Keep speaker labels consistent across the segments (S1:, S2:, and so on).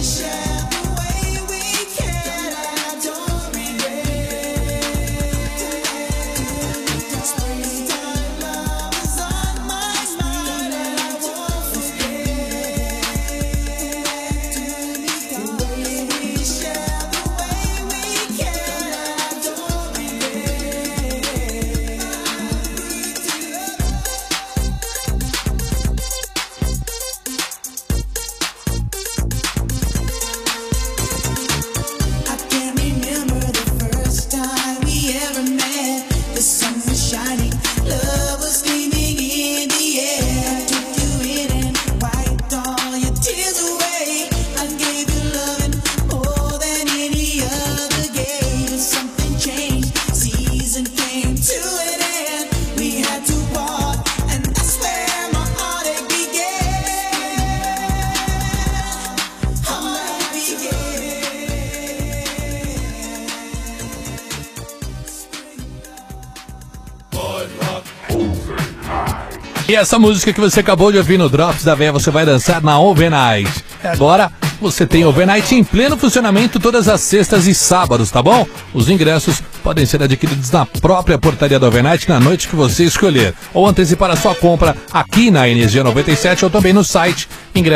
S1: E essa música que você acabou de ouvir no Drops da Véia, você vai dançar na Overnight. Agora você tem Overnight em pleno funcionamento todas as sextas e sábados, tá bom? Os ingressos podem ser adquiridos na própria portaria da Overnight na noite que você escolher, ou antecipar a sua compra aqui na Energia 97 ou também no site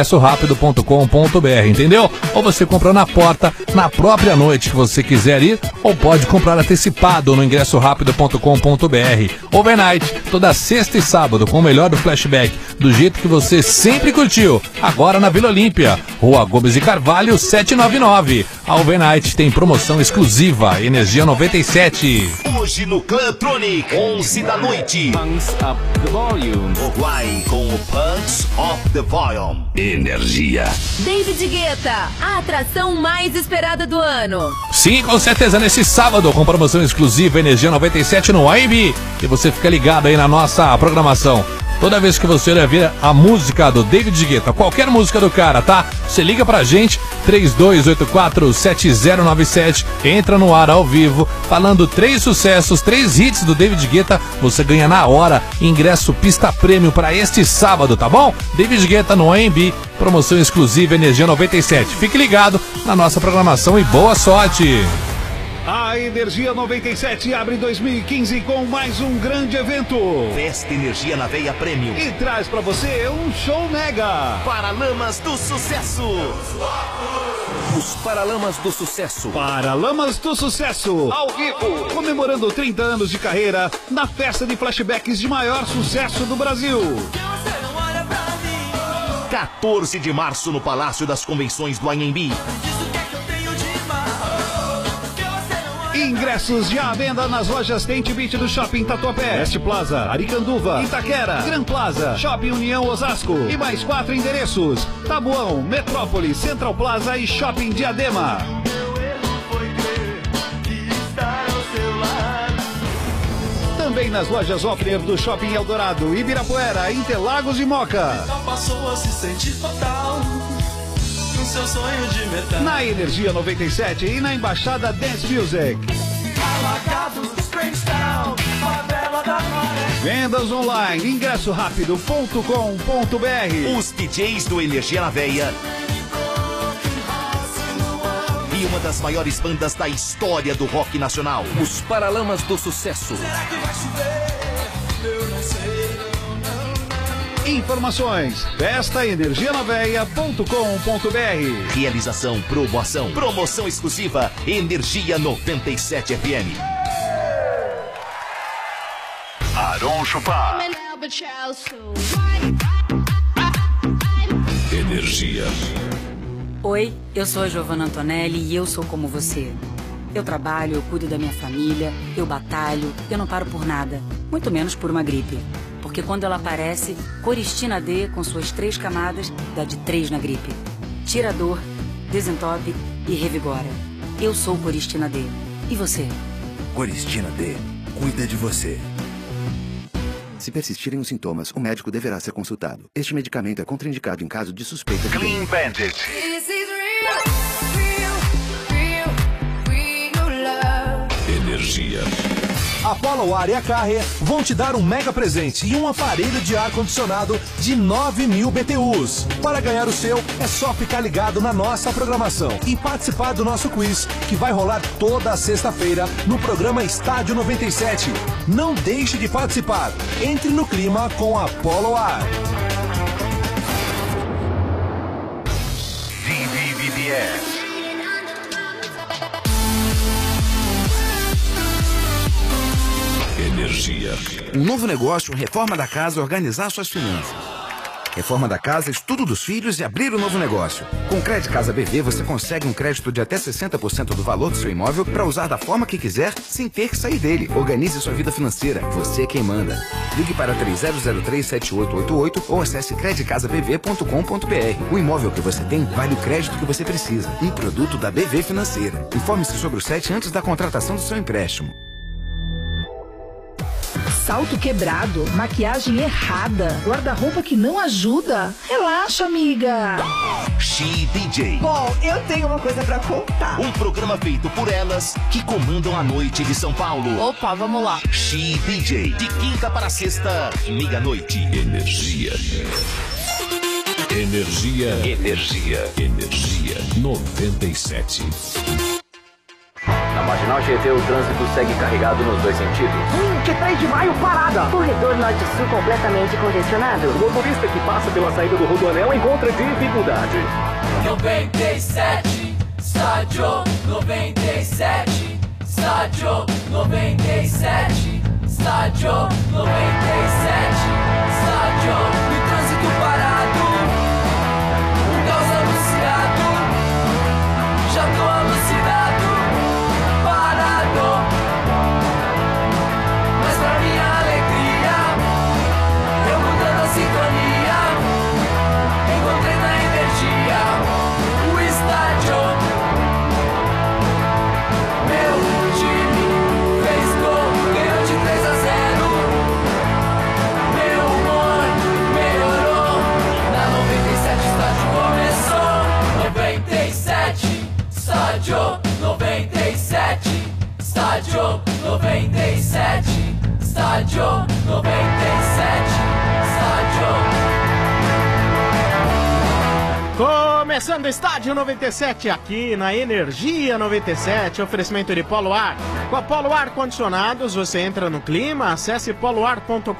S1: ingressorapido.com.br, entendeu? Ou você compra na porta na própria noite que você quiser ir, ou pode comprar antecipado no ingressorapido.com.br. Overnight, toda sexta e sábado, com o melhor do flashback, do jeito que você sempre curtiu. Agora na Vila Olímpia, Rua Gomes e Carvalho, 799. A Overnight tem promoção exclusiva, Energia 97.
S2: Hoje no Clubtronic, 11 da noite.
S3: Punks Up the Volume.
S2: Uruguai com o Punks Up the Volume. Energia.
S4: David Guetta, a atração mais esperada do ano.
S1: Sim, com certeza, nesse sábado, com promoção exclusiva Energia 97 no AMB. E você fica ligado aí na nossa programação. Toda vez que você ouvir a música do David Guetta, qualquer música do cara, tá? Você liga pra gente, 3284-7097, entra no ar ao vivo, falando 3 sucessos, 3 hits do David Guetta, você ganha na hora ingresso pista prêmio para este sábado, tá bom? David Guetta no AMB, promoção exclusiva Energia 97. Fique ligado na nossa programação e boa sorte!
S5: A Energia 97 abre 2015 com mais um grande evento.
S2: Festa Energia na Veia Prêmio.
S5: E traz pra você um show mega.
S2: Paralamas do Sucesso. Os Paralamas do Sucesso.
S5: Paralamas do Sucesso. Ao vivo. Comemorando 30 anos de carreira na festa de flashbacks de maior sucesso do Brasil.
S2: 14 de março no Palácio das Convenções do Anhembi.
S5: Ingressos já à venda nas lojas Tente Beat do Shopping Tatuapé, West Plaza, Aricanduva, Itaquera, Gran Plaza, Shopping União Osasco e mais 4 endereços: Tabuão, Metrópole, Central Plaza e Shopping Diadema. Também nas lojas Opler do Shopping Eldorado, Ibirapuera, Interlagos e Moca.
S6: Passou a se sentir total. Seu sonho de metal.
S5: Na Energia 97 e na Embaixada Dance Music. Vendas online, ingressorapido.com.br.
S2: Os DJs do Energia na Veia e uma das maiores bandas da história do rock nacional. Os Paralamas do Sucesso.
S6: Será que vai chover? Eu não sei.
S5: Informações: festaenergianaveia.com.br.
S2: Realização, promoção, promoção exclusiva Energia 97 FM. Aron Chupá. Energia.
S7: Oi, eu sou a Giovanna Antonelli e eu sou como você. Eu trabalho, eu cuido da minha família, eu batalho, eu não paro por nada, muito menos por uma gripe. Porque quando ela aparece, Coristina D, com suas 3 camadas, dá de 3 na gripe. Tira a dor, desentope e revigora. Eu sou Coristina D. E você?
S8: Coristina D cuida de você. Se persistirem os sintomas, o médico deverá ser consultado. Este medicamento é contraindicado em caso de suspeita de
S2: Clean Bandit.
S6: Real love.
S2: Energia.
S9: A PoloWar e a Carrier vão te dar um mega presente e um aparelho de ar-condicionado de 9.000 BTUs. Para ganhar o seu, é só ficar ligado na nossa programação e participar do nosso quiz, que vai rolar toda sexta-feira no programa Estádio 97. Não deixe de participar. Entre no clima com a PoloWar.
S2: Energia.
S8: Um novo negócio, reforma da casa, organizar suas finanças. Reforma da casa, estudo dos filhos e abrir um novo negócio. Com o Crédito Casa BV, você consegue um crédito de até 60% do valor do seu imóvel para usar da forma que quiser, sem ter que sair dele. Organize sua vida financeira. Você é quem manda. Ligue para 3003-7888 ou acesse creditcasabv.com.br. O imóvel que você tem vale o crédito que você precisa. Um produto da BV Financeira. Informe-se sobre o site antes da contratação do seu empréstimo.
S10: Salto quebrado, maquiagem errada, guarda-roupa que não ajuda. Relaxa, amiga.
S2: She DJ.
S11: Bom, eu tenho uma coisa pra contar.
S2: Um programa feito por elas que comandam a noite de São Paulo.
S11: Opa, vamos lá.
S2: She DJ. De quinta para sexta, meia-noite. Energia. Energia. Energia. Energia 97.
S3: Na Marginal GT, o trânsito segue carregado nos dois sentidos.
S11: Que 3 de maio parada.
S12: Corredor norte-sul completamente congestionado.
S3: O motorista que passa pela saída do Rodoanel encontra dificuldade.
S6: 97, estádio 97, estádio 97, estádio 97, estádio. E trânsito parado, um caos anunciado. Já tô alucinado, parado. Mas pra minha alegria, eu mudando a sintonia, encontrei na energia o estádio. Meu time fez gol, ganhou de 3-0. Meu humor melhorou, na 97 estádio começou. 97, estádio 97, estádio 97, estádio 97, estádio.
S13: Começando o Estádio 97 aqui na Energia 97, oferecimento de PoloWar. Com a PoloWar Condicionados, você entra no clima, acesse poloar.com.br.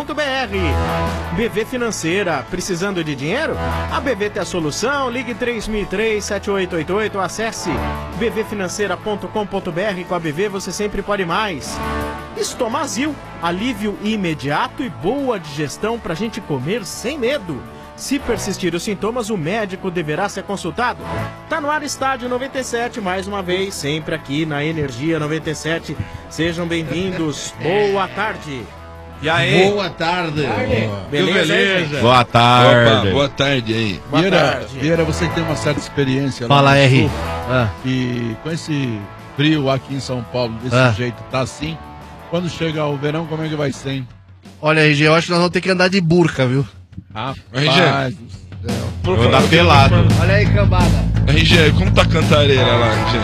S13: BV Financeira, precisando de dinheiro? A BV tem a solução, ligue 3003-7888, acesse bvfinanceira.com.br. Com a BV você sempre pode mais. Estomazil, alívio imediato e boa digestão pra gente comer sem medo. Se persistir os sintomas, o médico deverá ser consultado. Tá no ar Estádio 97, mais uma vez, sempre aqui na Energia 97. Sejam bem-vindos. Boa tarde.
S1: E aí?
S14: Boa tarde.
S13: Beleza?
S14: Boa tarde.
S15: Opa, boa tarde aí.
S14: Vieira, você tem uma certa experiência
S15: lá. Fala, R.
S14: E com esse frio aqui em São Paulo, desse jeito, tá assim. Quando chegar o verão, como é que vai ser, hein?
S15: Olha, RG, eu acho que nós vamos ter que andar de burca, viu?
S14: Rapaz do céu.
S15: Vou andar pelado.
S14: Olha aí, cambada.
S15: RG, como tá a cantareira lá, RG?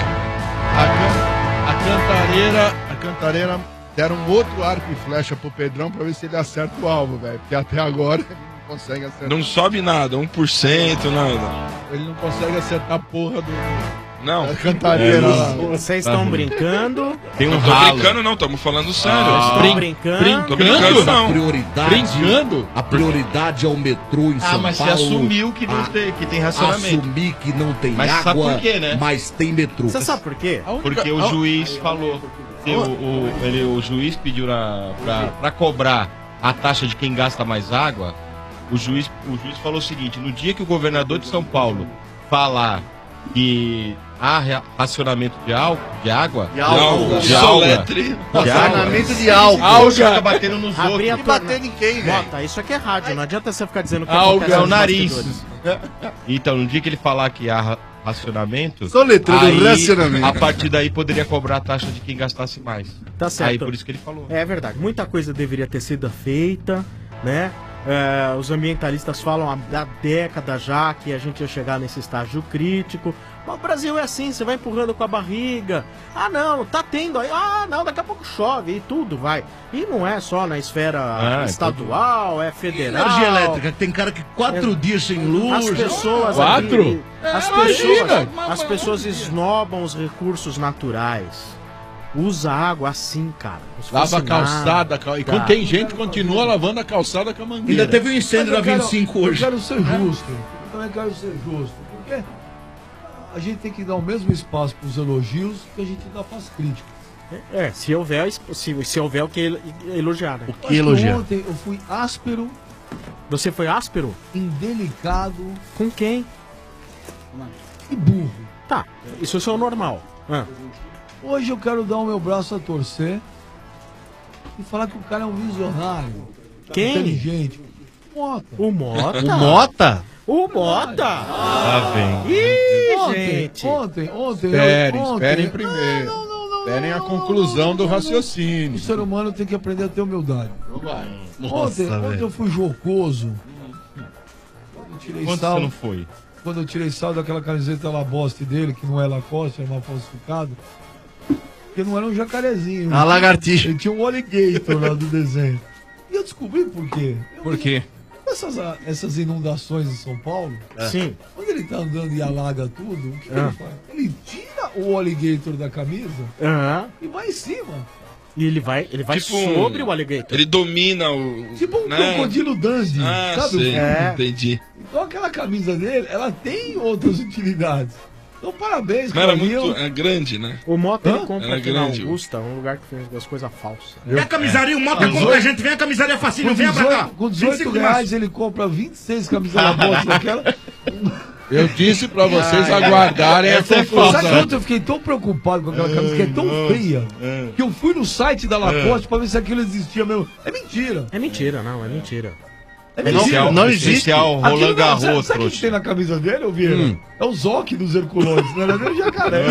S14: A cantareira deram um outro arco e flecha pro Pedrão pra ver se ele acerta o alvo, velho. Porque até agora ele não consegue acertar.
S15: Não sobe nada, 1%, nada.
S14: Ele não consegue acertar a porra do...
S15: Não.
S14: A cantareira lá.
S13: Vocês estão brincando?
S15: Tem um ralo. Não tô brincando não, estamos falando sério.
S13: Estão brincando?
S15: Tô brincando não.
S14: A prioridade é o metrô em São Paulo.
S15: Mas você assumiu que, não tem, que tem racionamento.
S14: Assumir que não tem
S15: mas
S14: água,
S15: sabe por quê, né?
S14: Mas tem metrô.
S13: Você sabe por quê?
S16: Porque o juiz falou. O juiz pediu para cobrar a taxa de quem gasta mais água. O juiz falou o seguinte: no dia que o governador de São Paulo falar que há racionamento de água,
S15: racionamento de álcool.
S16: Alga tá batendo nos outros.
S13: E
S15: batendo em quem, velho?
S13: Bota, isso aqui é rádio, não adianta você ficar dizendo que
S16: é o nariz. Então, no dia que ele falar que há racionamento,
S14: racionamento.
S16: A partir daí poderia cobrar a taxa de quem gastasse mais.
S13: Tá certo.
S16: Aí por isso que ele falou.
S13: É verdade, muita coisa deveria ter sido feita, né? Os ambientalistas falam há décadas já que a gente ia chegar nesse estágio crítico. Mas o Brasil é assim, você vai empurrando com a barriga. Ah, não, tá tendo aí. Ah, não, daqui a pouco chove e tudo vai. E não é só na esfera estadual, é federal.
S15: Energia elétrica, tem cara que 4 dias sem luz.
S13: As pessoas...
S1: 4?
S13: As pessoas esnobam os recursos naturais. Usa água assim, cara.
S14: Lava a calçada. E quando tem gente, continua lavando a calçada com a mangueira.
S15: Ainda teve um incêndio na 25 hoje.
S17: Eu quero ser justo. Eu também quero ser justo. Porque a gente tem que dar o mesmo espaço para os elogios que a gente dá para as críticas.
S13: Se houver o que elogiar, né?
S17: O que elogiar? Ontem eu fui áspero.
S13: Você foi áspero?
S17: Indelicado.
S13: Com quem?
S17: E burro.
S13: Tá, isso é o normal.
S17: Hoje eu quero dar o meu braço a torcer e falar que o cara é um visionário.
S13: Quem?
S17: Inteligente. Mota.
S13: O Mota?
S15: O Mota?
S13: O Mota!
S16: Ah, vem.
S13: Ih, gente!
S17: Ontem.
S14: Esperem primeiro. Esperem a conclusão do raciocínio.
S17: O ser humano tem que aprender a ter humildade. Ontem eu fui jocoso.
S16: Quanto você não foi?
S17: Quando eu tirei sal daquela camiseta Lacoste dele, que não é Lacoste, era mal falsificado. Porque não era um jacarezinho.
S15: A lagartixa.
S17: Ele tinha um alligator lá do desenho. E eu descobri por quê.
S1: Por quê?
S17: Essas inundações em São Paulo.
S13: Sim.
S17: Quando ele tá andando e alaga tudo, o que ele faz? Ele tira o alligator da camisa e vai em cima.
S13: E ele vai tipo sobre o alligator.
S18: Ele domina o...
S17: Tipo um crocodilo Dundee, sabe?
S18: Sei, entendi.
S17: Então aquela camisa dele, ela tem outras utilidades. Então parabéns,
S18: cara. É grande, né?
S13: O Mota ele compra aqui na
S18: grande.
S13: Augusta, um lugar que fez as coisas falsas.
S15: E a camisaria, o Mota compra a gente, vem a camisaria facinho, vem pra cá.
S17: Com 18 reais ele compra 26 camisas Lacoste daquela.
S14: Eu disse pra vocês aguardarem essa
S17: conclusão. Sabe quanto eu fiquei tão preocupado com aquela camisa que é tão fria que eu fui no site da Lacoste pra ver se aquilo existia mesmo. É mentira.
S13: É mentira, não, é mentira.
S15: Não existe.
S16: Roland Garros,
S17: sabe o que tem na camisa dele, eu vi? É o Zoc dos Herculões, não é o jacaré.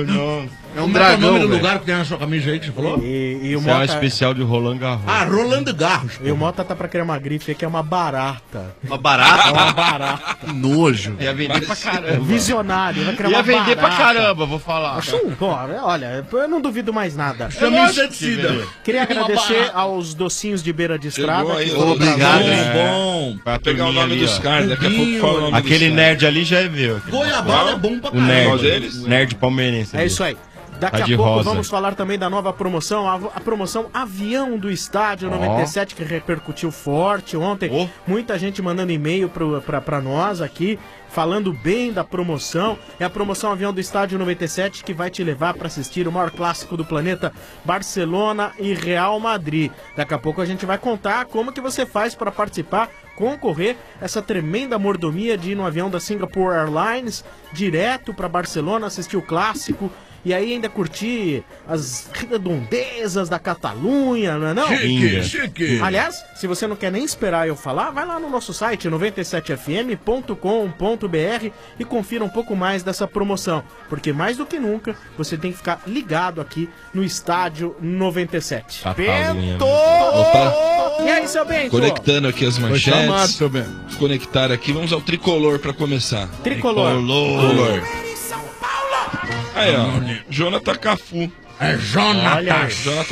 S15: É um dragão. É o nome do lugar que tem na sua camisa aí que você falou?
S13: E o
S16: Mota... é um
S13: Mota...
S16: especial de Roland Garros.
S15: Ah, Roland Garros.
S13: E o Mota tá pra criar uma grife que é uma barata.
S15: Uma barata?
S13: É uma barata.
S15: Que nojo.
S16: Ia vender pra caramba.
S13: Visionário, vai criar uma
S16: barata. Ia vender pra
S13: barata.
S16: caramba, vou falar.
S13: Olha, eu não duvido mais nada.
S15: Chama inseticida.
S13: Queria agradecer aos docinhos de beira de estrada.
S18: Obrigado. Bom. Pra pegar o nome dos caras, daqui a pouco fala o nome
S16: aquele nerd ali já é meu.
S15: Goiabada é bom pra
S16: caramba.
S18: O deles?
S16: Nerd palmeirense.
S13: É isso aí. Daqui a pouco vamos falar também da nova promoção, a promoção Avião do Estádio 97, que repercutiu forte ontem. Muita gente mandando e-mail pra nós aqui, falando bem da promoção. É a promoção Avião do Estádio 97 que vai te levar para assistir o maior clássico do planeta, Barcelona e Real Madrid. Daqui a pouco a gente vai contar como que você faz para participar, concorrer essa tremenda mordomia de ir no avião da Singapore Airlines direto para Barcelona, assistir o clássico. E aí ainda curtir as redondezas da Catalunha, não é não?
S15: Chique.
S13: Aliás, se você não quer nem esperar eu falar, vai lá no nosso site 97fm.com.br e confira um pouco mais dessa promoção. Porque mais do que nunca, você tem que ficar ligado aqui no Estádio 97.
S18: Bento! Opa!
S13: E aí, seu Bento?
S18: Conectando aqui as manchetes. Vamos conectar aqui, vamos ao tricolor pra começar.
S13: Tricolor.
S18: Aí, ó, Jonathan Cafu.
S15: É Jonathan.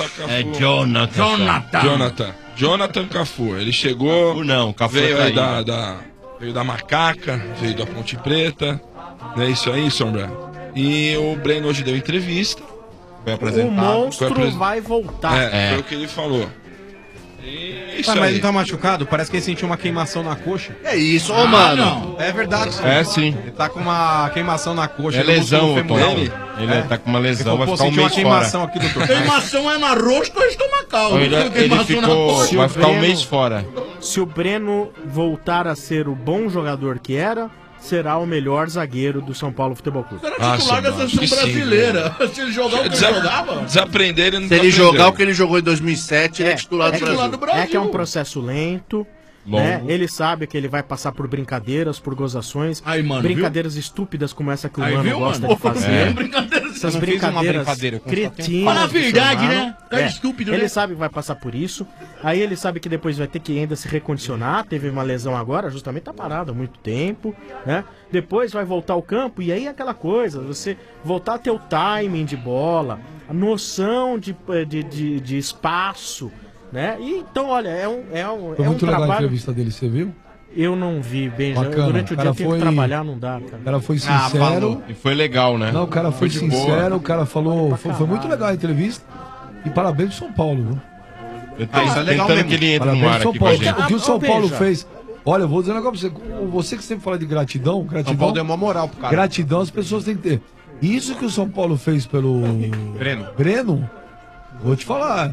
S18: Jonathan Cafu. Ele chegou.
S16: Cafu
S18: veio aí veio da Macaca, veio da Ponte Preta. Não é isso aí, Sombra? E o Breno hoje deu entrevista.
S16: Foi apresentado.
S13: O monstro vai voltar.
S18: Foi o que ele falou.
S19: Mas ele tá machucado? Parece que ele sentiu uma queimação na coxa.
S15: É isso, mano.
S19: É verdade.
S16: Sim.
S19: Ele tá com uma queimação na coxa.
S16: É lesão, Tom. Ele tá com uma lesão, vai ficar um mês
S19: queimação
S16: fora.
S19: Aqui, doutor.
S15: Queimação é na rosto ou estomacal?
S16: Ele vai ficar um mês fora.
S13: Se o Breno voltar a ser o bom jogador que era, será o melhor zagueiro do São Paulo Futebol Clube.
S15: Será titular da seleção brasileira. Se ele jogar o que ele jogava.
S18: Desaprender, ele não
S15: Se ele jogar o que ele jogou em 2007, ele é titular do Brasil.
S13: É que é um processo lento. Né? Ele sabe que ele vai passar por brincadeiras, por gozações, brincadeiras estúpidas como essa que o Mano gosta de fazer. Essas brincadeiras cretinas.
S15: Fala a verdade, né? Cara estúpido,
S13: ele
S15: né?
S13: sabe que vai passar por isso. Aí ele sabe que depois vai ter que ainda se recondicionar. Teve uma lesão agora, justamente tá parado há muito tempo, né? Depois vai voltar ao campo e aí aquela coisa, você voltar a ter o timing de bola, a noção de espaço, né? E, então, olha, é um
S17: Foi muito legal a
S13: trabalho...
S17: entrevista dele, você viu?
S13: Eu não vi, Benja.
S17: Bacana.
S13: Durante o dia eu tenho que trabalhar, não dá, cara.
S17: O cara foi sincero.
S16: E foi legal, né?
S17: Não, o cara foi
S16: de
S17: sincero,
S16: boa.
S17: o cara falou. Foi muito legal a entrevista. E parabéns pro São Paulo, viu?
S16: Isso é legal mesmo. Que ele entre no ar
S17: São
S16: aqui
S17: Paulo.
S16: com a gente.
S17: O que o São Paulo fez. Olha, eu vou dizer um negócio pra você. Você que sempre fala de gratidão.
S19: São Paulo deu uma moral pro cara.
S17: Gratidão as pessoas têm que ter. Isso que o São Paulo fez pelo Breno, vou te falar.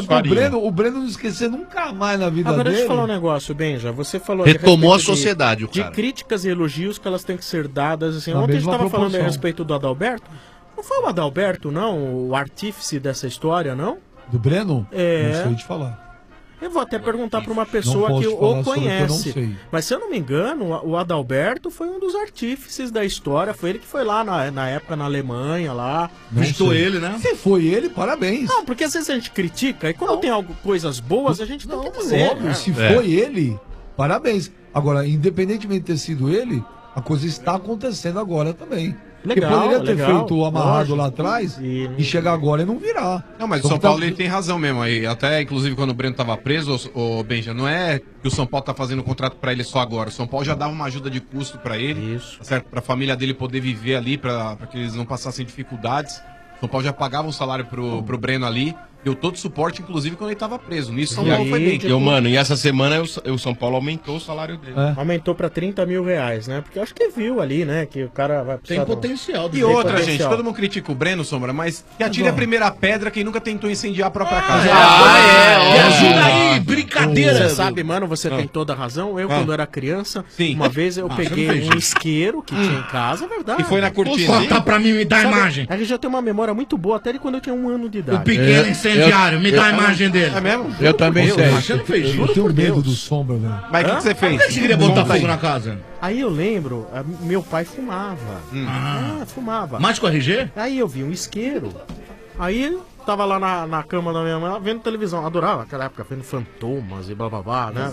S17: O Breno não esquecer nunca mais na vida
S13: Agora,
S17: dele.
S13: deixa eu falar um negócio, Benja. Você falou
S14: Retomou a
S13: respeito
S14: sociedade, o
S13: de
S14: cara.
S13: críticas e elogios que elas têm que ser dadas. Assim.
S17: Na
S13: Ontem a gente
S17: mesma
S13: estava falando a
S17: proporção.
S13: respeito do Adalberto. Não foi o Adalberto, não? O artífice dessa história, não?
S17: Do Breno?
S13: É.
S17: Não sei te falar.
S13: Eu vou até perguntar para uma pessoa
S17: Não
S13: que
S17: posso falar
S13: o
S17: sobre o que eu não
S13: conhece.
S17: sei.
S13: Mas se eu não me engano, o Adalberto foi um dos artífices da história. Foi ele que foi lá na época na Alemanha, lá.
S17: Visitou
S14: ele, né?
S17: Se foi ele, parabéns.
S13: Não, porque às vezes a gente critica e quando tem coisas boas, a gente tem que dizer.
S17: Óbvio,
S13: né?
S17: se foi ele, parabéns. Agora, independentemente de ter sido ele, a coisa está acontecendo agora também.
S13: Legal,
S17: Porque poderia ter
S13: legal,
S17: feito o amarrado
S13: lógico.
S17: lá atrás e chegar agora e não virar.
S19: Não, mas o São Paulo ele tem razão mesmo. Aí, até, inclusive, quando o Breno tava preso, o Benja, não é que o São Paulo tá fazendo contrato pra ele só agora. O São Paulo já dava uma ajuda de custo pra ele, certo? Pra família dele poder viver ali, pra que eles não passassem dificuldades. O São Paulo já pagava um salário pro Breno ali, deu todo o suporte, inclusive, quando ele tava preso. Nisso o São Paulo foi bem.
S16: Mano, e essa semana o São Paulo aumentou o salário dele.
S13: Aumentou pra 30 mil reais, né? Porque eu acho que viu ali, né? Que o cara vai precisar...
S15: Tem potencial.
S19: E outra, gente, todo mundo critica o Breno, Sombra, mas que atire a primeira pedra quem nunca tentou incendiar a própria casa.
S15: Me ajuda aí, brincadeira.
S13: Você sabe, mano, você tem toda a razão. Eu, quando era criança, uma vez eu
S15: você
S13: peguei
S15: não fez
S13: um
S15: isso.
S13: isqueiro que tinha em casa, é verdade.
S19: E foi na cortina.
S15: Conta pra mim, me dá a imagem.
S13: A gente já tem uma memória muito boa, até de quando eu tinha 1 ano de idade.
S15: O pequeno incendiário, me dá a imagem dele.
S19: É mesmo?
S18: Eu também sei.
S15: Você não fez
S17: Eu
S15: isso.
S17: tenho medo do Sombra, velho.
S19: Mas o que você fez?
S15: Por que você queria botar fogo na casa?
S13: Aí eu lembro, meu pai fumava. Fumava.
S15: Mais com RG?
S13: Aí eu vi um isqueiro. Aí tava lá na cama da minha mãe, vendo televisão. Adorava aquela época, vendo Fantomas e blá blá blá, né?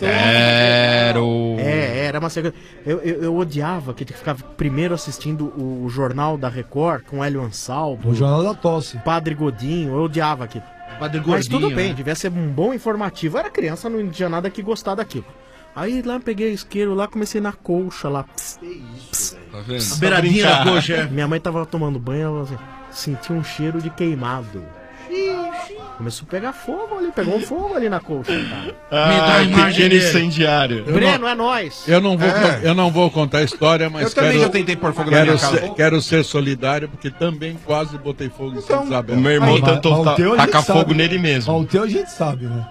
S13: Era uma sequência. Eu odiava que ficava primeiro assistindo o Jornal da Record com Hélio Ansaldo.
S17: O Jornal da Tosse.
S13: Padre Godinho, eu odiava aquilo.
S15: Padre
S13: Mas
S15: Gordinho,
S13: tudo bem,
S15: né?
S13: devia ser um bom informativo. Eu era criança, não tinha nada que gostar daquilo. Aí lá peguei isqueiro lá, comecei na colcha lá.
S18: Tá vendo?
S15: Beiradinha da coxa, é.
S13: Minha mãe tava tomando banho, ela assim, sentiu um cheiro de queimado. Começou a pegar fogo ali, pegou um fogo ali na colcha, cara.
S15: Me dá a imagem
S16: pequeno
S15: dele.
S16: incendiário.
S13: Breno, é nóis.
S18: Eu não vou contar a história, mas
S19: Eu também já tentei pôr fogo na
S18: quero
S19: minha casa.
S18: quero ser solidário, porque também quase botei fogo em Santa Isabel.
S16: O meu irmão tentou
S17: mas o teu a gente
S16: tacar
S17: sabe.
S16: fogo nele mesmo.
S17: Mas o teu a gente sabe, né?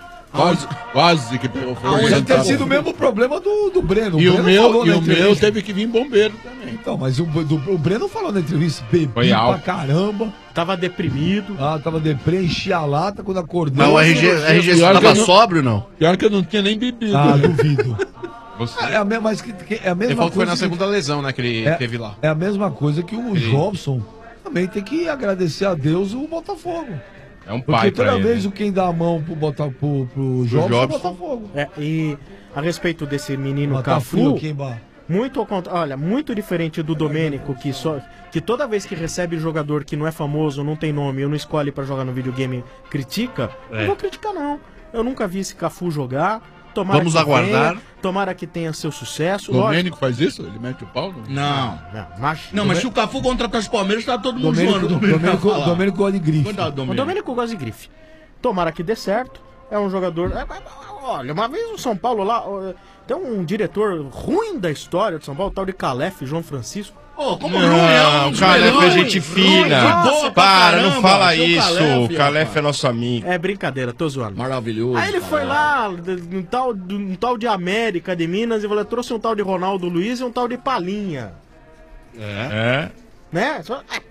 S18: Quase que pegou fogo. em
S17: Deve
S18: Santa
S17: ter sido o
S18: Isabel.
S17: mesmo problema do Breno.
S18: E o
S17: Breno
S18: meu,
S17: falou na entrevista.
S18: teve que vir bombeiro também.
S17: Então, mas o Breno falou na entrevista, bebi
S16: Foi
S17: pra
S16: álcool.
S17: caramba.
S13: Tava deprimido.
S17: Tava deprê, enchia a lata quando acordou.
S14: Mas o RG
S18: Pior que
S14: tava
S18: eu não-
S14: sóbrio, não?
S18: Pior que eu não tinha nem bebido.
S17: Duvido.
S16: Você...
S17: É a mesma, mas é a mesma
S19: Ele falou que foi
S17: coisa
S19: na segunda lesão, né, que ele teve lá.
S17: É a mesma coisa que o Jobson também tem que agradecer a Deus o Botafogo.
S16: É um
S17: Porque
S16: pai pra
S17: toda
S16: ele.
S17: vez o quem dá a mão pro Jobson é o Botafogo.
S13: E a respeito desse menino
S17: Tá frio
S13: Cafu,
S17: aqui embaixo.
S13: muito ao contrário, olha, muito diferente do Domênico, que toda vez que recebe jogador que não é famoso, não tem nome, ou não escolhe pra jogar no videogame, critica, não vou criticar não. Eu nunca vi esse Cafu jogar. Tomara
S14: Vamos
S13: que
S14: aguardar.
S13: Venha, tomara que tenha seu sucesso.
S18: O Domênico faz isso? Ele mete o pau?
S15: Não.
S13: Mas
S15: Se o Cafu contratar os Palmeiras, tá todo mundo zoando.
S17: Domênico gosta de grife.
S15: Coitado do
S13: o
S15: Domênico.
S13: Domênico gosta de grife. Tomara que dê certo. É um jogador. Olha, uma vez o São Paulo lá. Tem um diretor ruim da história do São Paulo, o tal de Calef, João Francisco.
S15: Pô, como
S16: Não,
S15: ruim,
S16: o Calef é gente fina.
S15: boa pra
S16: Para,
S15: caramba,
S16: não fala
S15: seu
S16: isso.
S15: Calef,
S16: O Calef é nosso amigo.
S13: É brincadeira, tô zoando.
S15: Maravilhoso.
S13: Aí ele foi lá, um tal de América de Minas, e falou: trouxe um tal de Ronaldo Luiz e um tal de Palinha.
S16: É.
S13: Né?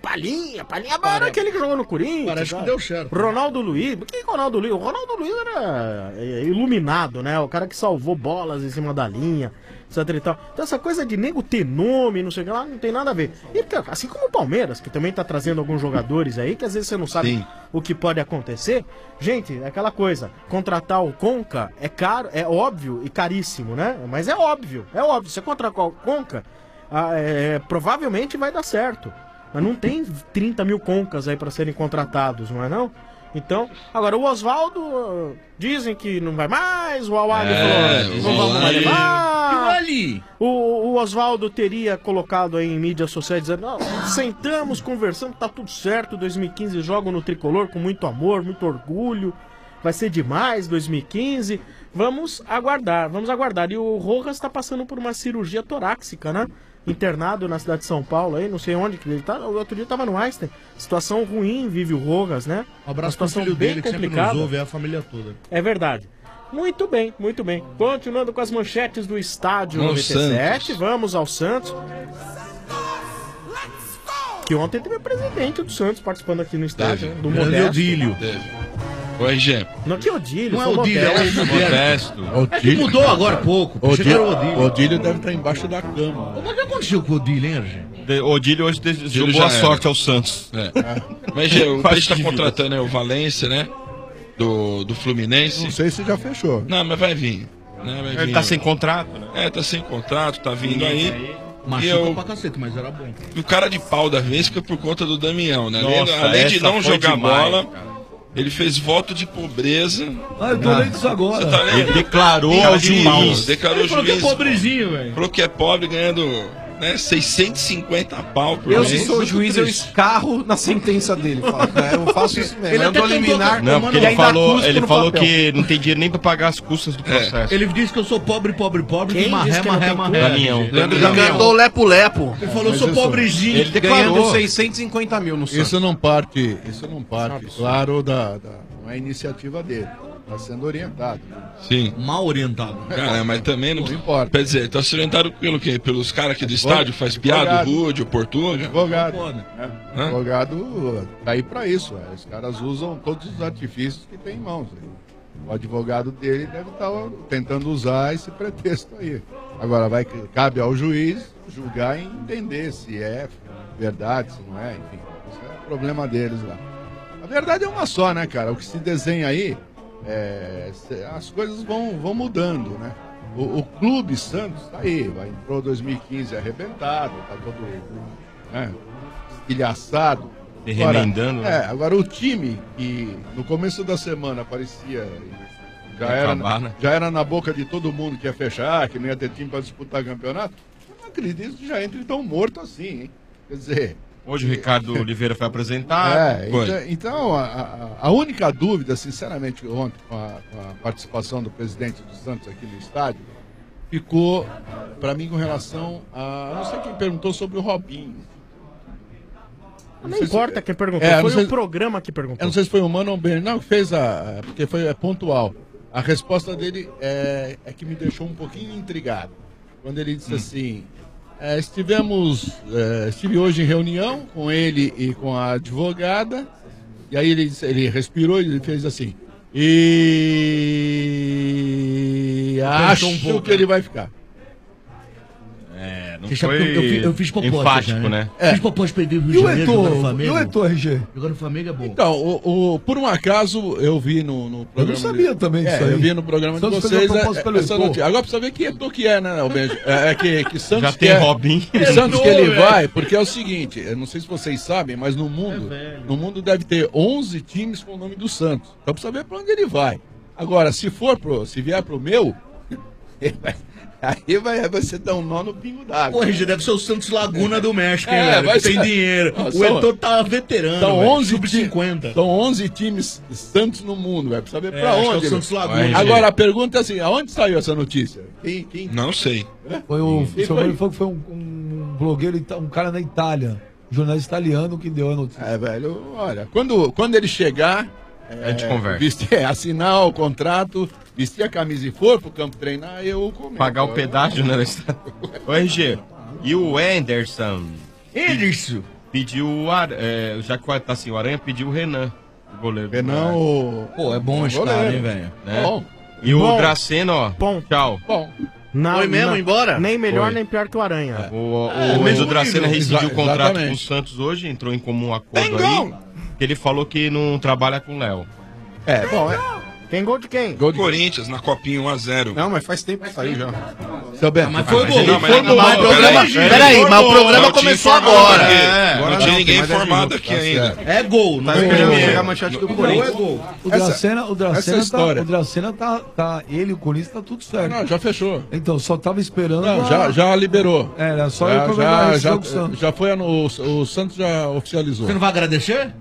S13: Palinha era aquele que jogou no Corinthians.
S14: Parece que deu certo.
S13: Ronaldo Luiz. Quem é Ronaldo Luiz? O Ronaldo Luiz era iluminado, né? O cara que salvou bolas em cima da linha, etc e tal. Então essa coisa de nego ter nome, não sei o que lá, não tem nada a ver. E assim como o Palmeiras, que também tá trazendo alguns jogadores aí, que às vezes você não sabe o que pode acontecer. Gente, é aquela coisa, contratar o Conca é caro, é óbvio e caríssimo, né? Mas é óbvio. Você contratar o Conca, provavelmente vai dar certo. Mas não tem 30 mil Concas aí pra serem contratados, não é não? Então, agora o Oswaldo, dizem que não vai mais, o Awali falou, não vamos mais levar. O Oswaldo teria colocado aí em mídias sociais dizendo, não, sentamos, conversamos, tá tudo certo, 2015 jogam no Tricolor com muito amor, muito orgulho, vai ser demais 2015, vamos aguardar. E o Rojas tá passando por uma cirurgia torácica, né? Internado na cidade de São Paulo, aí, não sei onde que ele tá. O outro dia tava no Einstein. Situação ruim vive o Rojas, né?
S15: Um abraço
S13: pro
S15: filho dele, que sempre nos ouve, é a família toda.
S13: É verdade. Muito bem. Continuando com as manchetes do Estádio 97, vamos ao Santos. Que ontem teve o presidente do Santos participando aqui no estádio, do
S18: Odílio. O RG.
S13: Não, que Odílio?
S15: Não é Odílio, é
S18: Modesto.
S15: É que mudou agora há pouco.
S14: O Odílio deve estar embaixo da cama.
S15: O que aconteceu com o Odílio, hein, RG?
S16: Odílio hoje desejou boa sorte ao Santos.
S18: Mas, RG, o Peixe tá contratando o Valência, né? Do Fluminense.
S14: Não sei se já fechou.
S18: Não, mas vai vir. Né?
S16: Ele tá sem contrato, né?
S18: Tá sem contrato, tá vindo aí.
S15: Machuca pra cacete, mas era bom.
S18: E o cara de pau da vez fica por conta do Damião, né?
S16: Nossa,
S18: além de não jogar bola,
S16: cara.
S18: Ele fez voto de pobreza.
S17: Eu tô lendo isso agora.
S18: Você tá lendo?
S16: Ele declarou ao juiz.
S18: Declarou
S15: ele falou que é pobrezinho, velho.
S18: Falou que é pobre ganhando 650 pau por mês.
S20: Se sou juiz, eu escarro na sentença dele. Eu faço isso mesmo.
S15: Ele até liminar.
S16: Não, porque ele falou que não tem dinheiro nem pra pagar as custas do processo.
S15: Ele disse que eu sou pobre, que marré.
S16: Damião.
S20: Leandro Lepo.
S15: Ele falou, eu sou pobrezinho.
S20: Ele declarou 650 mil no Santos.
S14: Isso não parte, claro, não é iniciativa dele. Está sendo orientado.
S18: Sim.
S15: Mal orientado.
S18: Cara, mas também não
S14: importa.
S18: Quer dizer, está sendo orientado pelo quê? Pelos caras aqui do estádio, faz piada, o Rude, o Portuga.
S14: Advogado tá aí para isso. Os caras usam todos os artifícios que tem em mãos. O advogado dele deve estar tentando usar esse pretexto aí. Agora, cabe ao juiz julgar e entender se é verdade, se não é, enfim. Isso é o problema deles lá. A verdade é uma só, né, cara? O que se desenha aí, as coisas vão mudando, né? O Clube Santos tá aí, entrou 2015 arrebentado, tá todo estilhaçado.
S16: Remendando.
S14: Agora o time que no começo da semana parecia já era na boca de todo mundo que ia fechar, que não ia ter time para disputar campeonato, eu não acredito que já entre tão morto assim, hein? Quer dizer...
S16: Hoje o Ricardo Oliveira foi apresentado.
S14: Então a única dúvida, sinceramente, ontem, com a participação do presidente do Santos aqui no estádio, ficou, para mim, com relação a... Não sei quem perguntou sobre o Robinho.
S13: Não importa quem perguntou, foi o programa que perguntou.
S14: Eu não sei se foi o Mano ou o Ben, não, que fez porque foi pontual. A resposta dele é que me deixou um pouquinho intrigado. Quando ele disse assim... estive hoje em reunião com ele e com a advogada, e aí ele respirou e ele fez assim, e acho que ele vai ficar.
S16: Não foi
S15: eu fiz proposta,
S16: enfático, né?
S15: Fiz proposta pra ele no Rio de Janeiro, jogar no Flamengo.
S17: E o Heitor, RG?
S15: Jogar no Flamengo é bom.
S14: Então, por um acaso, eu vi no programa...
S17: Eu não sabia também disso aí.
S14: Eu vi no programa de vocês essa notícia. Agora precisa ver que Heitor que é, né, Benjo? Que Santos
S16: já tem Robinho.
S14: Que Santos que ele vai, porque é o seguinte, eu não sei se vocês sabem, mas no mundo deve ter 11 times com o nome do Santos. Então precisa ver pra onde ele vai. Agora, se vier pro meu... Aí vai você dar um nó no pingo d'água.
S15: Pô, RG, deve ser o Santos Laguna do México, hein, velho? Que tem dinheiro. O Heitor tá veterano,
S14: são 11
S15: sub-50.
S14: São 11 times Santos no mundo, velho. Precisa saber pra onde.
S15: É o Santos Laguna.
S14: Agora, a pergunta é assim, aonde saiu essa notícia? Quem?
S18: Não sei.
S17: Foi um blogueiro, um cara na Itália, um jornalista italiano que deu a notícia.
S14: Velho, olha, quando ele chegar...
S16: a gente conversa.
S14: Assinar o contrato, vestir a camisa e for pro campo treinar, eu comento.
S16: Pagar o pedágio, né? O RG. E o Anderson? pediu já que tá assim, o Aranha pediu o Renan, o goleiro.
S14: Renan,
S15: Pô, é bom esse cara, hein, velho?
S16: Né?
S14: Bom.
S16: E o Dracena, ó. Tchau.
S14: Bom.
S13: Foi
S15: mesmo embora?
S13: Nem melhor,
S16: Foi.
S13: nem pior que o Aranha.
S16: O Dracena rescindiu o contrato
S14: exatamente.
S16: com o Santos hoje, entrou em comum acordo aí. Que ele falou que não trabalha com o Léo.
S13: Tem gol de quem?
S18: Gol do Corinthians na Copinha 1x0.
S19: Não, mas faz tempo que saiu já.
S14: Seu Beto.
S15: Mas foi gol.
S18: Peraí,
S15: mas o programa começou agora.
S18: Não tinha ninguém informado aqui ainda.
S15: É gol, não
S19: Tá esperando
S15: é
S19: chegar a manchete do Corinthians.
S17: O Dracena
S14: história.
S17: o Dracena tá. Ele e o Corinthians tá tudo certo.
S14: Não, já fechou.
S17: Então, só tava esperando.
S14: Não, já liberou.
S17: Era só eu programar esse jogo Santos.
S14: Já foi o Santos já oficializou.
S15: Você não vai agradecer?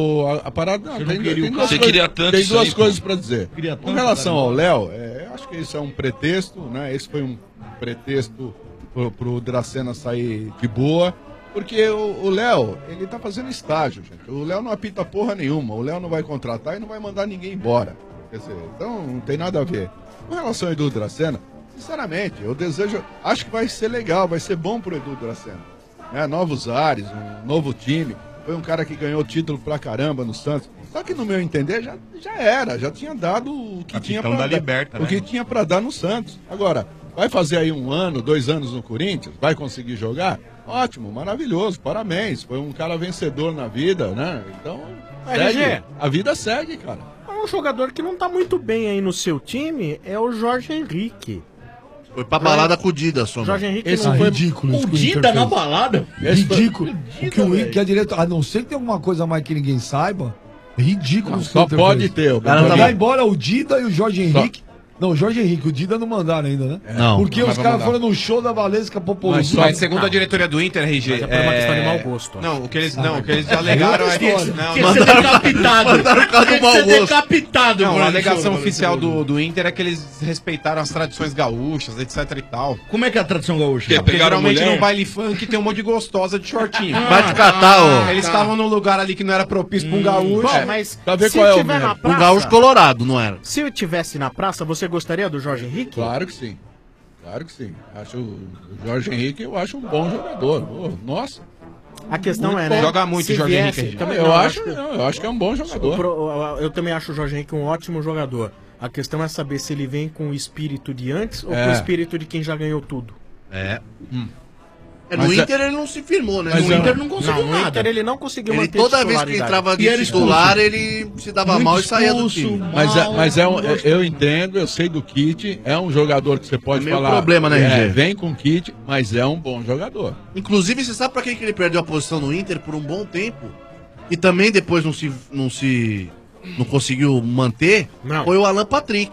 S14: A parada não, tem duas
S18: Você
S14: coisas,
S18: queria tanto
S14: tem
S18: isso
S14: duas
S18: aí,
S14: coisas pra dizer.
S15: Queria
S14: Com
S15: tanto,
S14: relação ao Léo, acho que isso é um pretexto, né? Esse foi um pretexto pro Dracena sair de boa, porque o Léo, ele tá fazendo estágio, gente. O Léo não apita porra nenhuma, o Léo não vai contratar e não vai mandar ninguém embora. Quer dizer, então não tem nada a ver. Com relação ao Edu Dracena, sinceramente, eu acho que vai ser legal, vai ser bom pro Edu Dracena. Né? Novos ares, um novo time. Foi um cara que ganhou título pra caramba no Santos. Só que no meu entender já tinha dado o que tinha pra dar, o que tinha para dar no Santos. Agora, vai fazer aí 1 ano, 2 anos no Corinthians, vai conseguir jogar? Ótimo, maravilhoso, parabéns. Foi um cara vencedor na vida, né? Então, segue, a vida segue, cara.
S13: Um jogador que não tá muito bem aí no seu time é o Jorge Henrique.
S15: Foi pra balada com o Dida, Sombra.
S13: Jorge Henrique
S17: Esse
S13: não
S17: foi
S13: foi
S17: ridículo.
S15: O Dida na balada?
S17: Ridículo. Que a diretora, a não ser que tenha alguma coisa mais que ninguém saiba, ridículo.
S14: Não, só pode ter. O
S17: cara vai embora o Dida e o Jorge Henrique. Não, o Jorge Henrique, o Dida não mandaram ainda, né?
S15: Não.
S17: Porque os caras foram no show da Valesca Popolucci.
S19: Mas segundo a diretoria do Inter, RG.
S13: Mas é por uma questão de mau gosto.
S19: Não, o que eles alegaram é que. Não,
S15: Quer ser decapitado.
S19: Mandaram o cara do mau
S15: Quer ser
S19: gosto.
S15: decapitado.
S19: Não,
S15: mano.
S19: a alegação oficial do Inter é que eles respeitaram as tradições gaúchas, etc e tal.
S15: Como é que é a tradição gaúcha?
S19: Porque
S18: pegaram
S19: geralmente
S18: mulher?
S19: no baile funk tem um monte de gostosa de shortinho.
S15: Vai te catar, ô.
S19: Eles estavam num lugar ali que não era propício pra um gaúcho.
S13: Bom, mas
S14: Pra ver
S13: se
S14: qual é o
S13: tiver
S14: mérito.
S13: na praça,
S15: Um gaúcho colorado, não era?
S13: se eu tivesse na praça, você gostaria do Jorge Henrique?
S14: Claro que sim. Claro que sim. Acho o Jorge Henrique, eu acho um bom jogador. Oh, nossa.
S13: A questão
S14: Muito
S13: é,
S14: bom.
S13: né?
S19: Joga muito
S13: se
S19: Jorge
S13: viesse,
S19: Henrique.
S13: também
S14: Eu
S13: não,
S14: acho que é um bom jogador.
S13: Eu também acho o Jorge Henrique um ótimo jogador. A questão é saber se ele vem com o espírito de antes ou com o espírito de quem já ganhou tudo.
S15: No Inter ele não se firmou, né? No Inter não conseguiu
S13: No
S15: nada.
S13: Inter ele não conseguiu
S15: Ele
S13: manter
S15: toda vez que entrava de titular, ele se dava mal e saía do time.
S14: Eu entendo, eu sei do Kit, é um jogador que você pode
S15: meio
S14: falar.
S15: problema, né, RG?
S14: Vem com o Kit, mas é um bom jogador.
S15: Inclusive, você sabe pra quem que ele perdeu a posição no Inter por um bom tempo? E também depois não conseguiu manter?
S13: Não.
S15: Foi o Alan Patrick.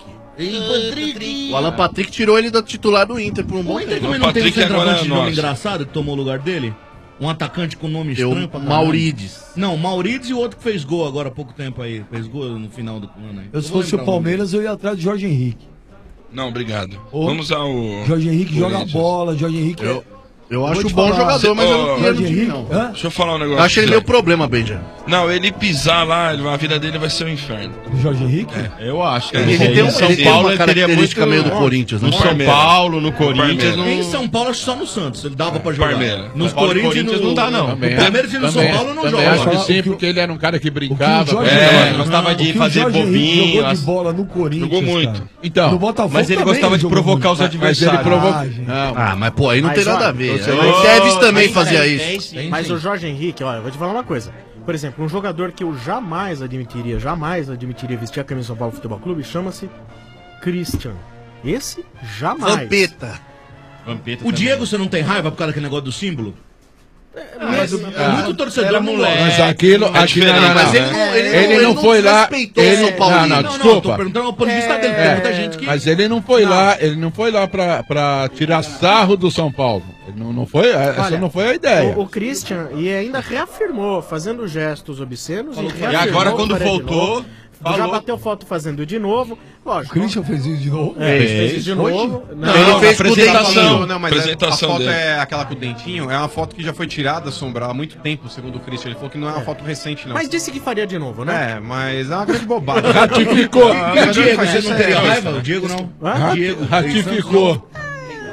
S15: O Alan Patrick tirou ele da titular do Inter por um bom
S21: O Inter
S15: tempo.
S21: também não tem um centroavante de nome engraçado que tomou o lugar dele? Um atacante com nome estranho pra caralho.
S15: Maurides.
S21: Não, Maurides e o outro que fez gol agora há pouco tempo aí. Fez gol no final do ano aí.
S17: Eu, se fosse o Palmeiras, eu ia atrás de Jorge Henrique.
S18: Não, obrigado. Vamos ao.
S17: Jorge Henrique joga bola, Jorge Henrique.
S15: Eu acho bom jogador, mas eu não
S17: Jorge
S15: quero
S17: Henrique,
S15: não.
S18: Deixa eu falar um negócio.
S15: Eu acho ele meio problema, Benja.
S18: Não, ele pisar lá, a vida dele vai ser um inferno.
S17: O Jorge Henrique?
S16: Eu acho.
S15: Ele tem um- ele tem uma característica meio do Corinthians, né?
S16: No São Paulo, no Corinthians.
S21: Em São Paulo, acho que só no Santos. Ele dava pra jogar.
S18: Palmeiras.
S21: Nos
S16: Paulo e
S21: Corinthians
S16: Corinthians
S21: no...
S16: não dá, não.
S21: No Palmeiras e no São Paulo não joga.
S14: Acho que sim, porque ele era um cara que brincava.
S16: Gostava de fazer
S17: Jorge Henrique
S16: bobinho.
S17: jogou de bola no Corinthians,
S18: Jogou muito.
S17: cara.
S14: Então,
S17: No Botafogo
S16: Mas ele
S17: também
S16: gostava de
S17: jogou
S16: provocar os
S17: muito.
S16: adversários.
S15: Mas pô, aí não
S13: Mas
S15: tem nada
S13: olha,
S15: a ver.
S14: você-
S15: O Tevez também fazia isso.
S13: Mas o Jorge Henrique, olha, eu vou te falar uma coisa. Por exemplo, um jogador que eu jamais admitiria vestir a camisa do São Paulo Futebol Clube chama-se Christian. Esse jamais.
S15: Vampeta.
S21: O Diego, você não tem raiva por causa daquele negócio do símbolo?
S13: Mas
S21: Muito torcedor não gosta.
S14: Mas aquilo.
S15: Mas
S14: Ele não foi lá.
S15: respeitou o
S14: Ele,
S15: São Paulo.
S14: não,
S21: Não, tô
S14: desculpa.
S21: perguntando o ponto de vista dele. Tem muita gente que...
S14: Mas ele não foi lá, pra tirar sarro do São Paulo. Ele não foi, essa
S13: Olha,
S14: não foi a ideia.
S13: O Christian e ainda reafirmou, fazendo gestos obscenos.
S16: E agora, quando voltou,
S13: já
S16: falou.
S13: bateu foto fazendo de novo.
S17: O
S13: Lógico.
S17: Christian fez isso de novo?
S13: Fez isso de novo.
S15: Ele fez com o dentinho.
S19: Não, mas
S18: Apresentação
S19: a foto
S18: dele.
S19: é aquela com o dentinho, é uma foto que já foi tirada, Sombra, há muito tempo, segundo o Christian. Ele falou que não é uma foto recente, não.
S13: Mas disse que faria de novo, né?
S19: É, mas é uma grande bobagem.
S14: Ratificou.
S21: E o Diego, você não teria raiva? O Diego não.
S13: Hã?
S21: Diego.
S14: Ratificou.
S13: O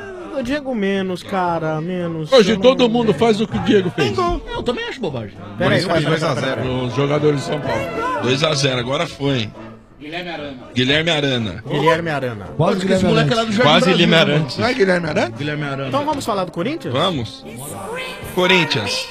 S13: Diego menos, cara, menos.
S18: Hoje todo mundo faz o que o Diego fez.
S21: Eu também acho bobagem.
S13: Peraí,
S18: 2x0. Os jogadores de São Paulo. 2x0, agora foi. Guilherme Arana.
S21: Quase Guilherme Arana.
S18: Quase Guilherme Arana.
S14: Não é Guilherme Arana?
S21: Guilherme Arana.
S13: Então vamos falar do Corinthians?
S18: Vamos. Corinthians.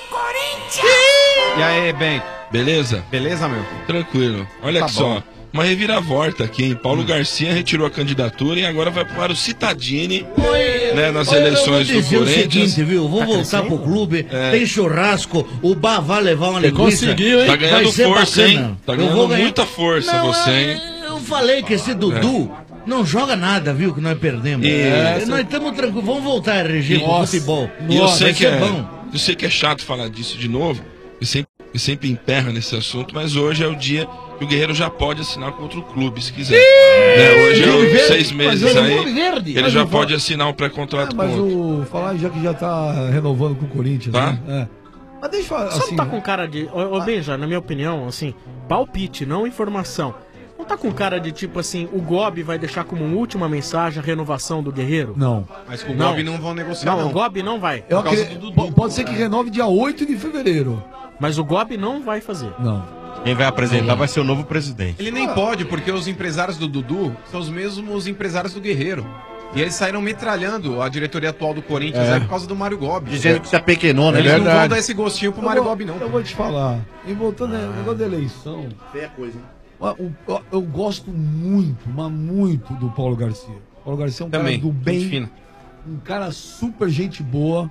S19: E aí, bem?
S18: Beleza?
S19: Beleza, meu?
S18: Tranquilo. Olha
S19: Tá
S18: aqui só.
S19: bom.
S18: Uma reviravolta aqui, hein? Paulo Garcia retirou a candidatura e agora vai para o Cittadini, né, nas eleições do
S21: Eu vou dizer o
S18: Corinthians.
S21: seguinte, viu? Vou voltar pro clube, tem churrasco, o Bar vai levar uma linguiça.
S18: Conseguiu, hein? Tá ganhando
S21: vai ser
S18: força,
S21: bacana.
S18: hein? Tá
S21: Eu
S18: ganhando
S21: vou ganhar.
S18: muita força você, hein?
S21: Eu falei que esse Dudu não joga nada, viu? Que nós perdemos. Nós estamos tranquilos. Vamos voltar a RG pro futebol.
S18: E eu
S21: vai
S18: sei
S21: ser bom.
S18: eu sei que é chato falar disso de novo, e sempre emperra nesse assunto, mas hoje é o dia que o Guerreiro já pode assinar com outro clube, se quiser. Né, hoje é os 6 meses aí, ele já pode assinar um pré-contrato com
S17: Mas
S18: outro.
S17: falar já que já tá renovando com o Corinthians,
S18: Tá?
S17: né? Mas deixa eu falar,
S13: Só
S17: assim,
S13: não tá com cara de... Ô, Benja, na minha opinião, assim, palpite, não informação. Não tá com cara de, tipo assim, o Gobi vai deixar como última mensagem a renovação do Guerreiro?
S17: Não.
S19: Mas com o Gobi não vão negociar, não.
S13: O Gobi não vai.
S17: Pode ser que renove dia 8 de fevereiro.
S13: Mas o Gobi não vai fazer.
S17: Não.
S16: Quem vai apresentar vai ser o novo presidente.
S19: Ele nem pode, porque os empresários do Dudu são os mesmos empresários do Guerreiro. E eles saíram metralhando a diretoria atual do Corinthians aí por causa do Mário Gobi.
S15: Dizendo que se apequenou, né?
S19: Eles não vão dar esse gostinho pro Mário Gobi, não.
S17: Eu vou te falar. E voltando ao negócio da eleição,
S15: Feia coisa, hein?
S17: eu gosto muito, mas muito do Paulo Garcia. O Paulo Garcia é um
S19: Também,
S17: cara do bem,
S19: gente fina.
S17: um cara super gente boa,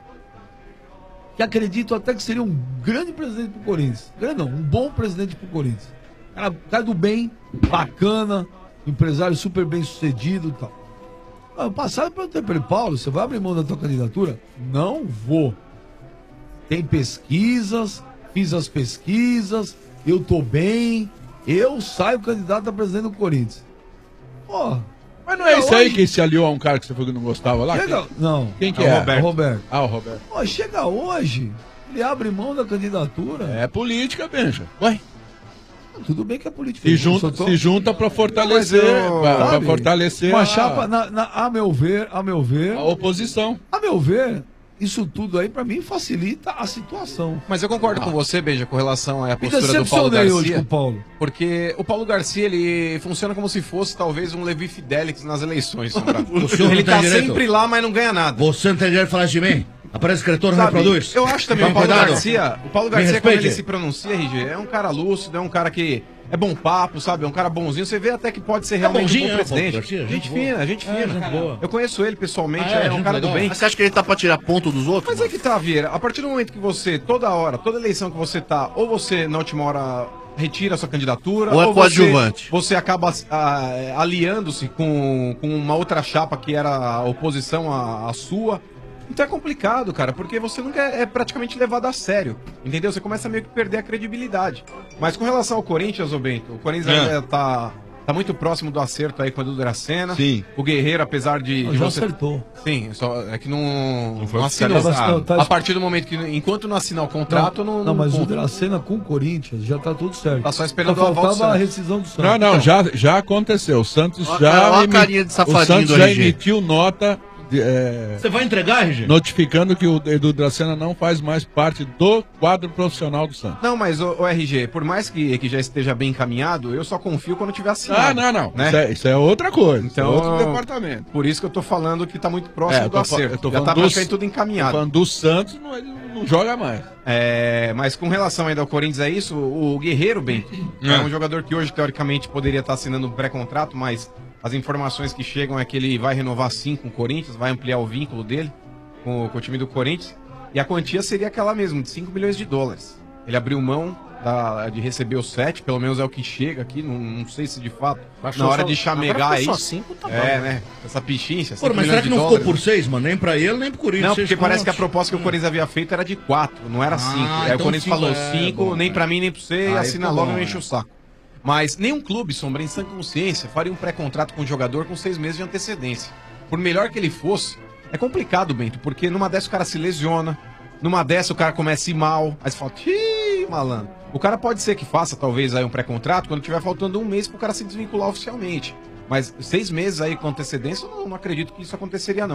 S17: que acredito até que seria um grande presidente pro Corinthians. Grande não, um bom presidente pro Corinthians. Cara do bem, bacana, empresário super bem sucedido e tal. O passado para ele, Paulo, você vai abrir mão da tua candidatura? Não vou. Tem pesquisas, fiz as pesquisas, eu tô bem, eu saio candidato a presidente do Corinthians. Pô,
S18: Mas não é isso aí que se aliou a um cara que você falou que não gostava lá?
S17: Chega... Não.
S18: Quem que
S17: é?
S18: é?
S17: O Roberto.
S18: Ah, o Roberto.
S17: Pô, chega hoje, ele abre mão da candidatura.
S18: É política, Benja. Ué?
S17: Tudo bem que é política.
S18: Se junta pra fortalecer. Pra fortalecer
S17: uma chapa, a meu ver.
S18: A oposição.
S17: A meu ver, isso tudo aí pra mim facilita a situação.
S19: Mas eu concordo com você, Beija, com relação à
S17: Me
S19: postura do Paulo Garcia.
S17: hoje com o Paulo.
S19: Porque o Paulo Garcia, ele funciona como se fosse talvez um Levi Fidelix nas eleições.
S21: O senhor
S19: Ele
S21: não tem
S19: tá
S21: direito.
S19: sempre lá, mas não ganha nada.
S21: Você não tem direito de falar isso de mim? Aparece escritor, não
S19: Sabe,
S21: reproduz?
S19: eu acho também
S21: Toma
S19: o Paulo
S21: cuidado.
S19: Garcia,
S21: Me
S19: quando
S21: respeite.
S19: ele se pronuncia, RG, é um cara lúcido, é um cara que é bom papo, sabe? É um cara bonzinho. Você vê até que pode ser realmente
S21: bonzinho,
S19: um bom
S21: né, Paulo
S19: presidente.
S21: Garcia?
S19: Gente
S21: Gente
S19: fina,
S21: boa.
S19: gente
S21: É,
S19: fina.
S21: gente boa.
S19: Eu conheço ele pessoalmente,
S21: Ah,
S19: é um
S21: gente
S19: cara do
S21: legal.
S19: bem.
S15: Mas você acha que ele tá pra tirar ponto dos outros?
S19: Mas é que tá, Vieira. A partir do momento que você, toda hora, toda eleição que você tá, ou você na última hora retira a sua candidatura,
S15: Ou é
S19: você,
S15: coadjuvante.
S19: você acaba aliando-se com uma outra chapa que era a oposição à sua. Então é complicado, cara, porque você nunca é praticamente levado a sério, entendeu? Você começa meio que perder a credibilidade. Mas com relação ao Corinthians, ô Bento, o Corinthians ainda tá muito próximo do acerto aí com a Edu Dracena.
S18: Sim.
S19: O Guerreiro, apesar de
S17: Já
S19: você...
S17: acertou.
S19: Sim, só é que não
S18: foi
S19: assinou.
S17: oficializado.
S19: A partir do momento que, enquanto não assinar o contrato, não
S17: mas o
S19: conta.
S17: Dracena com o Corinthians já tá tudo certo.
S19: Tá só esperando
S17: Só
S19: o aval do
S17: faltava a
S19: Santos.
S17: rescisão do Santos.
S18: Não, já aconteceu. O Santos
S15: Ó,
S18: já.
S15: ó a carinha de safadinho
S18: o Santos
S15: do
S18: já
S15: RG.
S18: emitiu nota.
S21: Você vai entregar, RG?
S18: Notificando que o Edu Dracena não faz mais parte do quadro profissional do Santos.
S19: Não, mas o RG, por mais que já esteja bem encaminhado, eu só confio quando tiver assinado.
S18: Não.
S19: Né?
S18: Isso é outra coisa.
S19: Então,
S18: isso é outro departamento.
S19: Por isso que eu tô falando que tá muito próximo
S18: eu
S19: do
S18: tô
S19: acerto.
S18: eu tô
S19: Já tá
S18: falando
S19: praticamente tudo encaminhado.
S18: falando do Santos, ele não joga mais.
S19: Mas com relação ainda ao Corinthians é isso, o Guerreiro, bem, é um jogador que hoje, teoricamente, poderia estar assinando um pré-contrato, mas as informações que chegam é que ele vai renovar sim com o Corinthians, vai ampliar o vínculo dele com o time do Corinthians, e a quantia seria aquela mesmo, de 5 milhões de dólares. Ele abriu mão de receber os 7, pelo menos é o que chega aqui, não sei se de fato,
S13: Baixou
S19: na hora
S13: só-
S19: de chamegar
S13: agora
S19: é
S13: ficou
S19: isso.
S13: só 5, tá bom.
S19: Né? Essa pichincha, 5
S21: Pô, mas
S19: milhões
S21: será que
S19: de
S21: não
S19: dólares.
S21: ficou por 6, mano? Nem pra ele, nem pro Corinthians.
S19: Não, porque
S21: Seis
S19: parece que a
S21: contos.
S19: proposta que o Corinthians havia feito era de 4, não era 5. Aí o
S21: então
S19: Corinthians
S21: cinco,
S19: falou
S21: é,
S19: 5,
S21: bom,
S19: nem pra mim, nem pra você, e
S21: Aí
S19: assina
S21: ficou
S19: logo
S21: bom,
S19: e não enche
S21: é.
S19: o saco. Mas nenhum clube, Sombra, em sã consciência, faria um pré-contrato com um jogador com 6 meses de antecedência. Por melhor que ele fosse, é complicado, Bento, porque numa dessa o cara se lesiona, numa dessa o cara começa a ir mal, aí você fala, ih, malandro. O cara pode ser que faça, talvez, aí um pré-contrato quando tiver faltando um mês pro cara se desvincular oficialmente. Mas 6 meses aí com antecedência, eu não acredito que isso aconteceria, não.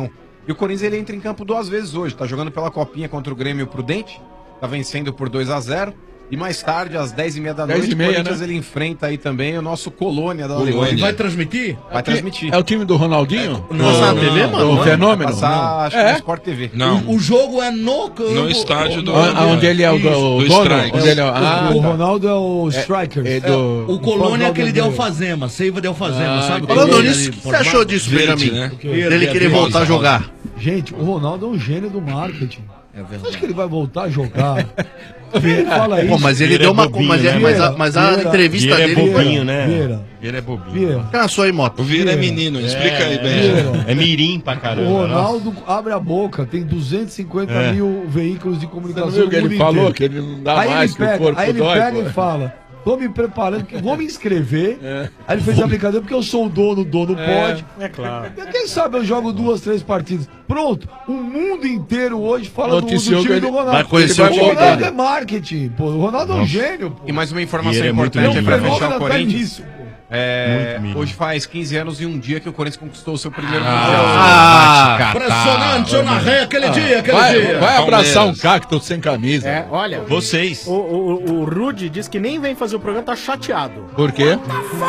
S19: E o Corinthians ele entra em campo 2 vezes hoje. Tá jogando pela Copinha contra o Grêmio Prudente. Tá vencendo por 2-0. E mais tarde, às 10h30 da noite, o Corinthians ele enfrenta aí também o nosso Colônia da Alemanha.
S21: Vai transmitir?
S19: Vai transmitir.
S14: É o time do Ronaldinho?
S19: Passar na TV, mano?
S14: O Fenômeno?
S19: Vai passar, acho que no Sport TV.
S18: Não.
S21: O jogo é no campo.
S18: No estádio do...
S14: Onde ele é o dono? Onde ele é
S17: o Ronaldo é o striker.
S21: O Colônia é aquele de Alfazema, Seiva de Alfazema, sabe?
S15: Falando nisso, o que você achou disso, Benjamin? Dele querer voltar a jogar.
S17: Gente, o Ronaldo é um gênio do marketing. Você acha que ele vai voltar a jogar? Fala isso.
S15: Pô, mas ele deu uma. Mas a entrevista dele.
S16: Ele é bobinho, né?
S17: Vieira
S16: é bobinho.
S15: Cansou aí, Moto.
S18: O Vieira é menino, explica aí, Ben.
S16: É mirim pra caramba.
S17: O Ronaldo abre a boca, tem 250 mil veículos de comunicação.
S14: Você não viu que ele falou que ele não dá
S17: aí
S14: mais, que o corpo
S17: Aí ele
S14: dói,
S17: pega e fala: tô me preparando, que vou me inscrever. Aí ele fez a brincadeira porque eu sou o dono pode.
S13: É claro.
S17: Quem sabe eu jogo 2, 3 partidas. Pronto, o mundo inteiro hoje fala do
S14: Noticiou
S17: time
S14: que
S17: do
S14: ele
S17: Ronaldo.
S15: vai conhecer o time
S17: Ronaldo
S15: dele.
S17: é marketing, pô. O Ronaldo é um gênio, pô.
S19: E mais uma informação
S16: E ele é muito
S19: importante aí pra
S16: milionário.
S19: fechar o Corinthians.
S17: Nisso, pô.
S19: Hoje faz 15 anos e um dia que o Corinthians conquistou o seu primeiro
S21: Impressionante, eu narrei aquele dia.
S14: Vai abraçar um cacto sem camisa.
S13: Olha,
S16: Vocês.
S13: o Rudy disse que nem vem fazer o programa, tá chateado.
S14: Por quê?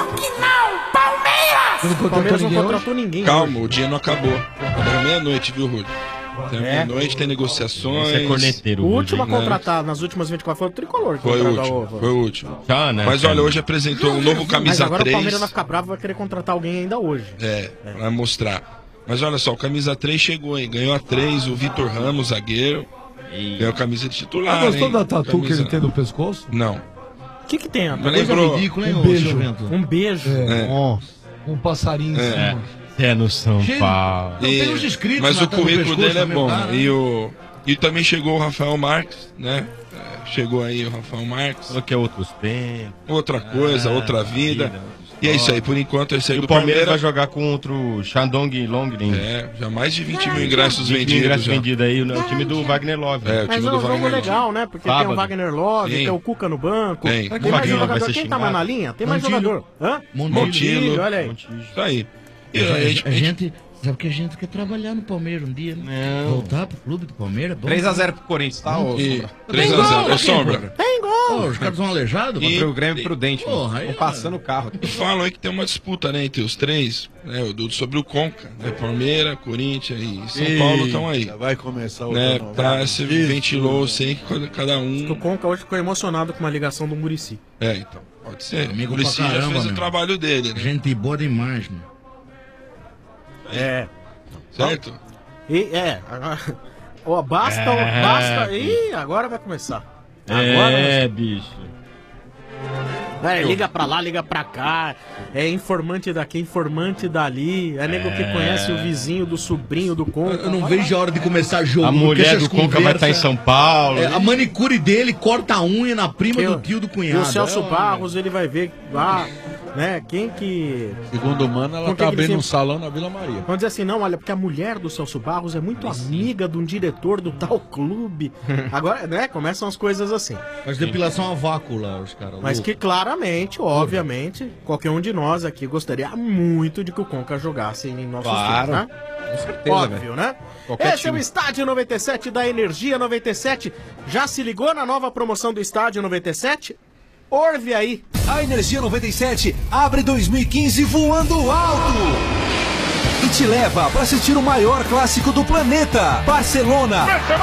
S13: O Palmeiras não contratou ninguém.
S18: Calma, o dia não acabou. Agora meia-noite, viu, Rudy? Até meia-noite, tem negociações.
S16: Você é corneteiro.
S13: O último a
S18: né?
S13: contratar nas últimas 24 foi o Tricolor. que
S18: Foi o
S13: contratou
S18: último, foi o último.
S16: Já, né?
S18: Mas olha, hoje apresentou um novo
S13: Mas
S18: camisa
S13: agora
S18: 3.
S13: o Palmeiras vai ficar bravo e vai querer contratar alguém ainda hoje.
S18: Pra mostrar. Mas olha só, o camisa 3 chegou, hein? Ganhou a 3, o Vitor Ramos, zagueiro. Ganhou a camisa de titular.
S17: Gostou
S18: hein?
S17: da tatu
S18: Camisa...
S17: que ele tem no pescoço?
S18: Não.
S13: O que tem?
S18: Mas lembrou.
S21: Ridículo, hein,
S17: Um
S21: ô,
S17: beijo.
S21: seu Bento?
S13: Um beijo.
S17: Um passarinho em cima.
S16: É no São Paulo.
S21: Tem uns inscritos
S18: Mas
S21: lá,
S18: o
S21: tá no
S18: currículo
S21: pescoço
S18: dele é
S21: também,
S18: bom.
S21: cara, né?
S18: E também chegou o Rafael Marques, né? Chegou aí o Rafael Marques.
S16: Falou que é outros tempos.
S18: Outra coisa, outra vida. E é isso aí, por enquanto é isso aí
S16: E
S18: do
S16: o Palmeiras vai
S18: Palmeiras.
S16: jogar contra o Shandong Longling.
S18: Já mais de 20 mil ingressos
S16: 20 mil
S18: vendidos.
S16: ingressos
S18: já.
S16: vendidos aí, o time do Wagner Love.
S18: É, o
S13: Mas
S18: time
S13: é
S18: do
S13: um jogo
S18: Wagner.
S13: legal, né? Porque
S16: Sábado.
S13: tem o Wagner Love,
S18: Sim.
S13: tem o Cuca no banco.
S18: Tem.
S13: Tem
S18: O
S13: mais
S18: Wagner
S13: jogador.
S16: vai ser
S13: Quem tá mais
S16: xingado.
S13: na linha? Tem mais
S21: Montilho.
S13: jogador. Hã?
S18: Montilho.
S13: Olha aí.
S18: Isso aí. E
S21: A gente, sabe que a gente quer trabalhar no Palmeiras um dia, né? Voltar pro clube do Palmeiras.
S19: 3-0 pro Corinthians, tá? Ô,
S18: E
S19: Sombra?
S18: 3x0. Ô, Sombra.
S13: Tem gol!
S21: Os caras estão aleijados?
S18: E-
S19: Contra o Grêmio Prudente.
S21: Porra, aí,
S19: Estão passando o carro aqui.
S18: Falam aí que tem uma disputa, né, entre os três, né, sobre o Conca, né, Palmeiras, Corinthians e São Paulo estão aí.
S14: Já vai começar o
S18: Né,
S14: novela.
S18: se ventilou sem cada
S13: O
S18: um.
S13: Conca hoje ficou emocionado com uma ligação do Muricy.
S18: Então, pode ser.
S21: Amigo
S18: O Muricy
S21: pra
S18: já
S21: caramba,
S18: fez o
S21: meu.
S18: trabalho dele, né?
S21: Gente boa demais, mano.
S18: Certo?
S13: Ó, basta. Ih, agora vai começar.
S16: Bicho.
S13: Liga pra lá, liga pra cá. É informante daqui, informante dali. É nego que conhece o vizinho do sobrinho do Conca.
S21: Eu não vejo a hora de começar jogo.
S16: A
S21: porque
S16: mulher
S21: essas
S16: do Conca vai estar em
S21: conversas-
S16: São Paulo.
S21: A manicure dele corta a unha na prima do tio do
S13: E
S21: cunhado.
S13: o Celso Barros, ele vai ver lá, né? Quem que.
S14: Segundo o Mano, ela
S13: Com
S14: tá
S13: quem que
S14: abrindo
S13: ele
S14: um
S13: se-
S14: salão na Vila Maria.
S13: Vamos dizer assim, não, olha, porque a mulher do Celso Barros é muito amiga de um diretor do tal clube. Agora, né, começam as coisas assim.
S21: Faz depilação a vácuo lá, os caras.
S13: Mas que claramente, obviamente, qualquer um de nós aqui gostaria muito de que o Conca jogasse em nossos
S19: Claro.
S13: times, né?
S19: Com certeza,
S13: Óbvio,
S19: velho.
S13: né?
S19: Qualquer
S13: Esse é o
S19: time.
S13: Estádio 97 da Energia 97. Já se ligou na nova promoção do Estádio 97? Ouve aí.
S9: A Energia 97 abre 2015 voando alto e te leva para assistir o maior clássico do planeta, Barcelona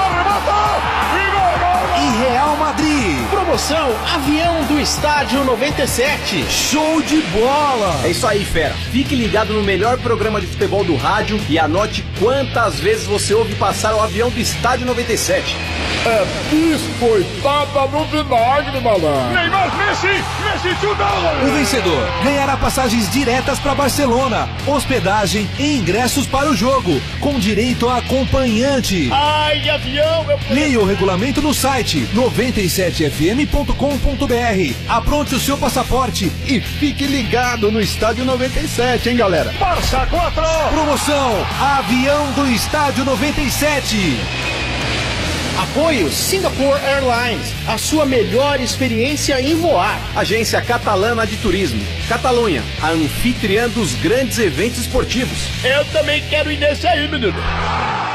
S9: e Real Madrid.
S13: Promoção Avião do Estádio 97.
S9: Show de bola!
S3: É isso aí, fera. Fique ligado no melhor programa de futebol do rádio e anote quantas vezes você ouve passar o avião do Estádio 97.
S9: Biscoitada no vinagre, malandro.
S6: Neymar, Messi
S9: O vencedor ganhará passagens diretas para Barcelona, hospedagem e ingressos para o jogo, com direito a acompanhante.
S6: Ai, avião, meu...
S9: Leia o regulamento no site 97fm.com.br. Apronte o seu passaporte e fique ligado no Estádio 97, hein, galera?
S6: Barça 4.
S9: Promoção Avião do Estádio 97.
S13: Apoio Singapore Airlines, a sua melhor experiência em voar.
S3: Agência Catalana de Turismo. Catalunha, a anfitriã dos grandes eventos esportivos.
S6: Eu também quero ir nesse aí, menino.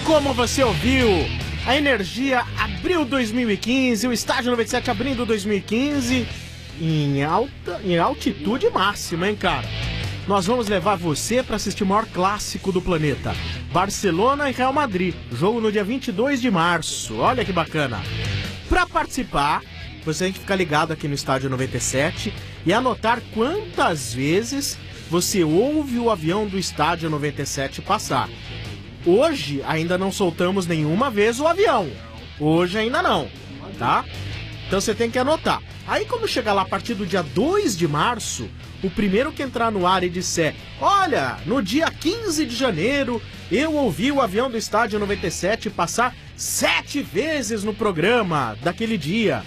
S13: como você ouviu, a Energia abriu 2015, o Estádio 97 abrindo 2015 em altitude máxima, hein, cara? Nós vamos levar você para assistir o maior clássico do planeta, Barcelona e Real Madrid, jogo no dia 22 de março, olha que bacana. Para participar, você tem que ficar ligado aqui no Estádio 97 e anotar quantas vezes você ouve o avião do Estádio 97 passar. Hoje ainda não soltamos nenhuma vez o avião. Hoje ainda não, tá? Então você tem que anotar. Aí quando chegar lá a partir do dia 2 de março, o primeiro que entrar no ar e disser: olha, no dia 15 de janeiro eu ouvi o avião do Estádio 97 passar 7 vezes no programa daquele dia.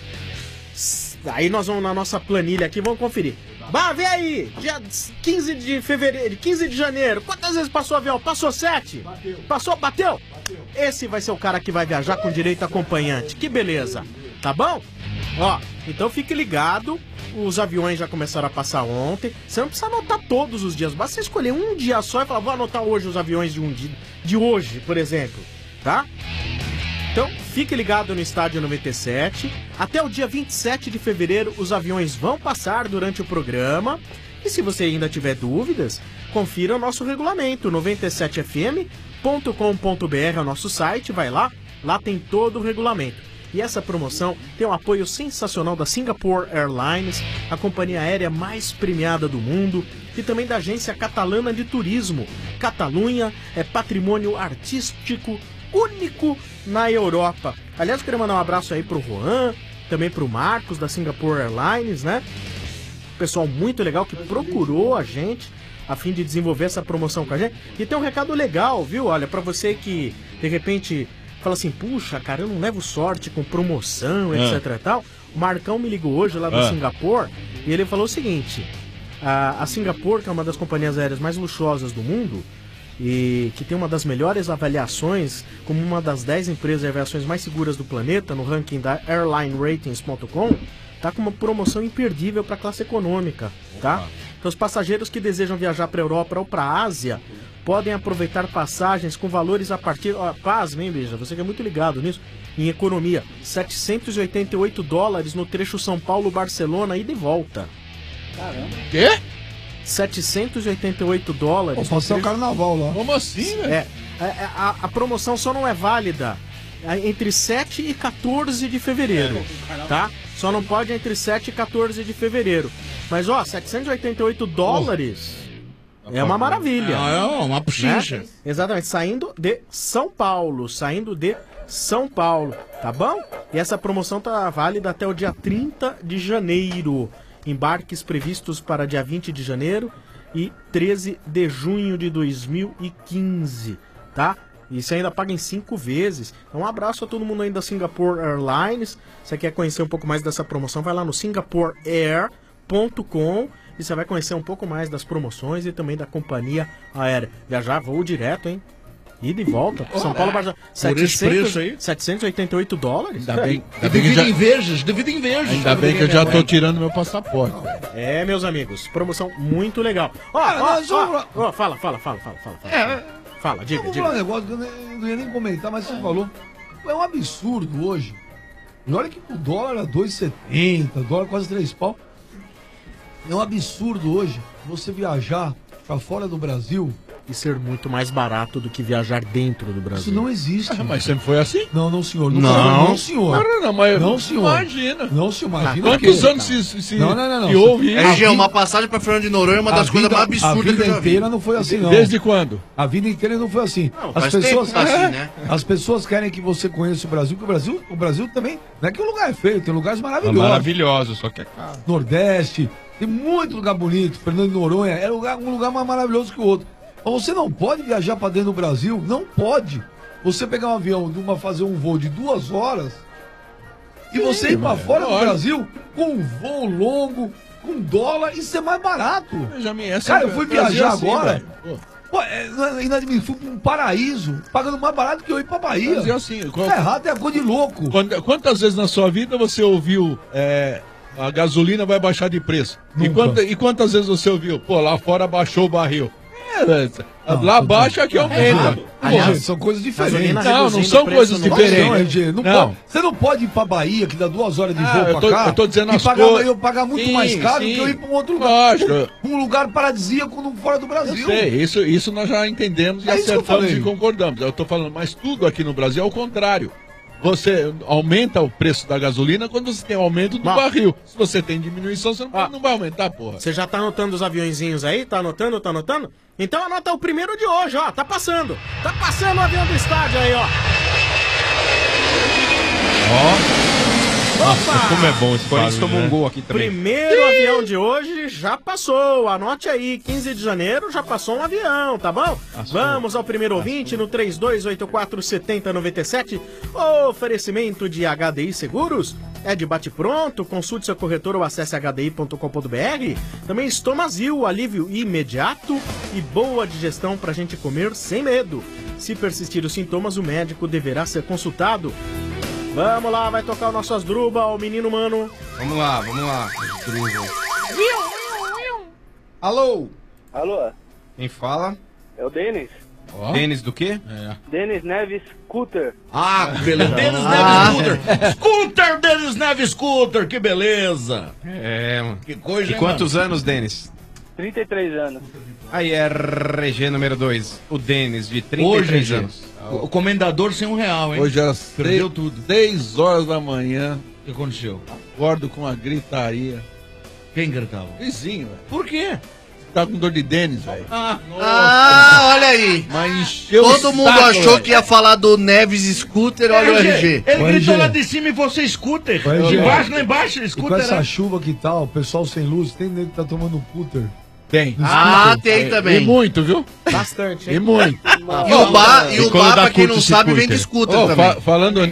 S13: Aí nós vamos na nossa planilha aqui, vamos conferir. Bah, vê aí, dia 15 de fevereiro, 15 de janeiro, quantas vezes passou o avião? Passou 7? Bateu. Bateu? Esse vai ser o cara que vai viajar com direito a acompanhante, que beleza, tá bom? Ó, então fique ligado, os aviões já começaram a passar ontem, você não precisa anotar todos os dias, basta você escolher um dia só e falar, vou anotar hoje os aviões de hoje, por exemplo, tá? Então, fique ligado no Estádio 97. Até o dia 27 de fevereiro, os aviões vão passar durante o programa. E se você ainda tiver dúvidas, confira o nosso regulamento, 97fm.com.br é o nosso site, vai lá tem todo o regulamento. E essa promoção tem um apoio sensacional da Singapore Airlines, a companhia aérea mais premiada do mundo, e também da agência catalana de turismo. Catalunha é patrimônio artístico único na Europa. Aliás, eu queria mandar um abraço aí pro Juan, também pro Marcos da Singapore Airlines, né? Pessoal muito legal que procurou a gente a fim de desenvolver essa promoção com a gente. E tem um recado legal, viu? Olha, pra você que de repente fala assim, puxa, cara, eu não levo sorte com promoção, etc e tal. O Marcão me ligou hoje lá da Singapore e ele falou o seguinte: a Singapore, que é uma das companhias aéreas mais luxuosas do mundo, e que tem uma das melhores avaliações, como uma das 10 empresas de aviações mais seguras do planeta, no ranking da AirlineRatings.com, tá com uma promoção imperdível para a classe econômica, tá? Então os passageiros que desejam viajar para a Europa ou para a Ásia podem aproveitar passagens com valores a partir... pasmem, beija, você que é muito ligado nisso, em economia, $788 no trecho São Paulo-Barcelona, ida e volta.
S14: Caramba. Quê?
S13: $788.
S17: Pô, passou o carnaval lá.
S14: Como assim, velho?
S13: A promoção só não é válida entre 7 e 14 de fevereiro, tá? Só não pode entre 7 e 14 de fevereiro. Mas, ó, $788 é uma maravilha.
S14: É uma puxincha.
S13: Né? Exatamente, saindo de São Paulo, tá bom? E essa promoção tá válida até o dia 30 de janeiro. Embarques previstos para dia 20 de janeiro e 13 de junho de 2015, tá? E você ainda paga em 5 vezes. Então um abraço a todo mundo aí da Singapore Airlines. Você quer conhecer um pouco mais dessa promoção, vai lá no singaporeair.com e você vai conhecer um pouco mais das promoções e também da companhia aérea. Viajar voo direto, hein? Ida e volta. São Paulo, Barcelona. $788.
S14: Ainda bem.
S21: Divide em vezes.
S14: Ainda bem que eu já tô tirando meu passaporte.
S13: É, meus amigos. Promoção muito legal. Fala. Fala, diga.
S17: Vou falar um negócio que eu não ia nem comentar, mas você falou. É um absurdo hoje. E olha que o dólar é 2,70, dólar quase 3 pau. É um absurdo hoje você viajar pra fora do Brasil
S13: e ser muito mais barato do que viajar dentro do Brasil.
S17: Isso não existe.
S14: Mas sempre foi assim?
S17: Não, senhor.
S14: Não,
S17: senhor.
S14: Não,
S17: senhor.
S14: Imagina.
S17: Não, senhor. Imagina.
S14: Quantos anos se
S17: Não.
S14: que houve isso?
S15: Uma passagem pra Fernando de Noronha é uma das coisas mais absurdas que eu já vi.
S17: A vida inteira não foi assim, não.
S14: Desde quando?
S17: A vida inteira não foi assim.
S15: Não, as pessoas tá assim, né?
S17: As pessoas querem que você conheça o Brasil, porque o Brasil também não é que o lugar é feio, tem lugares maravilhosos.
S16: Maravilhoso, só que é caro.
S17: Nordeste, tem muito lugar bonito. Fernando de Noronha é um lugar mais maravilhoso que o outro. Mas você não pode viajar para dentro do Brasil, não pode. Você pegar um avião, fazer um voo de 2 horas e você ir para fora do Brasil com um voo longo, com dólar, isso é mais barato. Cara, eu fui viajar agora. Pô, ainda fui para um paraíso, pagando mais barato que eu ir para Bahia.
S14: Assim,
S17: errado é coisa de louco.
S14: Quantas vezes na sua vida você ouviu a gasolina vai baixar de preço? E quantas vezes você ouviu, pô, lá fora baixou o barril?
S1: Lá abaixo aqui aumenta.
S17: Aliás, são coisas diferentes.
S1: Não são coisas diferentes.
S17: Não, você não pode ir pra Bahia, que dá 2 horas de voo pra cá,
S1: eu tô dizendo as
S17: eu pagar muito mais caro do que eu ir pra um outro lugar. Um lugar paradisíaco fora do Brasil.
S1: Eu sei, isso nós já entendemos e acertamos e concordamos. Eu tô falando, mas tudo aqui no Brasil é o contrário. Você aumenta o preço da gasolina quando você tem aumento do barril. Se você tem diminuição, você não vai aumentar, porra.
S13: Você já tá anotando os aviãozinhos aí? Tá anotando? Então anota o primeiro de hoje, ó. Tá passando. Tá passando o avião do estádio aí, ó.
S16: Nossa, como é bom esse
S19: Corinthians tomou um gol aqui também.
S13: Primeiro avião de hoje já passou. Anote aí, 15 de janeiro já passou um avião, tá bom? Vamos ao primeiro ouvinte no 3284-7097. Oferecimento de HDI Seguros. É de bate-pronto. Consulte seu corretor ou acesse hdi.com.br. Também Estomazil, alívio imediato e boa digestão pra gente comer sem medo. Se persistir os sintomas, o médico deverá ser consultado. Vamos lá, vai tocar o nosso Asdruba, o menino mano.
S19: Vamos lá. Asdruba. Alô?
S4: Alô?
S19: Quem fala?
S4: É o Denis.
S19: Denis do quê?
S4: Denis Neves Scooter.
S21: Ah, beleza. Denis Neves Scooter. Scooter, Denis Neves Scooter, que beleza.
S19: Mano.
S21: Que coisa,
S19: E quantos anos, Denis?
S4: 33 anos.
S19: Aí é RG número 2. O Denis, de 33 anos.
S21: O comendador sem R$1, hein?
S1: Hoje era
S21: Perdeu tudo.
S1: 10 horas da manhã.
S21: O que aconteceu?
S1: Acordo com uma gritaria.
S21: Quem gritava?
S1: Vizinho, velho.
S21: Por quê?
S1: Tá com dor de Denis, velho.
S15: Olha aí.
S1: Mas encheu
S15: Todo mundo achou que ia falar do Neves Scooter, olha o RG.
S21: Ele gritou lá de cima e você scooter. Embaixo, lá embaixo,
S17: E com
S21: scooter.
S17: essa chuva que tal, o pessoal sem luz, tem nego que tá tomando um cooter.
S1: Tem.
S15: Tem também.
S1: E muito, viu?
S13: Bastante, hein?
S1: E muito.
S15: E o bar, pra quem não sabe, vem de scooter também.
S1: Falando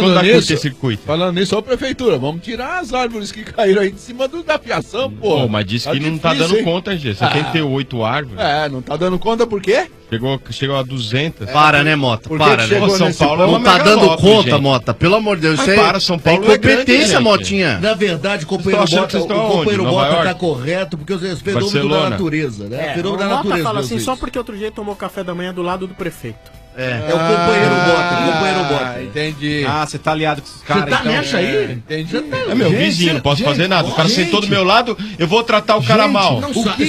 S1: nisso, ô prefeitura, vamos tirar as árvores que caíram aí de cima da fiação, pô.
S16: Mas disse que não tá dando conta, G. 78 árvores.
S1: Não tá dando conta por quê?
S16: Chegou a 200.
S15: Para, né, Mota? Para, né?
S16: São Paulo
S15: não tá dando conta, Mota. Pelo amor de Deus. Isso
S16: para, São Paulo
S15: é incompetência, Motinha.
S21: Na verdade, o companheiro Bota tá correto, porque é fenômeno da natureza, né? Fenômeno da
S13: Mota
S21: natureza.
S13: fala assim só porque outro dia tomou café da manhã do lado do prefeito.
S21: É o companheiro Bota,
S1: entendi.
S19: Você tá aliado com esses caras,
S21: Você tá nessa aí?
S1: Entendi.
S16: É meu vizinho, não posso fazer nada. O cara sentou do meu lado, eu vou tratar o cara mal.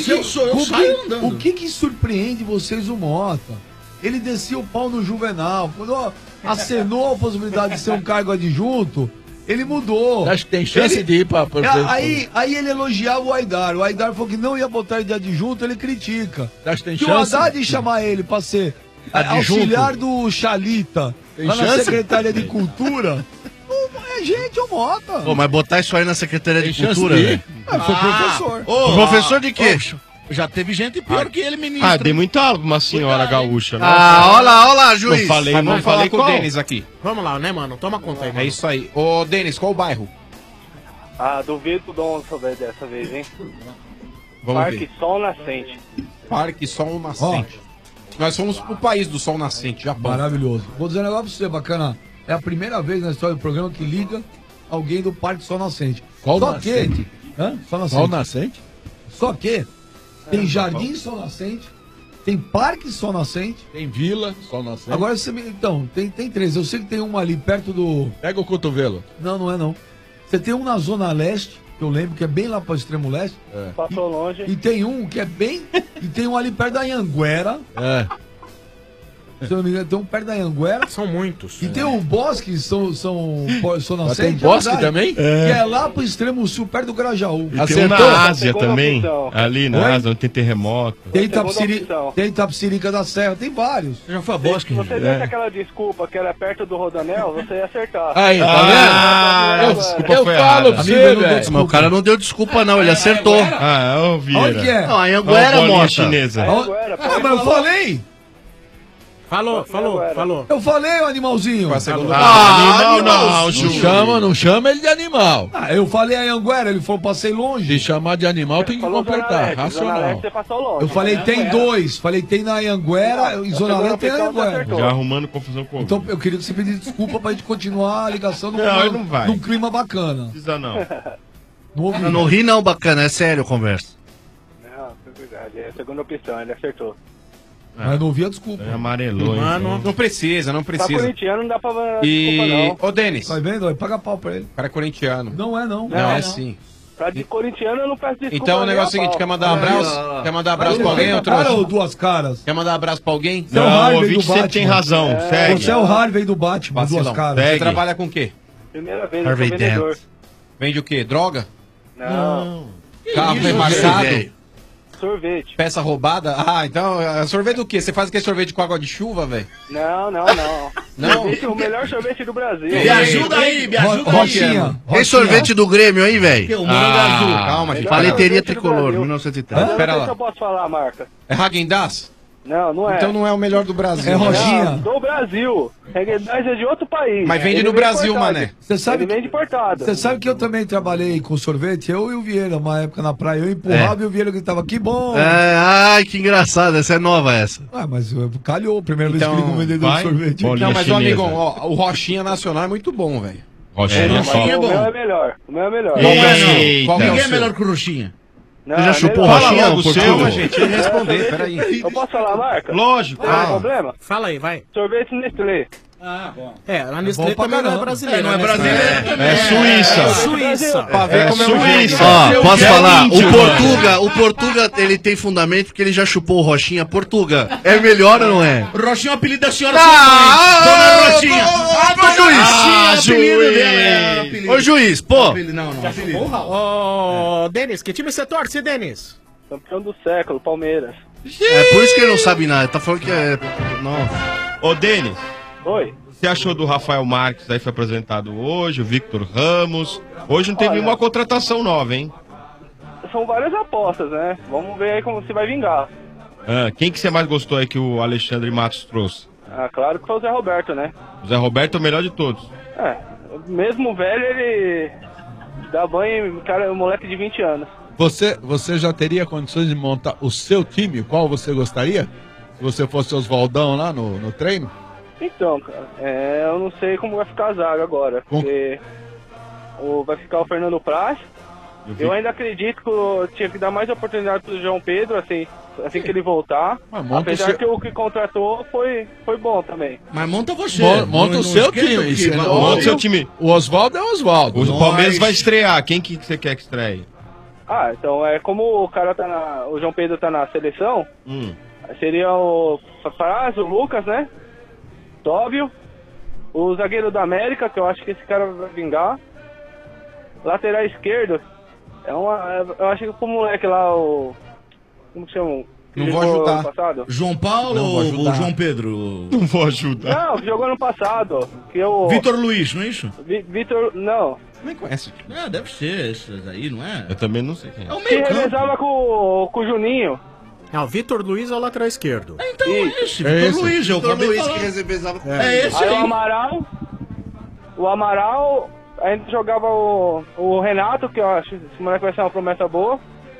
S17: O que surpreende vocês, o Mota? Ele descia o pau no Juvenal. Quando acenou a possibilidade de ser um cargo adjunto, ele mudou.
S1: Acho que tem chance de ir pra...
S17: Aí ele elogiava o Aidar. O Aidar falou que não ia botar ele de adjunto, ele critica.
S1: Acho que tem
S17: Se
S1: chance.
S17: o Haddad chamar ele pra ser auxiliar do Xalita lá na Secretaria de Cultura... É gente, ô Mota.
S15: Pô, mas botar isso aí na Secretaria de Cultura, né?
S17: Foi professor.
S15: Professor de quê?
S21: Já teve gente pior que ele, ministro.
S16: Dei muita aula pra uma senhora gaúcha. Né?
S15: Olha lá, juiz.
S19: Vamos falar com o Denis aqui.
S13: Vamos lá, né, mano? Toma conta aí, mano.
S19: É isso aí. Ô, Denis, qual o bairro?
S4: Duvido que o Dom souber dessa vez, hein?
S19: Vamos
S4: Parque
S19: ver.
S4: Sol Nascente.
S19: Parque Sol Nascente. Nós fomos pro país do Sol Nascente, Japão.
S17: Maravilhoso. Vou dizer um negócio pra você, bacana. É a primeira vez na história do programa que liga alguém do Parque Sol Nascente.
S1: Qual
S17: Só
S1: nascente?
S17: Sol Nascente.
S1: Sol Nascente?
S17: Só que tem Jardim Sol Nascente, tem Parque Sol Nascente.
S1: Tem Vila Sol Nascente.
S17: Agora você me... Então, tem 3. Eu sei que tem uma ali perto do...
S1: Pega o cotovelo.
S17: Não é não. Você tem um na Zona Leste, que eu lembro que é bem lá para o extremo leste.
S4: Passou longe.
S17: E tem um que é bem... e tem um ali perto da Anhanguera. Se eu não me engano, tem um perto da Anhanguera.
S13: São muitos.
S17: E tem um bosque, São Nascente.
S1: Tem bosque também?
S17: Que é lá pro extremo sul, perto do Grajaú.
S16: E tem um na Ásia também. Ali na Ásia, onde tem terremoto.
S17: Tem Itapecerica da Serra, tem vários.
S21: Já foi a bosque.
S4: Se você desse aquela desculpa que era perto do Rodanel, você ia acertar.
S1: Aí, tá vendo? Eu falo pra você, velho.
S15: Mas o cara não deu desculpa, não. Ele acertou.
S16: Eu vi.
S17: Onde que é?
S15: Não, a Anhanguera, Mota.
S16: Chinesa.
S17: Mas eu falei.
S13: Falou.
S17: Eu falei, o animalzinho.
S16: Animal não, Ju.
S1: Não chama ele de animal.
S17: Eu falei a Anhanguera, ele falou, passei longe.
S1: Se chamar de animal tem que completar. Racional.
S4: Você passou longe.
S17: Eu falei, tem 2. Falei, tem na Anhanguera, em Zona Leste tem na Anhanguera.
S16: Já arrumando confusão com o
S17: Então eu queria que você pedisse desculpa pra gente continuar a ligação
S16: não vai.
S17: num clima bacana.
S16: Não precisa não.
S15: Não ri não, bacana. É sério a conversa.
S4: Não, foi verdade. É a segunda opção, ele acertou.
S17: Mas não via desculpa.
S16: Amarelou, hein?
S19: Não precisa, não
S4: Pra
S19: precisa.
S4: corintiano não dá pra desculpa,
S19: E,
S4: não.
S19: ô Denis,
S17: Tá vendo? Vai pagar pau pra ele.
S19: o cara é corintiano.
S17: Não é, não.
S19: Não, é sim.
S4: Pra de corintiano eu não peço desculpa.
S19: Então o
S4: nem
S19: negócio é o
S4: a
S19: seguinte,
S4: pau.
S19: quer mandar um abraço? Quer mandar um abraço pra alguém, ou
S17: Cara ou
S19: trouxa?
S17: duas caras?
S19: Quer mandar um abraço pra alguém?
S17: Você é o
S16: Não, o
S17: Harvey do
S16: ouvinte sempre
S17: Batman.
S16: tem razão. Segue.
S17: Você é o Harvey do Batman,
S19: Vacilão.
S17: duas caras.
S19: Você trabalha com o quê?
S4: Primeira vez,
S15: Harvey
S4: eu sou vendedor.
S15: Dent.
S19: Vende o quê? Droga?
S4: Não.
S19: Carro remarcado?
S4: Sorvete.
S19: Peça roubada? Ah, então, sorvete do quê? Você faz o quê? Sorvete com água de chuva, velho?
S4: Não.
S19: Não?
S4: Sorvete, o melhor sorvete do Brasil.
S21: Me ajuda aí, me ajuda aí.
S17: Rochinha.
S15: Tem sorvete do Grêmio aí,
S21: Que
S15: velho?
S21: é o morango azul.
S19: Calma, gente.
S15: Paleteria
S4: sorvete do
S15: Tricolor,
S4: Brasil.
S15: 1930.
S4: Eu não
S19: Pera
S4: sei
S19: lá.
S4: se eu posso falar a marca.
S19: É Häagen-Dazs?
S4: Não é.
S19: Então não é o melhor do Brasil.
S17: É
S19: né?
S17: Rochinha.
S4: Não, do Brasil. Häagen-Dazs é de outro país.
S19: Mas vende
S4: Ele
S19: no
S4: vem
S19: Brasil,
S4: importado.
S19: mané.
S17: Você sabe
S4: Ele vem importado.
S17: Você sabe que eu também trabalhei com sorvete, eu e o Vieira, uma época na praia, eu empurrava e o Vieira gritava, que bom!
S15: Ai, que engraçado, essa é nova essa.
S17: Ah, mas calhou, a primeira vez que
S19: Então,
S17: liga um vendedor
S16: vai.
S17: de sorvete.
S16: Bolinha
S19: Não, mas, ô,
S16: chinesa.
S19: amigão, ó, o Rochinha Nacional é muito bom, velho.
S16: Rochinha
S4: Mas
S16: só.
S4: o
S21: é bom.
S4: meu é melhor. O meu é melhor.
S19: Qual é o seu?
S16: Eita.
S19: Qual que é o
S21: Ninguém é
S19: seu?
S21: melhor que o Roxinha.
S4: Não,
S15: Você já
S4: é
S15: chupou
S4: melhor.
S15: Rochinha?
S16: Fala logo o seu.
S19: Calma, gente, ele responder, peraí.
S4: Eu posso falar a marca?
S16: Lógico.
S4: Tem problema?
S13: Fala aí, vai.
S4: Sorvete Nestlé.
S13: É, a Nestlé
S17: bom pra
S13: também não é
S17: caramba.
S13: brasileira.
S21: Não é
S13: né?
S21: brasileiro também.
S16: É Suíça.
S13: Suíça.
S19: Pra ver como é
S16: Suíça.
S15: Ó, posso
S16: É
S15: falar?
S16: índio,
S15: O Portuga, ele tem fundamento porque ele já chupou o Rochinha. Portuga, é melhor ou não é?
S21: Roxinha é o apelido da senhora.
S15: Ah,
S21: Dona Roxinha.
S15: ô, juiz!
S21: Roxinha,
S16: Ah,
S21: o apelido
S16: juiz.
S21: dela é apelido.
S15: Ô, juiz, pô!
S21: Apelido, não, apelido.
S13: Ô, Denis, que time você torce, Denis?
S4: Campeão do século, Palmeiras.
S15: É por isso que ele não sabe nada. Tá falando que é. Nossa.
S16: Ô, Denis,
S4: Oi.
S16: você achou do Rafael Marques aí foi apresentado hoje, o Victor Ramos? Hoje não teve
S4: Olha.
S16: nenhuma contratação nova, hein?
S4: São várias apostas, né? Vamos ver aí como se vai vingar.
S16: Ah, quem que você mais gostou aí que o Alexandre Matos trouxe?
S4: Ah, claro que foi o Zé Roberto, né?
S16: O Zé Roberto é o melhor de todos.
S4: É, mesmo velho, ele dá banho em cara, um moleque de 20 anos.
S14: Você já teria condições de montar o seu time? Qual você gostaria? Se você fosse Oswaldão lá no treino?
S4: Então, cara, eu não sei como vai ficar a zaga agora, porque vai ficar o Fernando Praz. Eu ainda acredito que eu tinha que dar mais oportunidade pro João Pedro, assim que ele voltar.
S14: monta
S4: Apesar
S14: o seu-
S4: que o que contratou foi bom também.
S21: Mas monta você.
S14: Monta o seu time.
S16: Monta o seu time.
S14: O Oswaldo é o Oswaldo.
S16: O Palmeiras vai estrear. Quem que você quer que estreie?
S4: Ah, então como o cara o João Pedro tá na seleção, seria o Praz, o Lucas, né? Tóbio, o zagueiro da América, que eu acho que esse cara vai vingar. Lateral esquerdo, eu acho que o moleque lá, como que chama?
S21: Não
S4: Que
S21: vou
S4: jogou
S21: ajudar.
S4: ano passado?
S21: João Paulo Não vou ou ajudar. João Pedro?
S16: Não vou ajudar.
S4: Não, que jogou ano passado. Que eu...
S21: Vitor Luiz, não é isso?
S4: Vitor, não.
S19: Nem conhece.
S21: É, deve ser esses aí, não é?
S16: Eu também não sei quem é.
S21: É o
S4: Que
S21: meio campo.
S4: revezava com o Juninho.
S13: Ah, o Vitor Luiz é o lateral esquerdo.
S21: Então é esse, Vitor Luiz, eu acabei de falar.
S15: revezava com
S21: É esse
S4: Aí
S21: aí.
S4: o Amaral, a gente jogava o Renato, que eu acho que esse moleque vai ser uma promessa boa.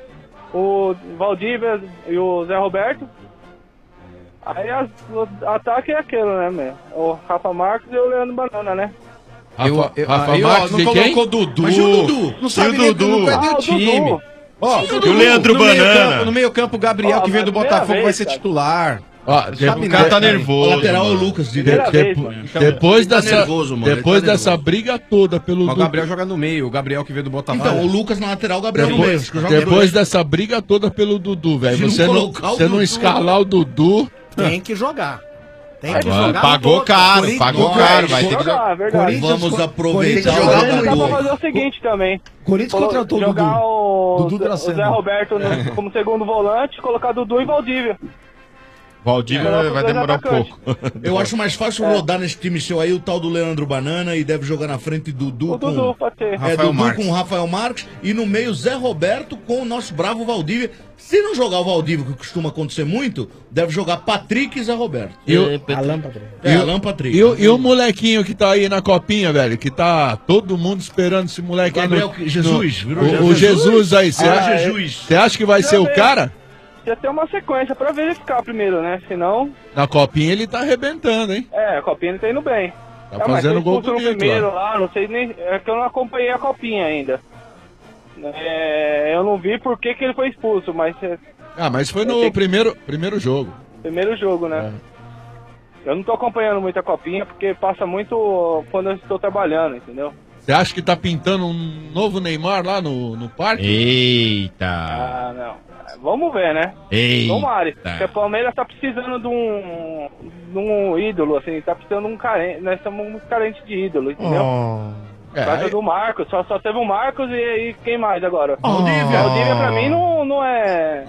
S4: O Valdívia e o Zé Roberto. Aí o ataque é aquele, né, meu? O Rafa Marques e o Leandro Banana, né?
S14: Rafa Marques
S19: não
S14: e quem?
S19: colocou o Dudu.
S21: Mas e o Dudu?
S19: Não sabe
S16: E o
S19: nem
S16: Dudu?
S19: como é do
S4: o
S19: time.
S4: Dudu.
S19: Ó,
S16: E o Leandro Banana?
S19: No meio campo, o Gabriel,
S4: Ó,
S19: que veio do
S4: primeira
S19: Botafogo,
S4: vez,
S19: vai ser
S4: cara.
S19: titular.
S14: Ó,
S19: Sabe
S16: O cara tá
S19: nada.
S21: O
S16: nervoso.
S21: lateral é o
S16: mano.
S21: Lucas direito.
S4: Primeira vez, mano.
S14: Depois
S15: Ele tá
S14: dessa,
S15: nervoso, mano, ele
S14: depois
S15: tá
S14: dessa
S15: nervoso.
S14: briga toda pelo
S19: Mas o
S14: Dudu,
S19: Gabriel joga no meio, o Gabriel que veio do Botafogo.
S21: Então, o Lucas na lateral, o Gabriel no meio. Acho que joga
S14: depois
S21: dois.
S14: dessa briga toda pelo Dudu, velho.
S21: Se não
S14: Você não,
S21: colocar o
S14: você não
S21: Dudu-
S14: escalar o Dudu.
S13: Tem que jogar. Tem que
S16: Agora
S13: jogar.
S16: pagou
S13: no
S16: caro,
S13: Corinthians-
S16: pagou
S21: Corinthians-
S16: caro. Vai ter que jogar.
S4: Jogar, verdade.
S21: Vamos aproveitar
S15: Corinthians
S21: o
S15: jogar
S4: Dá pra
S21: jogador.
S4: fazer o seguinte também.
S17: Corinthians contratou o
S4: jogar
S17: Dudu.
S4: o
S17: Dudu
S4: Zé
S17: Dracena.
S4: Roberto como segundo volante, colocar Dudu e Valdívia.
S16: Valdívia vai demorar um pouco.
S21: Eu acho mais fácil rodar nesse time seu aí o tal do Leandro Banana e deve jogar na frente Dudu
S4: O Dudu, pode ser.
S21: Dudu com o Rafael Marques e no meio Zé Roberto com o nosso bravo Valdívia. Se não jogar o Valdívia, que costuma acontecer muito, deve jogar Patrick e Zé Roberto.
S13: Alan Patrick.
S21: Alan Patrick.
S14: E o molequinho que tá aí na copinha, velho, que tá todo mundo esperando esse moleque aí.
S21: Gabriel Jesus, virou
S14: o Jesus aí, você acha,
S21: Jesus.
S14: você acha que vai ser o cara?
S4: Ia ter uma sequência pra verificar primeiro, né? Senão,
S14: Na copinha ele tá arrebentando, hein?
S4: a Copinha ele tá indo bem.
S14: Tá
S4: mas
S14: fazendo
S4: foi
S14: gol
S4: expulso no
S14: bonito
S4: primeiro
S14: lá.
S4: lá, não sei nem. É que eu não acompanhei a Copinha ainda. Eu não vi por que ele foi expulso, mas
S14: Ah, mas foi no primeiro jogo.
S4: primeiro jogo, né? Eu não tô acompanhando muito a copinha, porque passa muito quando eu estou trabalhando, entendeu?
S5: Você acha que tá pintando um novo Neymar lá no parque?
S16: Eita!
S4: Ah, não. Vamos ver, né?
S16: Eita.
S4: Tomara. Porque o Palmeiras tá precisando de um ídolo, assim, tá precisando de um carente. Nós estamos muito carentes de ídolo, entendeu? Por causa do Marcos, só teve o Marcos e quem mais agora? Valdívia pra mim não é.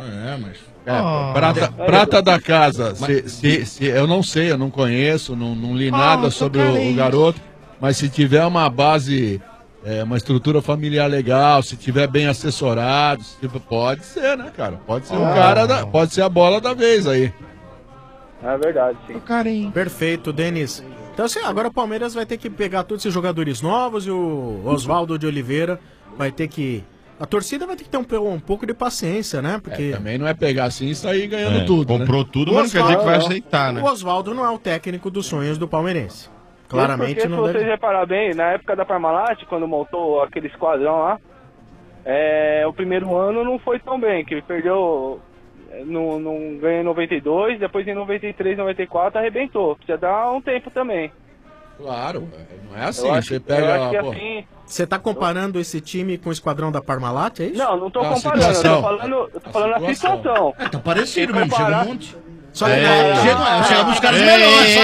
S5: Prata da casa. Se eu não sei, eu não conheço, não li nada sobre o garoto, mas se tiver uma base, uma estrutura familiar legal, se tiver bem assessorado, pode ser, né, cara? Pode ser o cara, pode ser a bola da vez aí.
S4: É verdade, sim.
S13: Perfeito, Denis. Então, assim, agora o Palmeiras vai ter que pegar todos esses jogadores novos e o Oswaldo de Oliveira vai ter que... A torcida vai ter que ter um pouco de paciência, né? Porque
S5: também não é pegar assim e sair ganhando tudo,
S16: comprou
S5: né?
S16: tudo, mas não quer dizer que vai aceitar, né?
S13: O Oswaldo não é o técnico dos sonhos do palmeirense. Claramente
S4: porque,
S13: não
S4: se vocês
S13: deve...
S4: reparar bem, na época da Parmalat, quando montou aquele esquadrão lá, o primeiro ano não foi tão bem, que ele perdeu... Não ganhou em 92, depois em 93, 94 arrebentou. Precisa dar um tempo também.
S5: Claro, não é assim. Você pega.
S4: Assim...
S13: Você tá comparando esse time com o esquadrão da Parmalat, é isso?
S4: Não tô comparando, eu tô falando a situação.
S21: Tá parecido mesmo, chega um monte.
S13: Só que
S21: chega os caras melhores, só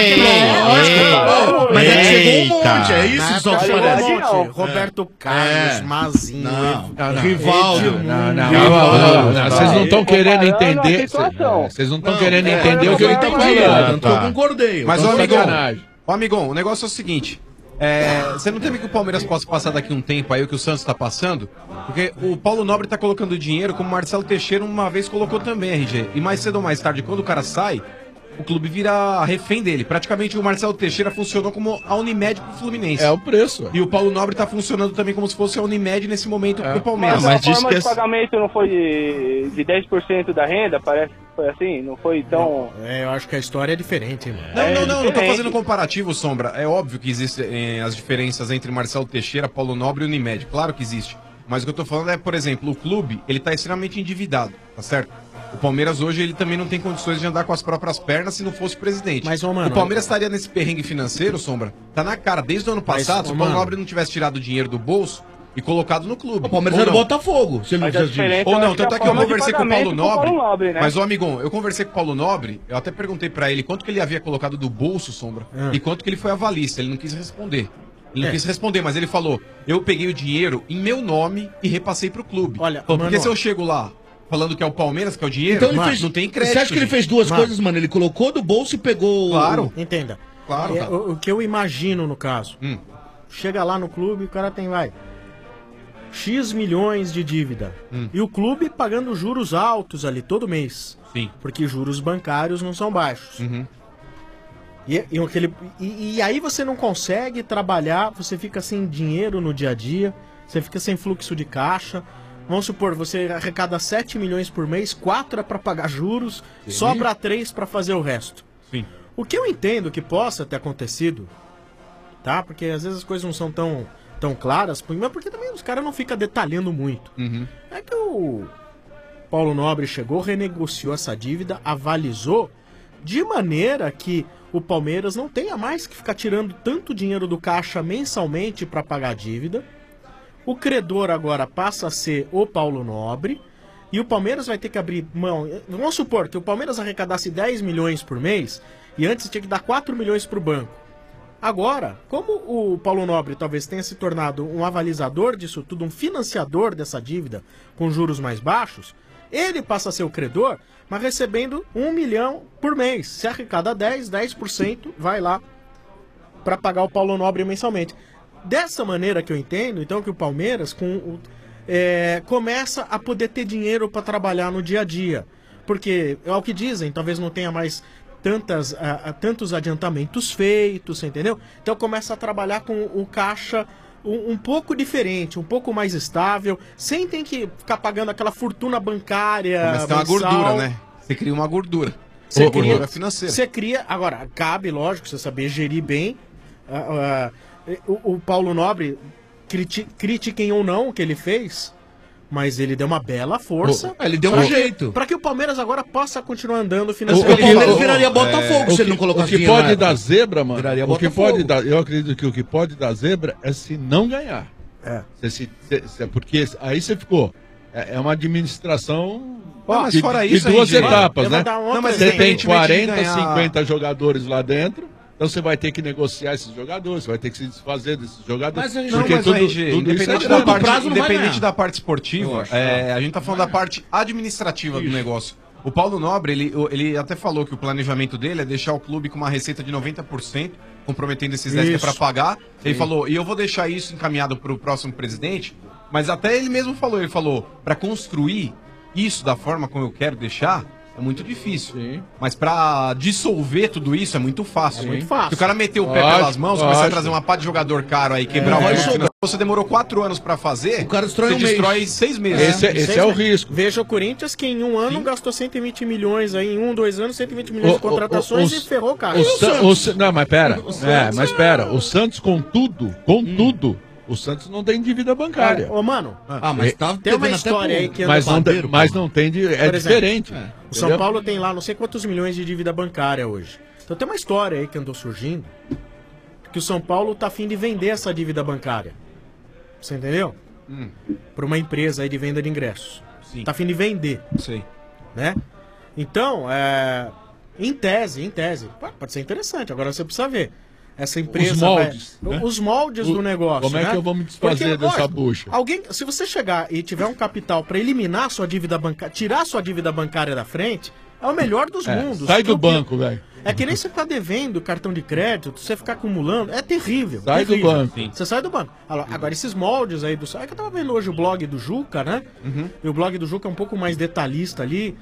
S21: que mas é que chegou um monte, é isso só que parece.
S13: Roberto Carlos, Mazinho,
S21: Rivaldo.
S5: Não, vocês não estão querendo entender. Vocês não estão querendo entender o que ele tá falando.
S21: Eu concordei.
S19: Mas, amigão, o negócio é o seguinte. Você não teme que o Palmeiras possa passar daqui um tempo aí o que o Santos tá passando? Porque o Paulo Nobre tá colocando dinheiro, como o Marcelo Teixeira uma vez colocou também, RG. E mais cedo ou mais tarde, quando o cara sai, o clube vira refém dele. Praticamente o Marcelo Teixeira funcionou como a Unimed pro Fluminense.
S5: É o preço.
S19: E o Paulo Nobre tá funcionando também como se fosse a Unimed nesse momento pro Palmeiras.
S4: Mas a forma de pagamento não foi de 10% da renda, parece que foi assim? Não foi tão...
S13: eu acho que a história é diferente, mano.
S19: Não tô fazendo comparativo, Sombra. É óbvio que existem as diferenças entre Marcelo Teixeira, Paulo Nobre e Unimed. Claro que existe. Mas o que eu tô falando é, por exemplo, o clube, ele tá extremamente endividado, tá certo? O Palmeiras hoje, ele também não tem condições de andar com as próprias pernas se não fosse presidente.
S13: Mas, mano,
S19: o Palmeiras estaria nesse perrengue financeiro, Sombra, tá na cara. Desde o ano passado, se o Paulo Nobre não tivesse tirado o dinheiro do bolso e colocado no clube.
S21: O Palmeiras era o Botafogo, se ele não tivesse disso.
S19: Ou não, tanto é que eu conversei com o Paulo Nobre.
S4: Né?
S19: Mas, ô amigão, eu conversei com o Paulo Nobre, eu até perguntei pra ele quanto que ele havia colocado do bolso, Sombra, e quanto que ele foi avalista. Ele não quis responder. Ele não quis responder, mas ele falou: eu peguei o dinheiro em meu nome e repassei pro clube.
S13: Olha,
S19: porque se eu chego lá falando que é o Palmeiras, que é o dinheiro,
S21: então ele fez,
S19: não tem crédito.
S21: Você acha que ele fez duas coisas, mano? Ele colocou do bolso e pegou...
S19: Claro.
S13: Entenda.
S19: Claro.
S13: O que eu imagino no caso, chega lá no clube, o cara tem, X milhões de dívida. E o clube pagando juros altos ali todo mês.
S19: Sim.
S13: Porque juros bancários não são baixos. E aí você não consegue trabalhar, você fica sem dinheiro no dia a dia, você fica sem fluxo de caixa. Vamos supor, você arrecada 7 milhões por mês, 4 é pra pagar juros, sobra 3 pra fazer o resto.
S19: Sim.
S13: O que eu entendo que possa ter acontecido, tá? Porque às vezes as coisas não são tão claras, porque também os caras não ficam detalhando muito. É que o Paulo Nobre chegou, renegociou essa dívida, avalizou, de maneira que o Palmeiras não tenha mais que ficar tirando tanto dinheiro do caixa mensalmente para pagar a dívida. O credor agora passa a ser o Paulo Nobre e o Palmeiras vai ter que abrir mão. Vamos supor que o Palmeiras arrecadasse 10 milhões por mês e antes tinha que dar 4 milhões para o banco. Agora, como o Paulo Nobre talvez tenha se tornado um avalizador disso tudo, um financiador dessa dívida com juros mais baixos, ele passa a ser o credor, mas recebendo 1 milhão por mês. Se arrecada 10% vai lá para pagar o Paulo Nobre mensalmente. Dessa maneira que eu entendo, então, que o Palmeiras começa a poder ter dinheiro para trabalhar no dia a dia. Porque, é o que dizem, talvez não tenha mais tantos adiantamentos feitos, entendeu? Então começa a trabalhar com o caixa um pouco diferente, um pouco mais estável, sem ter que ficar pagando aquela fortuna bancária.
S19: Começa a ter uma gordura, né? Você cria uma gordura.
S13: Gordura
S19: financeira.
S13: Você cria, agora, cabe, lógico, você saber gerir bem. O Paulo Nobre, critiquem ou não o que ele fez, Mas ele deu uma bela força.
S21: Ele deu um jeito.
S13: Pra que o Palmeiras agora possa continuar andando
S21: O
S13: financeiramente.
S21: Palmeiras viraria Botafogo se ele não colocasse
S5: O que
S21: dinheiro na
S5: pode
S21: época.
S5: dar zebra, mano,
S21: Viraria
S5: o que
S21: Botafogo.
S5: pode dar, eu acredito que o que pode dar zebra é se não ganhar. Porque aí você ficou. É uma administração
S19: Mas fora
S5: de
S19: isso,
S5: duas
S19: RG,
S5: etapas,
S19: eu
S5: né?
S19: vou dar outra
S5: Você tem
S19: independentemente de
S5: 40,
S19: ganhar-
S5: 50 jogadores lá dentro. Então você vai ter que negociar esses jogadores, você vai ter que se desfazer desses jogadores. Porque
S19: mas, RG, independente, da parte esportiva, a gente tá falando da parte administrativa do negócio. O Paulo Nobre, ele até falou que o planejamento dele é deixar o clube com uma receita de 90%, comprometendo esses 10% que é pra pagar. Ele falou, e eu vou deixar isso encaminhado pro próximo presidente, mas até ele mesmo falou, pra construir isso da forma como eu quero deixar, é muito difícil. Mas pra dissolver tudo isso é muito fácil. Se o cara meter o pé pelas mãos, começar a trazer uma pá de jogador caro aí, quebrar o clube, você demorou 4 anos pra fazer, você destrói 6 meses.
S5: Esse é o risco.
S13: Veja o Corinthians que em um ano gastou 120 milhões aí, em 2 anos, 120 milhões de contratações e ferrou o cara.
S5: Não, mas pera. O Santos com tudo, o Santos não tem dívida bancária.
S13: Ô, mano,
S21: mas
S13: tem uma história aí que anda
S5: mas não tem é
S13: Por exemplo,
S5: diferente.
S13: O São Paulo tem lá não sei quantos milhões de dívida bancária hoje. Então tem uma história aí que andou surgindo que o São Paulo tá a fim de vender essa dívida bancária. Você entendeu? Para uma empresa aí de venda de ingressos.
S19: Sim.
S13: Tá a fim de vender.
S19: Sim.
S13: Né? Então, em tese, pode ser interessante. Agora você precisa ver. Essa empresa.
S5: Os moldes, né?
S13: Os moldes do negócio.
S5: Como é que eu vou me desfazer dessa bucha?
S13: Se você chegar e tiver um capital para eliminar sua dívida bancária, tirar sua dívida bancária da frente, é o melhor dos mundos.
S5: Sai do banco, velho.
S13: É que nem você tá devendo cartão de crédito, você ficar acumulando, é terrível.
S5: Sai do banco.
S13: Você sai do banco. Agora, esses moldes aí do. É que eu tava vendo hoje o blog do Juca, né? E o blog do Juca é um pouco mais detalhista ali.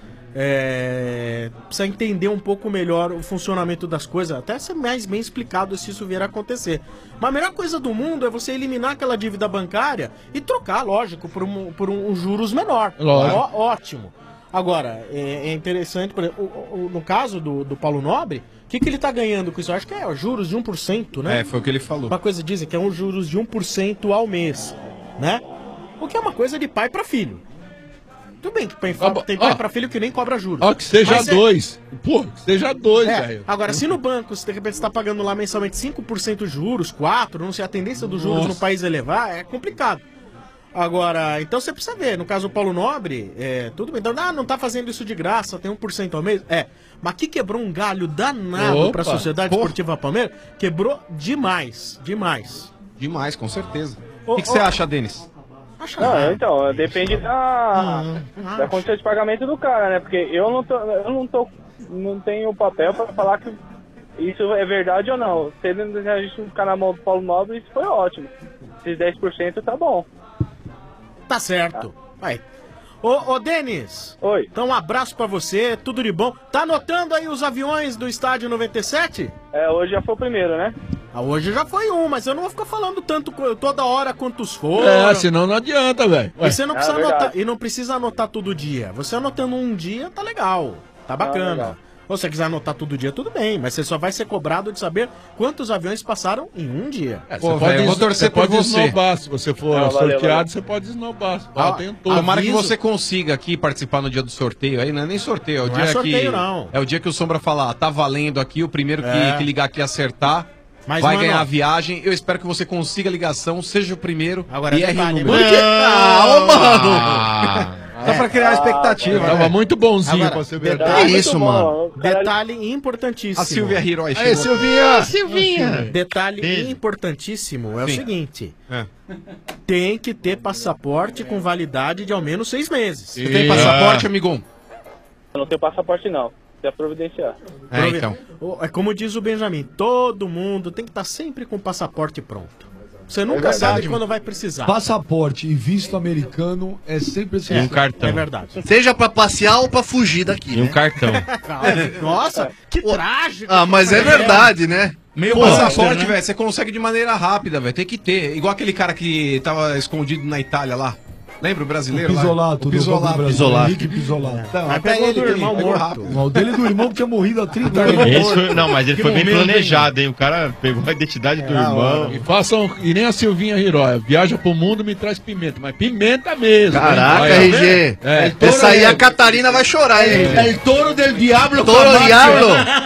S13: Precisa entender um pouco melhor o funcionamento das coisas, até ser mais bem explicado se isso vier a acontecer. Mas a melhor coisa do mundo é você eliminar aquela dívida bancária e trocar, lógico, por um juros menor. Ótimo. Agora, é interessante, por exemplo, no caso do Paulo Nobre, o que ele tá ganhando com isso? Eu acho que é juros de 1%, né?
S19: Foi o que ele falou.
S13: Uma coisa dizem que é um juros de 1% ao mês, né? O que é uma coisa de pai para filho. Tudo bem que tem pai pra filho que nem cobra juros.
S5: Que seja 2. Pô, que seja 2, velho.
S13: Agora, se no banco, se de repente você tá pagando lá mensalmente 5% juros, 4%, não sei, a tendência dos juros no país elevar, é complicado. Agora, então você precisa ver, no caso do Paulo Nobre, tudo bem, então, não tá fazendo isso de graça, tem 1% ao mês, mas que quebrou um galho danado pra Sociedade Esportiva Palmeiras, quebrou demais,
S19: Demais, com certeza. O que você acha, Denis?
S4: Não, então, depende da condição de pagamento do cara, né? Porque eu não tenho papel pra falar que isso é verdade ou não. Se a gente não ficar na mão do Paulo Nobre, isso foi ótimo. Esses 10% tá bom.
S13: Tá certo. Vai. Ô, Denis.
S4: Oi.
S13: Então um abraço pra você, tudo de bom. Tá anotando aí os aviões do estádio 97?
S4: Hoje já foi o primeiro, né?
S13: Hoje já foi mas eu não vou ficar falando tanto toda hora quantos foram.
S5: Senão não adianta, velho.
S13: E você não precisa anotar, e não precisa anotar todo dia. Você anotando um dia tá legal, tá bacana.
S4: Legal.
S13: Ou se você quiser anotar todo dia, tudo bem, mas você só vai ser cobrado de saber quantos aviões passaram em um dia.
S19: Eu vou torcer por você.
S5: Esnobar, se você for sorteado, você pode esnobar.
S19: Tomara que você consiga aqui participar no dia do sorteio aí, não é nem sorteio, é o dia
S13: sorteio,
S19: que
S13: não.
S19: É o dia que o Sombra falar, tá valendo aqui, o primeiro que ligar aqui e acertar
S13: mas,
S19: vai ganhar a viagem. Eu espero que você consiga a ligação, seja o primeiro
S13: agora
S19: e erre o número.
S13: mano! Só pra criar expectativa.
S5: Tava muito bonzinho pra ser verdade.
S19: Mano.
S13: Detalhe importantíssimo.
S19: A Silvia Hiroi
S5: Aí, Silvinha!
S13: Detalhe importantíssimo é o seguinte: tem que ter passaporte com validade de ao menos 6 meses.
S19: Você tem passaporte, amigão?
S4: Eu não tenho passaporte, não. Precisa providenciar.
S19: Então.
S13: É como diz o Benjamin: todo mundo tem que estar sempre com o passaporte pronto. Você nunca sabe quando vai precisar.
S17: Passaporte e visto americano é sempre assim.
S16: E um cartão.
S13: É verdade.
S21: Seja pra passear ou pra fugir daqui,
S16: E um cartão.
S13: Nossa, que trágico.
S21: Mas é verdade, né?
S19: Meio passaporte, velho, você consegue de maneira rápida, velho. Tem que ter. Igual aquele cara que tava escondido na Itália lá. Lembra o brasileiro?
S17: O Pisolato,
S19: O Pisolato.
S17: Henrique Pisolato.
S19: Não, até ele
S13: do irmão
S19: pegou
S13: morto.
S19: rápido.
S17: O dele do irmão que tinha morrido há 30 anos.
S16: Não, mas ele
S17: Que
S16: foi bem
S17: momento,
S16: planejado, hein? O cara pegou a identidade do irmão.
S5: E façam, e nem a Silvinha Hiroya, viaja pro mundo e me traz pimenta, mas pimenta mesmo.
S15: Caraca,
S5: hein?
S15: RG. Essa aí a Catarina vai chorar, hein, RG?
S21: El Toro del Diablo.
S15: Toro Diablo.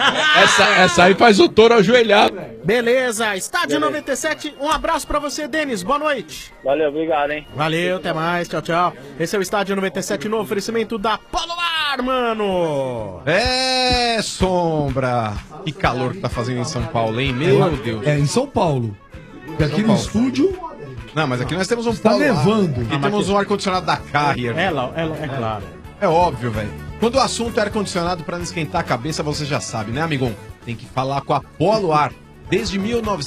S5: Essa aí faz o touro ajoelhar, velho.
S13: Beleza, Estádio 97, um abraço pra você, Denis, boa noite.
S4: Valeu, obrigado, hein?
S13: Valeu, até mais, tchau, tchau. Esse é o Estádio 97 no oferecimento da Polar, mano.
S19: É, Sombra. Que calor que tá fazendo em São Paulo, hein? Meu Deus.
S17: É, em São Paulo. Porque aqui no estúdio...
S19: Não, mas aqui nós temos um
S17: Está
S19: Paulo
S17: nevando.
S19: Aqui temos um ar-condicionado da Carrier.
S13: É claro.
S19: É óbvio, velho. Quando o assunto é ar-condicionado pra não esquentar a cabeça, você já sabe, né, amigão? Tem que falar com a Polo Ar. Desde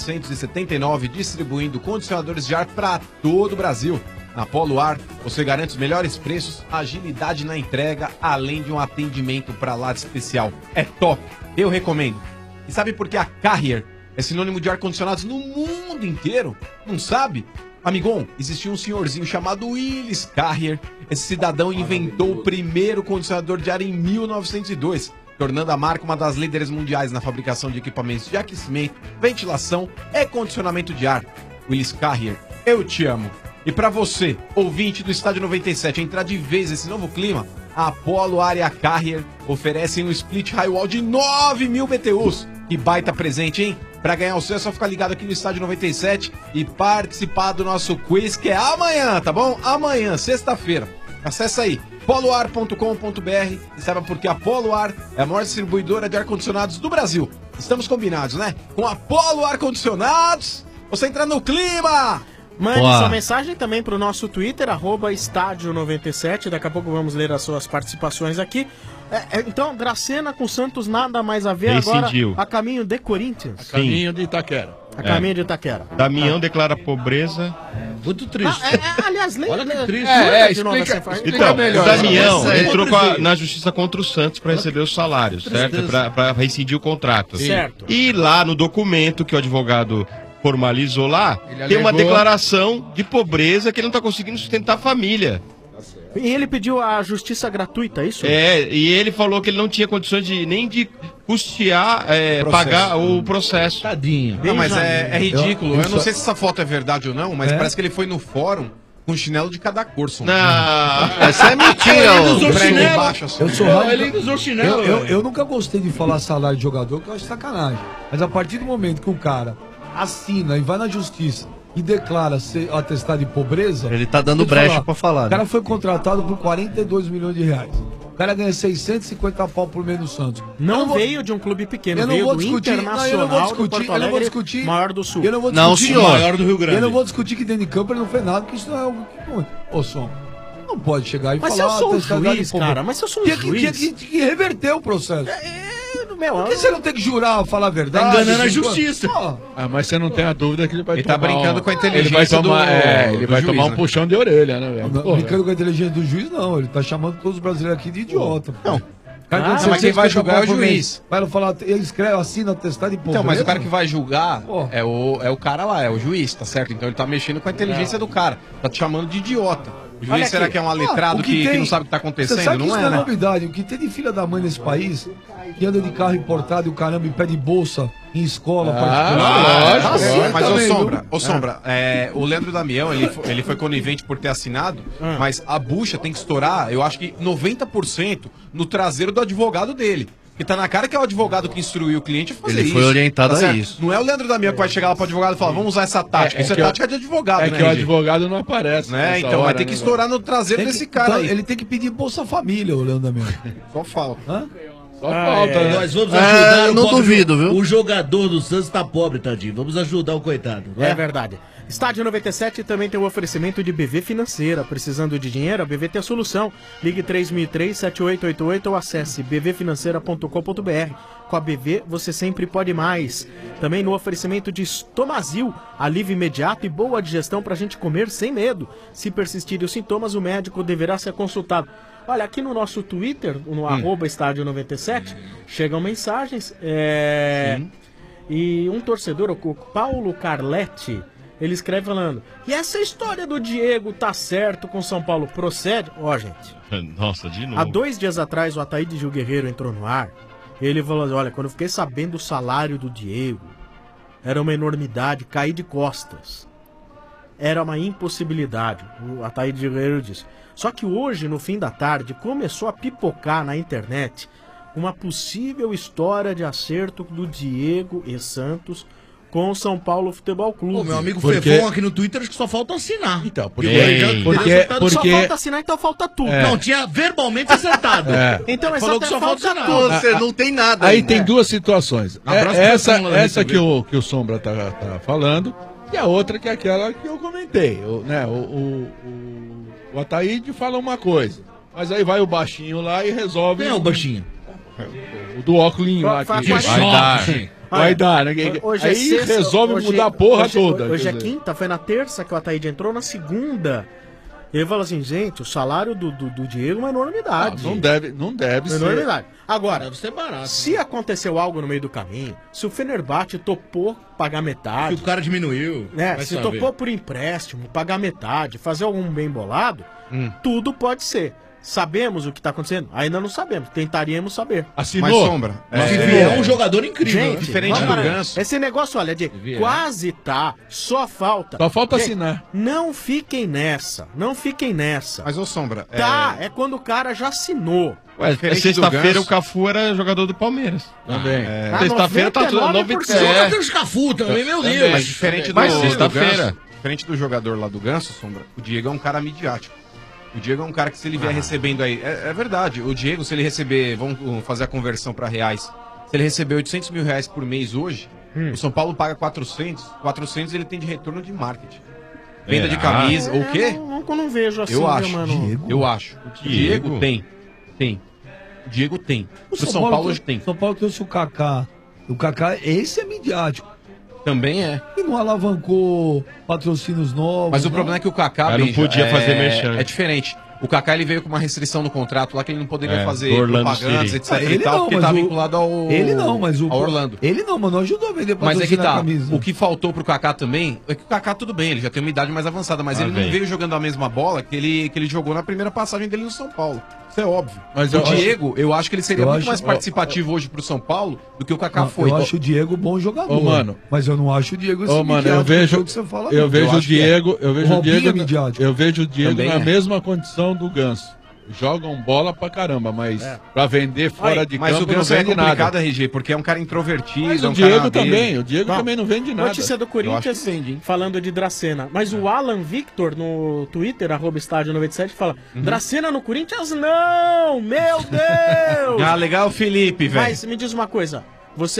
S19: 1979, distribuindo condicionadores de ar para todo o Brasil. Na Polo Ar, você garante os melhores preços, agilidade na entrega, além de um atendimento para lá de especial. É top, eu recomendo. E sabe por que a Carrier é sinônimo de ar-condicionados no mundo inteiro? Não sabe? Amigão, existia um senhorzinho chamado Willis Carrier. Esse cidadão inventou o primeiro condicionador de ar em 1902. Tornando a marca uma das líderes mundiais na fabricação de equipamentos de aquecimento, ventilação e condicionamento de ar. Willis Carrier, eu te amo. E para você, ouvinte do Estádio 97, entrar de vez nesse novo clima, a Apollo Área Carrier oferecem um split highwall de 9.000 BTUs. Que baita presente, hein? Para ganhar o seu é só ficar ligado aqui no Estádio 97 e participar do nosso quiz que é amanhã, tá bom? Amanhã, sexta-feira. Acesse aí poloar.com.br e saiba porque a Polo Ar é a maior distribuidora de ar-condicionados do Brasil. Estamos combinados, né? Com a Polo Ar-Condicionados, você entra no clima!
S13: Mande sua mensagem também pro nosso Twitter, @estádio97. Daqui a pouco vamos ler as suas participações aqui. Então, Dracena com Santos nada mais a ver
S16: Decidiu.
S13: agora a caminho de Corinthians.
S5: A caminho de Itaquera.
S13: A caminho de Itaquera.
S16: Damião declara pobreza.
S21: Muito triste.
S13: Aliás,
S21: Olha que triste.
S16: Então,
S21: melhor.
S16: o Damião
S21: Essa
S16: entrou
S21: é
S16: na justiça contra o Santos para receber os salários, certo? Para rescindir o contrato.
S13: Certo.
S16: E lá no documento que o advogado formalizou lá, tem uma
S5: alegou-
S16: declaração de pobreza que ele não está conseguindo sustentar a família.
S13: E ele pediu a justiça gratuita, é isso?
S16: E ele falou que ele não tinha condições nem de custear, pagar o processo.
S21: Tadinho.
S19: Não, mas é ridículo. Eu não
S5: só-
S19: sei se essa foto é verdade ou não, mas parece que ele foi no fórum com chinelo de cada cor.
S16: Não,
S15: essa é mentira,
S21: Ele
S15: ô.
S21: usou
S19: Prego
S21: chinelo.
S19: embaixo, assim.
S17: Eu sou
S21: Não,
S17: radical.
S21: ele usou chinelo.
S17: Eu nunca gostei de falar salário de jogador, que eu acho sacanagem. Mas a partir do momento que o cara assina e vai na justiça e declara ser atestado de pobreza...
S15: Ele tá dando
S17: vou te
S15: brecha pra falar,
S17: O cara
S15: né?
S17: foi contratado por 42 milhões de reais. O cara ganha 650 pau por mês no Santos.
S13: Não veio de um clube pequeno,
S17: Eu não
S13: veio
S17: vou
S13: do
S17: discutir,
S13: Internacional
S17: eu não vou
S13: do
S17: discutir,
S13: Porto
S17: eu não vou
S13: Alegre,
S17: discutir.
S13: maior do Sul.
S17: Eu não vou
S15: Não,
S17: discutir.
S15: senhor.
S21: Maior do Rio Grande.
S17: Eu não vou discutir que dentro de campo ele não fez nada, porque isso não é o que... Ô, Som, não pode chegar e
S13: Mas
S17: falar...
S13: se eu sou um
S17: atestado de
S13: juiz,
S17: pobreza.
S13: cara, mas se eu sou um
S17: Tinha
S13: juiz...
S17: tinha que reverter o processo.
S13: Meu,
S17: Por que você não tem que jurar, falar a verdade?
S21: Tá enganando a
S17: Pô,
S21: justiça.
S5: Mas você não tem a dúvida que ele vai
S19: Ele tá
S5: tomar
S19: brincando
S5: um-
S19: com a
S5: Ele vai
S19: inteligência
S5: tomar,
S19: do-
S5: ele
S19: do
S5: vai
S19: juiz,
S5: tomar um
S19: né?
S5: puxão de orelha, né, velho?
S17: Não,
S5: Porra.
S17: brincando com a inteligência do juiz, não. Ele tá chamando todos os brasileiros aqui de idiota. Não.
S19: mas quem vai julgar é o juiz.
S17: Vai falar, ele escreve, assina, atestado de pobreza.
S19: Então, mas o cara que vai julgar
S17: Pô.
S19: é o cara lá, é o juiz, tá certo? Então ele tá mexendo com a inteligência do cara. Tá te chamando de idiota. O juiz
S13: Olha
S19: será
S13: aqui.
S19: que é um aletrado que não sabe o que tá
S17: Você
S19: acontecendo?
S17: sabe que isso
S19: Não
S17: não
S19: é,
S17: é
S19: né?
S17: novidade. O que tem de filha da mãe nesse país, que anda de carro importado e o caramba e pede bolsa em escola
S5: lógico,
S17: Assim
S19: Mas,
S17: também,
S19: ô Sombra, o Leandro Damião, ele foi conivente por ter assinado, mas a bucha tem que estourar, eu acho que 90% no traseiro do advogado dele. Que tá na cara que é o advogado que instruiu o cliente a fazer
S15: Ele
S19: isso.
S15: foi orientado a
S19: certo?
S15: isso.
S19: Não é o Leandro Damião que vai chegar lá pro advogado e falar, vamos usar essa tática. Isso é
S5: que
S19: tática de advogado,
S5: É
S19: né,
S5: que o
S19: RG?
S5: advogado não aparece.
S19: Né?
S5: nessa
S19: Então vai
S5: hora,
S19: ter que
S5: né,
S19: estourar no traseiro
S17: Tem
S19: desse
S17: que-
S19: cara
S17: então,
S19: aí.
S17: Ele tem que pedir Bolsa Família, o Leandro Damião.
S19: Só falta.
S17: Hã?
S5: Só falta, né?
S21: Nós vamos ajudar
S15: eu
S21: o
S15: não
S21: pobre-
S15: duvido, viu?
S21: O jogador do Santos tá pobre, tadinho. Vamos ajudar o coitado.
S13: É verdade. Estádio 97 também tem o oferecimento de BV Financeira. Precisando de dinheiro, a BV tem a solução. Ligue 3003-7888 ou acesse bvfinanceira.com.br. Com a BV, você sempre pode mais. Também no oferecimento de Estomazil, alívio imediato e boa digestão pra gente comer sem medo. Se persistirem os sintomas, o médico deverá ser consultado. Olha, aqui no nosso Twitter, no @estádio 97, chegam mensagens. E um torcedor, o Paulo Carletti, Ele escreve falando: e essa história do Diego tá certo com São Paulo procede? Ó, gente.
S16: Nossa, de novo.
S13: Há 2 dias atrás, o Ataíde Gil Guerreiro entrou no ar. Ele falou assim: olha, quando eu fiquei sabendo do salário do Diego, era uma enormidade, caí de costas. Era uma impossibilidade. O Ataíde Gil Guerreiro disse. Só que hoje, no fim da tarde, começou a pipocar na internet uma possível história de acerto do Diego e Santos com o São Paulo Futebol Clube.
S21: O meu amigo Fefon aqui no Twitter, acho que só falta assinar.
S5: Então,
S13: Só falta assinar, então falta tudo.
S21: Não, tinha verbalmente acertado.
S13: Então, mas
S21: falou
S13: até
S21: que só falta assinar.
S5: Você
S21: não tem nada.
S5: Aí tem duas situações.
S21: Abraço
S5: Essa que o Sombra tá falando, e a outra que é aquela que eu comentei. O Ataíde fala uma coisa, mas aí vai o baixinho lá e resolve.
S21: Quem é o baixinho?
S5: O do óculos lá. Vai dar, né?
S13: Hoje
S5: aí
S13: é sexta,
S5: resolve
S13: hoje-
S5: mudar a porra
S13: hoje-
S5: toda.
S13: Hoje é
S5: quer dizer.
S13: quinta, foi na terça que o Ataíde entrou, na segunda. Ele falou assim, gente, o salário do Diego é uma enormidade.
S5: Não deve
S13: Uma
S5: ser.
S13: enormidade. Agora,
S21: Deve ser barato.
S13: se aconteceu algo no meio do caminho, se o Fenerbahçe topou pagar metade...
S21: Se o cara diminuiu.
S13: né,
S21: vai
S13: se
S21: saber.
S13: topou por empréstimo, pagar metade, fazer algum bem bolado, tudo pode ser. Sabemos o que está acontecendo? Ainda não sabemos. Tentaríamos saber.
S5: Assinou?
S19: Mas Sombra,
S21: Se vier um jogador incrível.
S13: Gente,
S21: né?
S19: diferente
S13: vamos
S19: do
S13: parar.
S19: Ganso.
S13: Esse negócio, olha, de quase tá, só falta.
S5: Só falta
S13: Gente,
S5: assinar.
S13: Não fiquem nessa. Não fiquem nessa.
S19: Mas, ô Sombra,
S13: Tá, é quando o cara já assinou.
S16: Ué,
S19: Diferente
S16: sexta-feira
S19: do
S16: o
S19: Ganso.
S16: Cafu era jogador do Palmeiras.
S5: Também.
S16: Sexta-feira tá tudo
S21: 99%. Jogador de Cafu também, meu Deus.
S19: Mas diferente do,
S16: Mas
S19: do
S16: sexta-feira.
S19: Ganso, diferente do jogador lá do Ganso, Sombra, o Diego é um cara midiático. O Diego é um cara que se ele vier recebendo aí... É verdade, o Diego, se ele receber... Vamos fazer a conversão para reais. Se ele receber 800 mil reais por mês hoje, o São Paulo paga 400. 400 ele tem de retorno de marketing. Venda de camisa, o quê?
S13: Eu não vejo assim,
S19: Eu acho,
S13: viu, mano?
S19: eu acho. O Diego tem. O Diego tem. O São Paulo hoje tem.
S17: São Paulo trouxe o Kaká. O Kaká, esse é midiático.
S19: Também é.
S17: E não alavancou patrocínios novos.
S19: Mas o problema é que o Kaká
S16: Cara, não podia fazer merchan.
S19: É diferente. O Kaká ele veio com uma restrição no contrato lá que ele não poderia fazer
S16: do Orlando
S19: propagandas,
S16: City.
S19: etc. e tal, porque
S17: mas
S19: tá
S17: o-
S19: vinculado ao
S17: Ele não, mas o
S19: ao Orlando.
S17: Ele não, mas não ajudou a vender
S19: Mas é que
S17: patrocínio na
S19: tá.
S17: camisa.
S19: O que faltou pro Kaká também é que o Kaká tudo bem, ele já tem uma idade mais avançada, mas ele não
S16: bem.
S19: veio jogando a mesma bola que ele jogou na primeira passagem dele no São Paulo. Isso é óbvio.
S5: Mas
S19: o
S5: eu acho-
S19: Diego, eu acho que ele seria
S17: eu
S19: muito
S17: acho-
S19: mais participativo hoje pro São Paulo do que o Kaká
S17: Não,
S19: foi.
S17: eu acho o Diego bom jogador.
S5: Ô, mano.
S17: Mas eu não acho o Diego
S5: Ô, mano,
S17: midiático
S5: eu vejo,
S17: que você fala,
S5: eu
S17: não.
S5: vejo o
S19: acho que é.
S5: Diego, eu vejo
S17: O
S5: o
S17: Robinho
S5: Diego,
S17: é midiático.
S5: eu vejo o Diego
S19: Também
S5: na
S19: é.
S5: mesma condição do Ganso. Jogam bola pra caramba, mas pra vender fora de
S19: mas
S5: campo
S19: o Ganso
S5: não
S19: é
S5: vende
S19: complicado,
S5: nada.
S19: RG, porque é um cara introvertido.
S5: Mas
S19: é
S5: o
S19: um
S5: Diego
S19: cara
S5: também,
S19: dele.
S5: o Diego
S13: Bom,
S5: também não vende nada.
S13: Notícia do
S19: Eu acho
S13: Corinthians,
S19: que vende, hein?
S13: falando de Dracena. Mas o Alan Victor, no Twitter, @estádio97, fala: Dracena no Corinthians, não! Meu Deus!
S19: Ah, legal, Felipe, velho.
S13: Mas me diz uma coisa. Você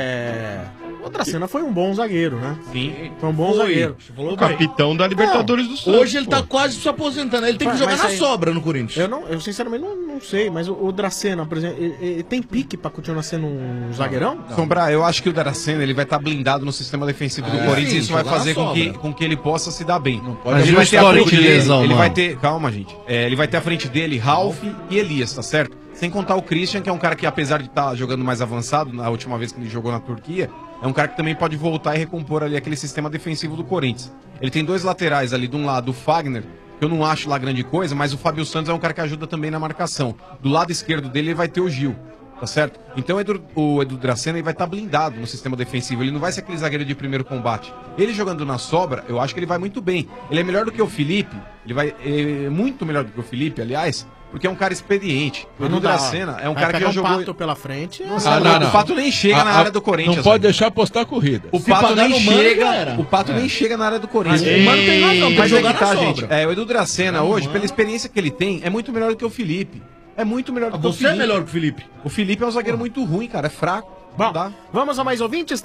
S13: O Dracena foi um bom zagueiro, né?
S19: Sim.
S13: Foi um bom
S21: Foi.
S13: zagueiro.
S21: Você falou
S16: O
S21: bem.
S16: capitão da Libertadores do Santos.
S21: Hoje ele tá
S16: pô.
S21: quase se aposentando. Ele tem que
S13: Mas
S21: jogar na
S13: aí-
S21: sobra no Corinthians.
S13: Eu sinceramente não sei, mas o Dracena, por exemplo, ele tem pique pra continuar sendo um zagueirão?
S19: Sombra, eu acho que o Dracena ele vai estar blindado no sistema defensivo do Corinthians
S21: sim,
S19: e isso vai
S21: jogar na
S19: fazer
S21: sobra.
S19: com que ele possa se dar bem.
S5: pode
S19: Mas ele
S21: ter
S19: vai ter a
S21: histórico
S19: frente
S21: de
S19: dele,
S21: lesão,
S19: ele
S21: mano.
S19: vai ter, calma gente, ele vai ter a frente dele Ralf e Elias, tá certo? Sem contar o Christian, que é um cara que apesar de estar jogando mais avançado, na última vez que ele jogou na Turquia, é um cara que também pode voltar e recompor ali aquele sistema defensivo do Corinthians. Ele tem dois laterais ali, de um lado o Fagner, que eu não acho lá grande coisa, mas o Fábio Santos é um cara que ajuda também na marcação. Do lado esquerdo dele ele vai ter o Gil. Tá certo? Então o Edu Dracena ele vai estar blindado no sistema defensivo. Ele não vai ser aquele zagueiro de primeiro combate. Ele jogando na sobra, eu acho que ele vai muito bem. Ele é melhor do que o Felipe. Ele vai muito melhor do que o Felipe, aliás, porque é um cara experiente. O Edu Dracena é um cara que já jogou.
S13: Pato pela frente.
S19: O Pato nem chega na área do Corinthians.
S5: Não pode
S19: velho.
S5: deixar postar corrida.
S19: O
S21: Se
S19: Pato
S21: pagar
S19: nem
S21: no Mano, já
S19: chega.
S21: era.
S19: O Pato nem chega na área do Corinthians.
S21: Mas o Mano tem razão, tem que
S19: Mas é
S21: jogar
S19: que tá,
S21: na
S19: gente.
S21: sobra.
S19: O Edu Dracena hoje, pela experiência que ele tem, é muito melhor do que o Felipe. É muito melhor do que o
S21: Você é
S19: Felipe.
S21: melhor que o Felipe.
S19: O Felipe é um zagueiro muito ruim, cara. É fraco.
S13: Bom, vamos a mais ouvintes,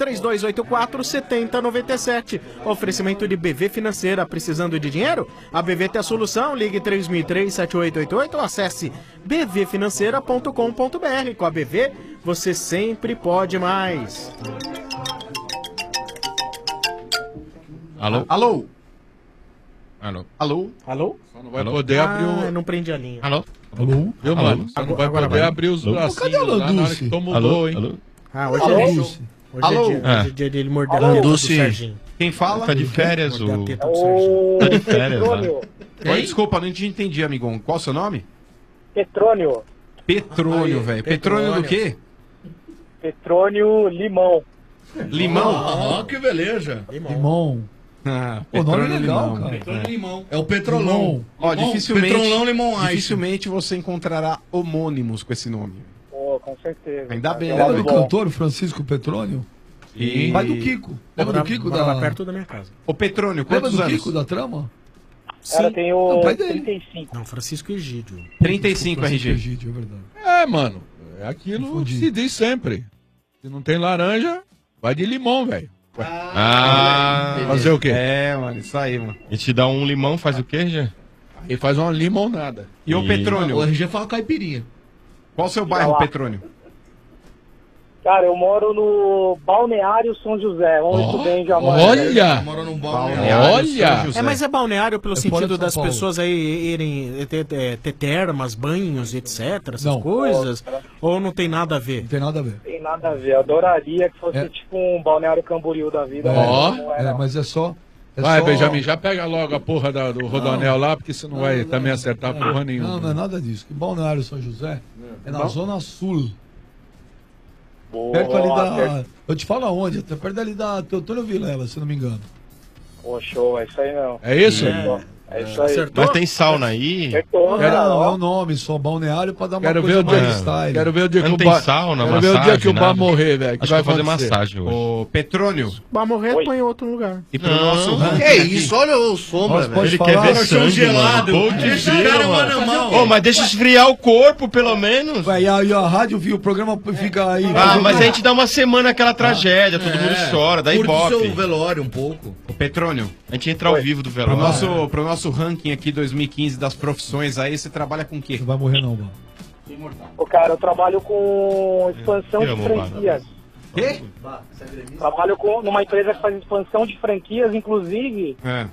S13: 3284-7097. Oferecimento de BV Financeira. Precisando de dinheiro? A BV tem a solução. Ligue 3003-7888 ou acesse bvfinanceira.com.br. Com a BV, você sempre pode mais.
S16: Alô?
S19: Alô?
S16: Alô?
S19: Alô?
S13: Alô?
S5: Só não vai poder abrir o...
S13: Não prendi a linha.
S16: Alô?
S5: Alô? Viu, mano? Só não vai
S13: Agora
S5: poder
S13: vai.
S5: abrir os
S16: Alô?
S5: bracinhos
S17: Cadê o
S5: lá na hora
S17: Landucci?
S5: que tu mudou,
S16: Alô?
S5: hein?
S16: Alô?
S13: Ah, hoje
S17: Alô?
S13: é dia. Hoje
S19: Alô?
S13: é dia dele morder a
S21: Alô?
S13: teta do
S21: Doce.
S13: Serginho.
S19: Quem fala?
S16: Tá de férias, o...
S19: Tá de férias,
S16: Petrônio.
S19: né? Oi, desculpa, não te entendi, amigão. Qual o seu nome?
S7: Petrônio.
S19: Petrônio, velho. Petrônio do quê?
S7: Petrônio Limão.
S19: Limão?
S21: Ah, que beleza.
S17: Limão.
S19: Ah,
S17: Pô, nome
S19: Petrônio
S17: legal,
S19: Limão.
S17: cara.
S21: Petrônio Limão. É o Petrolão.
S19: Ó,
S21: Limão,
S19: dificilmente,
S21: Petrolão Limão Ice.
S19: dificilmente você encontrará homônimos com esse nome.
S7: Pô, com certeza.
S19: Ainda bem,
S17: Lembra
S19: né?
S17: do cantor Francisco Petrônio?
S19: E...
S17: Pai do Kiko. Lembra do Kiko
S13: Morava
S17: da...
S13: perto da minha casa.
S19: Ô, Petrônio,
S17: Lembra
S19: quantos
S17: do
S19: anos?
S17: Kiko da trama?
S7: Cara, tem o
S17: É o pai dele.
S7: 35.
S13: Não, Francisco Egídio.
S19: 35
S17: Francisco
S19: RG.
S17: Egídio, é verdade.
S5: É, mano. É aquilo que se diz sempre. Se não tem laranja, vai de limão, velho. Fazer o quê?
S19: É, mano, isso aí, mano.
S16: A gente dá um limão, faz o quê, já?
S5: E faz uma limonada.
S19: E o Petrônio?
S21: O RG fala caipirinha.
S19: Qual o seu bairro, Petrônio?
S7: Cara, eu moro no Balneário São José, onde tu bem já mora.
S5: Olha!
S21: Mora num
S5: Olha!
S13: É, mas é balneário pelo
S17: É fora
S13: sentido
S17: de São
S13: das
S17: Paulo.
S13: pessoas aí irem ter termas, banhos, etc, essas
S17: Não.
S13: coisas? Ou não tem nada a ver?
S17: Não tem nada a ver.
S7: Tem nada a ver. Eu adoraria que fosse
S17: É.
S7: tipo um Balneário Camboriú da vida.
S5: Ó.
S7: mas não é,
S17: É,
S7: não.
S17: mas é só... é
S5: Vai,
S17: só-
S5: Benjamin, já pega logo a porra do Rodonel lá, porque você não vai também acertar porra nenhuma.
S17: Não, não é nada disso. Que Balneário São José é na Zona Sul.
S7: Boa,
S17: Perto ali da...
S7: perto-
S17: Eu te falo aonde? Até perto ali da Teotônio Vilela, se não me engano.
S7: Pô, show, é isso aí não.
S5: É isso?
S7: É isso aí.
S16: Mas tem sauna aí?
S7: Acertou, cara,
S17: Não, é
S7: ó.
S17: o nome só, Balneário, pra dar uma
S5: Quero ver
S17: coisa
S5: o dia,
S17: mais style.
S5: quero ver o dia que
S16: Não
S5: o
S16: tem
S5: bar...
S16: sauna,
S5: Quero ver o dia
S16: massagem,
S5: que o bar
S16: nada.
S5: morrer, velho.
S16: Acho que vai fazer massagem hoje.
S19: Ô, Petrônio.
S13: Vai morrer,
S7: Oi.
S13: põe em outro lugar.
S19: E pro nosso...
S21: Que isso, olha o sombra,
S17: Posso-
S21: velho.
S17: posso
S16: Ele
S17: falar?
S16: quer ver
S21: Coração
S16: sangue,
S21: gelado.
S16: mano. Pô,
S21: Esse
S16: de
S21: cara é um
S16: mano.
S21: animal.
S16: Ô, mas deixa esfriar o corpo, pelo menos.
S17: Ué, e a rádio viu, o programa fica aí.
S16: Ah, mas a gente dá uma semana aquela tragédia, todo mundo chora, dá
S21: Curte o
S16: ibope.
S21: seu velório um pouco.
S19: Ô, Petrônio,
S16: A gente entra ao vivo do
S19: pro
S16: velório.
S19: nosso ranking aqui 2015 das profissões aí, você trabalha com o quê?
S17: Não vai morrer não, mano.
S7: Ô, cara, eu trabalho com expansão
S16: Eu
S7: de
S16: amo,
S7: franquias.
S19: Quê?
S7: Trabalho numa empresa que faz expansão de franquias, inclusive.
S19: É.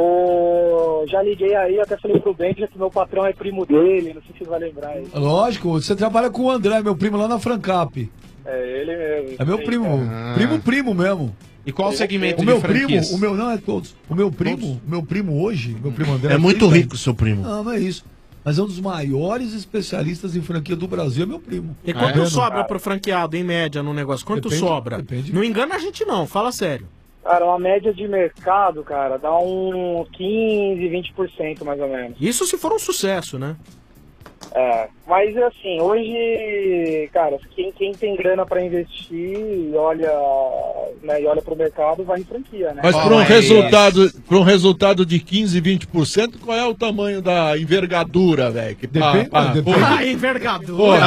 S7: Eu já liguei aí, até falei pro Benja que meu patrão é primo dele, não sei se você vai lembrar aí.
S17: Lógico, você trabalha com o André, meu primo lá na Francap.
S7: É ele mesmo.
S17: É meu
S7: Sim,
S17: primo.
S7: cara.
S17: Primo mesmo.
S19: E qual o segmento
S17: O meu
S19: de franquias?
S17: primo, o meu não é todos. O meu primo hoje, meu primo André.
S21: É muito
S17: Freitas.
S21: rico o seu primo.
S17: Não, não é isso. Mas é um dos maiores especialistas em franquia do Brasil, é meu primo.
S13: E quanto
S17: É?
S13: sobra pro franqueado, em média, no negócio? Quanto
S17: Depende-
S13: sobra?
S17: depende.
S13: Não engana a gente não, fala sério.
S7: Cara, uma média de mercado, cara, dá um 15, 20% mais ou menos.
S13: Isso se for um sucesso, né?
S7: É, mas assim, hoje, cara, quem tem grana pra investir e olha, né, e olha pro mercado, vai em franquia, né?
S5: Mas para um resultado de 15, 20%, qual é o tamanho da envergadura, velho? Que
S17: Depende- depende-
S13: Ah, envergadura.
S5: Porra.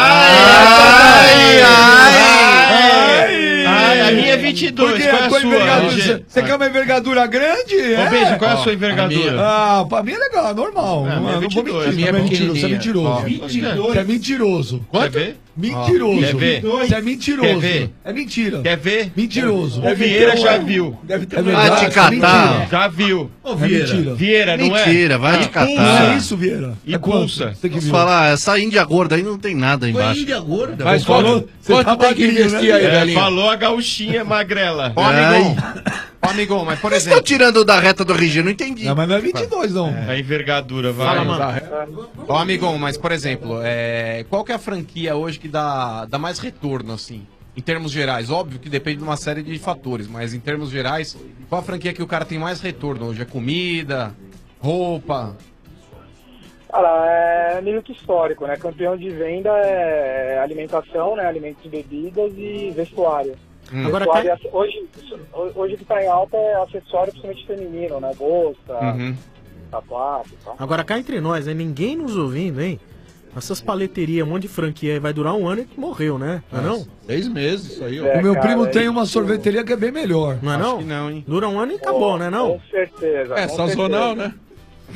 S16: Ai, a minha é 22,
S17: Porque
S16: qual é a
S17: tua
S16: sua?
S17: envergadura-
S16: RG?
S17: Você quer uma envergadura grande?
S16: Ô, Beijo, qual é a sua envergadura?
S17: Ah, pra mim é legal, é normal.
S16: É, a minha é
S17: não vou
S16: 22,
S17: mentir,
S16: a minha
S17: não
S16: é
S17: é mentiroso, você é
S16: pequenininha.
S17: mentiroso.
S16: Ó, 22.
S17: Você é mentiroso.
S16: Quer ver?
S17: Mentiroso.
S16: Quer ver?
S17: Você é mentiroso.
S16: Quer ver?
S17: É mentira.
S16: Quer ver?
S17: Mentiroso.
S16: O Vieira já viu.
S17: Deve ter
S21: Vai te catar.
S16: Já viu.
S21: Ô,
S17: É
S21: Vieira.
S17: mentira.
S16: Vieira, não é?
S21: Mentira, vai te
S16: E
S21: catar.
S17: Não
S16: pulsa.
S17: é isso, Vieira.
S16: E
S17: É quanto?
S16: pulsa.
S17: Você que
S21: Posso
S17: viu.
S21: falar, essa Índia gorda aí não tem nada Foi embaixo. Índia gorda.
S5: Mas
S17: falou- você
S5: quanto
S17: tá
S5: tem que
S17: magrinho,
S5: investir
S17: né?
S5: aí,
S16: É,
S5: velhinho?
S16: falou a gauchinha magrela.
S19: Ó, amigão. Ó, amigão, mas por
S21: Vocês estão
S19: exemplo...
S21: tirando da reta do RG, não entendi.
S17: Não, mas não é 22, não.
S16: A envergadura, vai.
S13: Fala, mano.
S19: Ó, amigão, mas por exemplo, qual que é a franquia hoje que dá mais retorno, assim? Em termos gerais, óbvio que depende de uma série de fatores, mas em termos gerais, qual a franquia que o cara tem mais retorno hoje? É comida, roupa?
S7: Cara, é meio que histórico, né? Campeão de venda é alimentação, né? Alimentos e bebidas e vestuário.
S13: Agora,
S7: Vestuário hoje o que tá em alta é acessório, principalmente feminino, né? Bolsa,
S19: Uhum.
S7: sapato e tal.
S13: Agora cá entre nós, hein? Ninguém nos ouvindo, hein? Essas paleterias, um monte de franquia aí vai durar um ano e morreu, né? Não é não?
S5: 6 meses, isso aí, ó.
S7: É,
S17: O meu
S7: cara,
S17: primo
S7: é
S17: tem
S7: isso.
S17: uma sorveteria que é bem melhor.
S13: Não é
S19: Acho
S13: não?
S19: que não, hein?
S13: Dura um ano e acabou, né não?
S7: Com certeza.
S5: É
S7: com
S5: sazonal,
S7: certeza.
S5: né?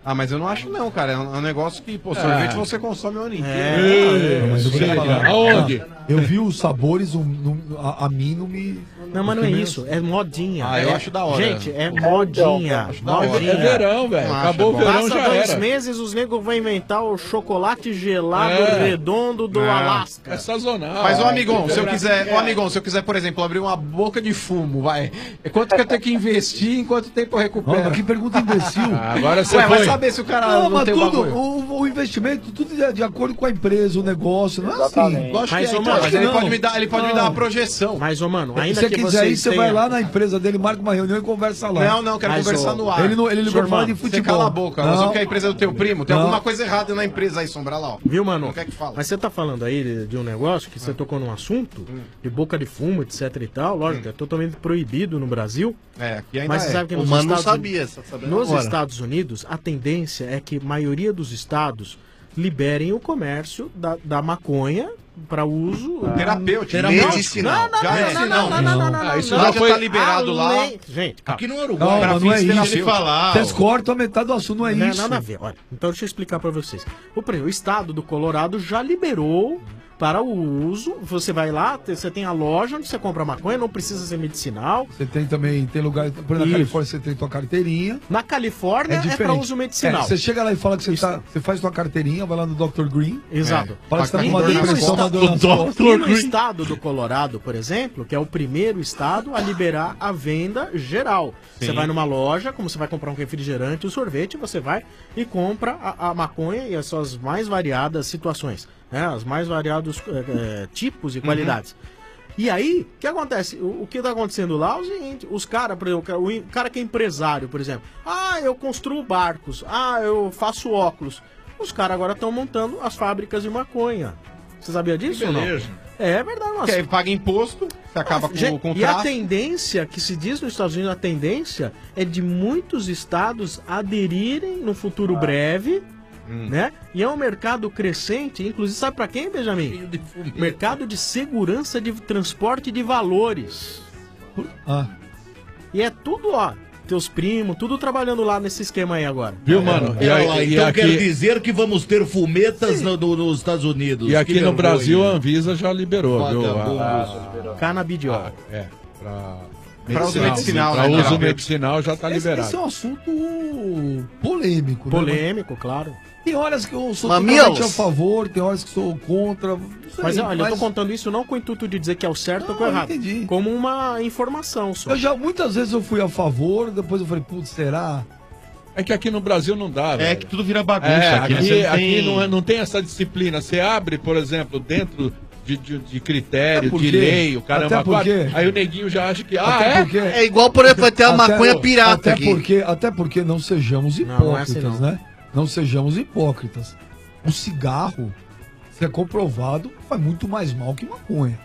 S19: Ah, mas eu não acho não, cara. É um negócio que, pô, sorvete você consome o ano inteiro.
S17: Mas eu vou te falar.
S5: Aonde?
S17: Eu vi os sabores, a mim não me...
S13: Não, mas não é isso, é modinha.
S19: Ah, eu acho da hora.
S13: Gente, é modinha.
S5: É verão, velho. Acabou o verão, já
S13: Passa 2
S5: era.
S13: meses, os negros vão inventar o chocolate gelado redondo do Alasca.
S5: É sazonal.
S19: Mas, ô amigão, se eu quiser, por exemplo, abrir uma boca de fumo, vai. Quanto que eu tenho que investir, em quanto tempo eu recupero?
S17: Que pergunta imbecil.
S5: Agora você
S19: vai
S5: foi.
S19: saber se o cara
S17: Não, mas
S19: tem
S17: tudo,
S19: bagulho.
S17: o investimento, tudo de acordo com a empresa, o negócio, não é assim.
S19: Lógico
S13: Mas,
S19: que é,
S13: ô,
S19: então,
S13: mano,
S19: mas ele pode me dar uma projeção.
S13: Mas, ô, mano,
S17: Se
S13: ainda
S17: você
S13: que
S17: quiser ir, você
S13: tenham-
S17: vai lá na empresa dele, marca uma reunião e conversa lá.
S19: Não, quero
S13: Mas,
S19: conversar
S13: ô,
S19: no ar.
S17: Ele ligou pra falar de
S19: Você
S17: futebol.
S19: cala a boca. Nós
S17: Não.
S19: vamos que a empresa é do teu primo. Tem
S17: Não.
S19: alguma coisa errada na empresa aí, Sombra lá, ó.
S13: Viu, mano?
S19: Não quer que fala.
S13: Mas você tá falando aí de um negócio que você tocou num assunto de boca de fumo, etc e tal. Lógico, é totalmente proibido no Brasil.
S19: É, aqui ainda
S13: Mas você
S19: é.
S13: sabe que
S15: O
S13: nos
S15: mano não
S13: Estados
S15: sabia, só sabendo
S13: Nos
S15: agora.
S13: Estados Unidos, a tendência é que a maioria dos estados liberem o comércio da maconha para uso
S19: terapêutico.
S15: Medicinal.
S13: Não.
S5: Isso já foi
S19: tá liberado lá.
S13: Gente, calma.
S21: Aqui no
S17: Não,
S21: Uruguai,
S17: mas não é isso.
S21: falar.
S17: Vocês cortam a metade do assunto, não é
S13: Não,
S17: isso.
S13: nada a ver. Olha, então deixa eu explicar para vocês. O estado do Colorado já liberou para o uso. Você vai lá, você tem a loja onde você compra maconha, não precisa ser medicinal.
S17: Você tem também, tem lugar, por exemplo, na
S13: Isso.
S17: Califórnia você tem tua carteirinha.
S13: Na Califórnia é para uso medicinal.
S17: Você chega lá e fala que você faz tua carteirinha, vai lá no Dr. Green.
S13: Exato.
S17: Fala que você tá com uma
S13: E no
S17: depressão, uma dor nas
S13: estado-
S17: costas.
S13: e no estado do Colorado, por exemplo, que é o primeiro estado a liberar a venda geral. Você vai numa loja, como você vai comprar um refrigerante, um sorvete, você vai e compra a maconha e as suas mais variadas situações, né? Os mais variados tipos e qualidades. E aí, o que acontece? O que está acontecendo lá é o seguinte: os caras, por exemplo, o cara que é empresário, por exemplo, eu construo barcos, eu faço óculos. Os caras agora estão montando as fábricas de maconha. Você sabia disso ou não? É verdade,
S19: Que aí paga imposto, você acaba com o contrato.
S13: E a tendência, que se diz nos Estados Unidos, a tendência é de muitos estados aderirem no futuro breve, né? E é um mercado crescente, inclusive, sabe pra quem, Benjamin? Mercado de segurança de transporte de valores. E é tudo, teus primos, tudo trabalhando lá nesse esquema aí agora.
S5: Viu, mano?
S21: Então quer dizer que vamos ter fumetas nos Estados Unidos.
S5: E aqui
S21: Que
S5: no
S21: vergonha.
S5: Brasil a Anvisa já liberou, viu?
S13: Canabidiol.
S19: Pra uso medicinal,
S5: Pra
S19: né?
S5: uso medicinal já tá liberado.
S17: Esse é um assunto polêmico, né?
S13: Polêmico, claro.
S17: Tem horas que eu sou
S15: Mamilos.
S17: totalmente a favor, tem horas que sou contra. Não sei,
S13: Mas olha, eu tô contando isso não com o intuito de dizer que é o certo ou que é o errado.
S17: Entendi.
S13: Como uma informação só.
S17: Muitas vezes eu fui a favor, depois eu falei, putz, será?
S5: É que aqui no Brasil não dá, velho.
S16: É que tudo vira bagunça.
S5: Aqui,
S16: você não tem-
S5: aqui não tem essa disciplina. Você abre, por exemplo, dentro de critério,
S17: Até
S5: de
S17: porque-
S5: lei, o caramba,
S17: até porque-
S5: aí o neguinho já acha que,
S15: É igual, por exemplo, vai ter a maconha pirata aqui.
S17: Até porque não sejamos
S13: Não é
S17: hipócritas,
S13: assim, não.
S17: né? Não sejamos hipócritas. O cigarro, se é comprovado, faz muito mais mal que maconha.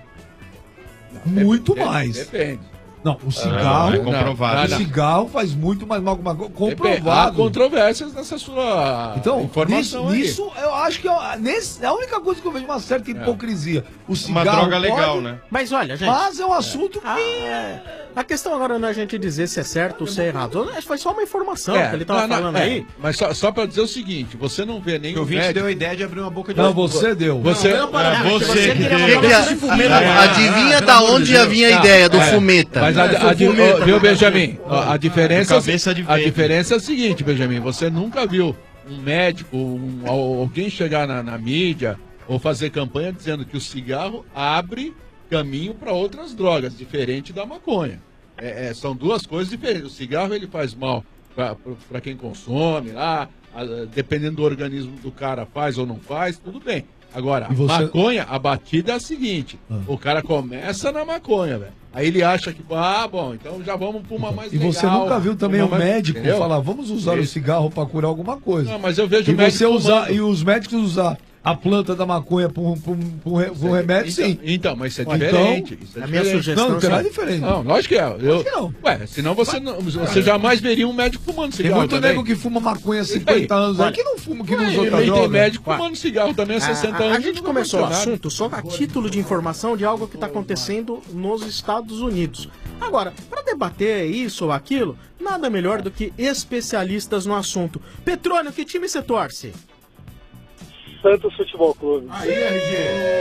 S17: Muito mais.
S5: Depende.
S17: Não, o cigarro,
S16: é comprovado.
S17: o cigarro faz muito mais mal que maconha.
S5: Há
S17: Comprovado.
S5: controvérsias nessa sua
S17: Então,
S5: informação aí.
S17: nisso eu acho que é a única coisa que eu vejo uma certa hipocrisia. O
S16: Uma
S17: cigarro
S16: droga legal,
S17: pode,
S16: né?
S13: Mas olha, gente.
S17: Mas é um assunto que...
S13: A questão agora não é a gente dizer se é certo ou se é errado. Foi só uma informação que ele tava
S5: não,
S13: falando
S5: é,
S13: aí.
S5: Mas só pra dizer o seguinte, você não vê nenhum
S19: O ouvinte
S5: médico...
S19: deu a ideia de abrir uma boca de
S17: Não, você deu.
S5: Você,
S13: Você queria
S15: Adivinha da onde ia vir a ideia do fumeta?
S5: Mas viu, Benjamin? A diferença
S16: Cabeça de
S5: a
S16: vento.
S5: diferença é a seguinte, Benjamin. Você nunca viu um médico, alguém chegar na mídia ou fazer campanha dizendo que o cigarro abre caminho para outras drogas, diferente da maconha. São duas coisas diferentes. O cigarro ele faz mal para quem consome lá, dependendo do organismo do cara faz ou não faz, tudo bem. Agora,
S17: E você-
S5: maconha, a batida é a seguinte: o cara começa na maconha, velho. Aí ele acha que, bom, então já vamos pra uma mais
S17: E
S5: legal.
S17: você nunca viu também
S5: uma
S17: o
S5: mais-
S17: médico
S5: entendeu?
S17: falar, vamos usar o cigarro para curar alguma coisa.
S5: Não, mas eu vejo
S17: E
S5: o médico
S17: você usar,
S5: fumando.
S17: e os médicos usar a planta da maconha para um remédio, sim.
S5: Então, mas isso é
S17: Então,
S5: diferente. Isso é
S13: a minha
S5: diferente.
S13: sugestão
S17: Não tem nada
S13: é
S17: diferente.
S5: Não, lógico que é.
S17: Acho que não.
S5: Ué, senão você jamais veria um médico fumando
S17: Tem
S5: cigarro
S17: muito
S5: também.
S17: nego que fuma maconha há 50 anos aí
S13: Olha,
S17: que não fuma, que
S5: Ué,
S17: não usa outra
S5: tem
S17: droga.
S5: médico fumando cigarro também há 60 anos.
S13: A gente
S5: não
S13: começou o
S5: aconteceu nada.
S13: assunto só a título de informação de algo que está acontecendo nos Estados Unidos. Agora, para debater isso ou aquilo, nada melhor do que especialistas no assunto. Petrônio, que time você torce?
S7: Santos Futebol Clube.
S21: Aí, RG.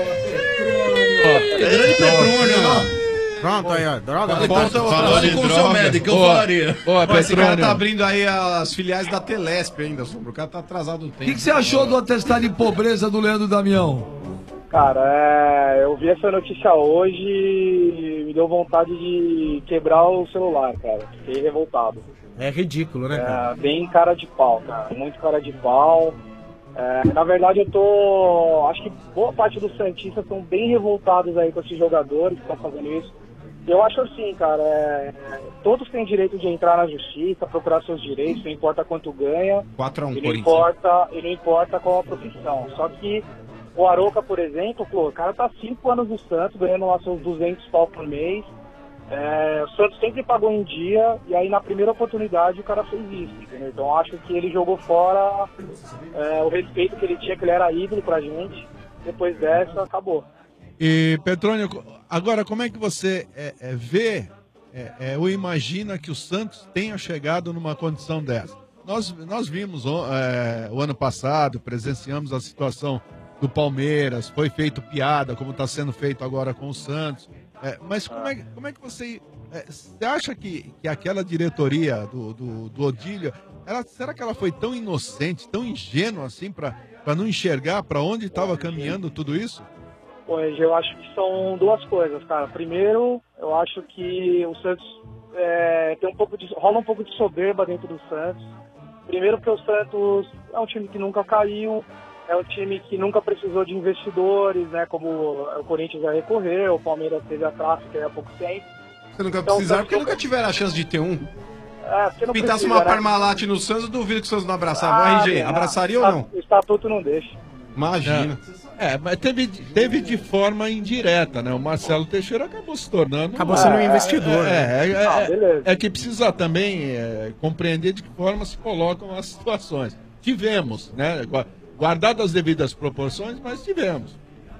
S21: Grande Petrônio, ó.
S13: Pronto, aí, ó. Droga.
S21: Falando com o seu médico, eu falaria.
S19: Esse cara tá abrindo aí as filiais da Telesp ainda, Sombra. O cara tá atrasado no tempo.
S17: O que você achou do atestado de pobreza do Leandro Damião?
S7: Cara, eu vi essa notícia hoje e me deu vontade de quebrar o celular, cara. Fiquei revoltado.
S13: É ridículo, né, cara?
S7: Bem cara de pau, cara. Muito cara de pau. Na verdade, acho que boa parte dos santistas estão bem revoltados aí com esses jogadores que estão fazendo isso. Eu acho assim, cara, todos têm direito de entrar na justiça, procurar seus direitos, não importa quanto ganha,
S19: 4-1,
S7: e não importa qual a profissão. Só que o Arouca, por exemplo, o cara tá 5 anos no Santos, ganhando lá seus 200 pau por mês. O Santos sempre pagou em dia, e aí na primeira oportunidade o cara fez isso, entendeu? Então acho que ele jogou fora o respeito que ele tinha, que ele era ídolo pra gente. Depois dessa, acabou.
S5: E, Petrônio, agora como é que você vê ou imagina que o Santos tenha chegado numa condição dessa? Nós vimos o ano passado, presenciamos a situação do Palmeiras, foi feito piada, como está sendo feito agora com o Santos. Mas como é que você acha que aquela diretoria do Odílio, será que ela foi tão inocente, tão ingênua assim, para não enxergar para onde estava caminhando tudo isso?
S7: Pois, eu acho que são duas coisas, cara. Primeiro, eu acho que o Santos rola um pouco de soberba dentro do Santos. Primeiro porque o Santos é um time que nunca caiu, é um time que nunca precisou de investidores, né? Como o Corinthians já recorreu, o Palmeiras teve a tráfico há pouco tempo.
S19: Você nunca precisaram porque nunca tiveram a chance de ter um.
S7: Porque não
S19: Pintasse
S7: precisa,
S19: uma
S7: né?
S19: Parmalat no Santos, eu duvido que o Santos não abraçava. RG, abraçaria ou não?
S7: O estatuto não deixa.
S19: Imagina.
S5: Mas teve de forma indireta, né? O Marcelo Teixeira acabou se tornando...
S13: Acabou sendo um investidor.
S5: É que precisa também compreender de que forma se colocam as situações. Tivemos, né? Guardado as devidas proporções, mas tivemos.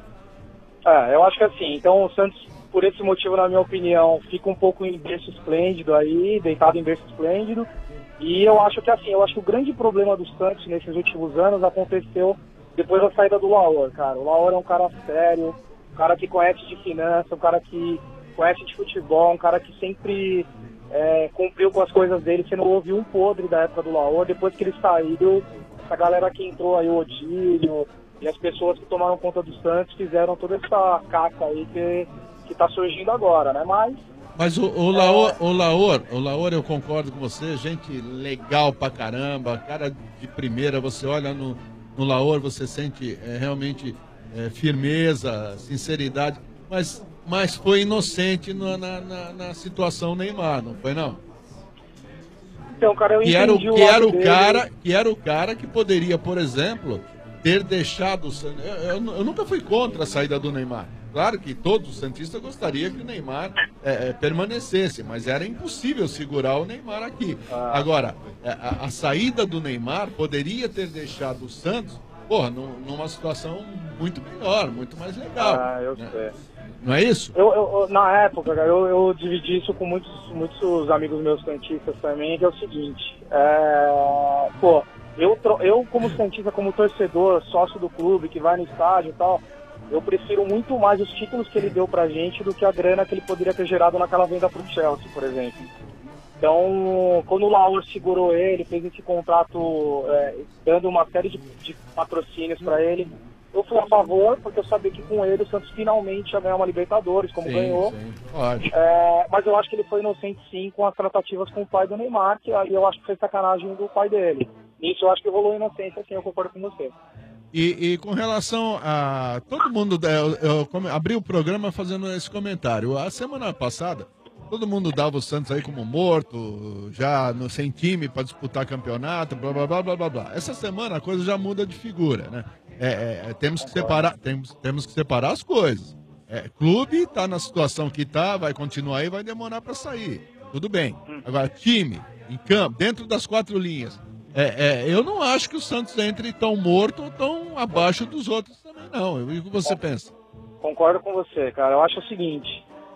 S7: Eu acho que assim, então o Santos, por esse motivo, na minha opinião, fica um pouco em berço esplêndido aí, deitado em berço esplêndido. E eu acho que assim, o grande problema do Santos nesses últimos anos aconteceu depois da saída do Laor, cara. O Laor é um cara sério, um cara que conhece de finanças, um cara que conhece de futebol, um cara que sempre cumpriu com as coisas dele. Você não ouviu um podre da época do Laor. Depois que ele saiu, essa galera que entrou aí, o Odílio, e as pessoas que tomaram conta do Santos fizeram toda essa caca aí que tá surgindo agora, né?
S5: Mas o Laor, eu concordo com você, gente legal pra caramba, cara de primeira, você olha no Laor, você sente realmente firmeza, sinceridade, mas foi inocente na situação Neymar, não foi não?
S7: Então, cara, eu entendi
S5: que era o cara que poderia, por exemplo, ter deixado... Eu nunca fui contra a saída do Neymar. Claro que todo santista gostaria que o Neymar permanecesse, mas era impossível segurar o Neymar aqui. Agora, a saída do Neymar poderia ter deixado o Santos, numa situação muito melhor, muito mais legal.
S7: Eu
S5: né?
S7: sei.
S5: Não é isso?
S7: Na época, cara, eu dividi isso com muitos amigos meus santistas também, que é o seguinte, eu como santista, como torcedor, sócio do clube, que vai no estádio e tal, eu prefiro muito mais os títulos que ele deu pra gente do que a grana que ele poderia ter gerado naquela venda pro Chelsea, por exemplo. Então, quando o Laor segurou ele, fez esse contrato dando uma série de patrocínios pra ele, eu fui a favor, porque eu sabia que com ele o Santos finalmente ia ganhar uma Libertadores, como ganhou.
S5: Sim, ótimo.
S7: Mas eu acho que ele foi inocente sim com as tratativas com o pai do Neymar, que aí eu acho que foi sacanagem do pai dele. Isso eu acho que rolou inocência, sim, eu concordo com você.
S5: E com relação a todo mundo, eu abri o programa fazendo esse comentário. A semana passada, todo mundo dava o Santos aí como morto, já sem time para disputar campeonato, blá, blá, blá, blá, blá, blá. Essa semana a coisa já muda de figura, né? Temos que separar as coisas. Clube está na situação que está, vai continuar aí, vai demorar para sair. Tudo bem. Agora, time, em campo, dentro das 4 linhas. Eu não acho que o Santos entre tão morto ou tão abaixo dos outros também, não. O que você pensa?
S7: Concordo com você, cara. Eu acho o seguinte,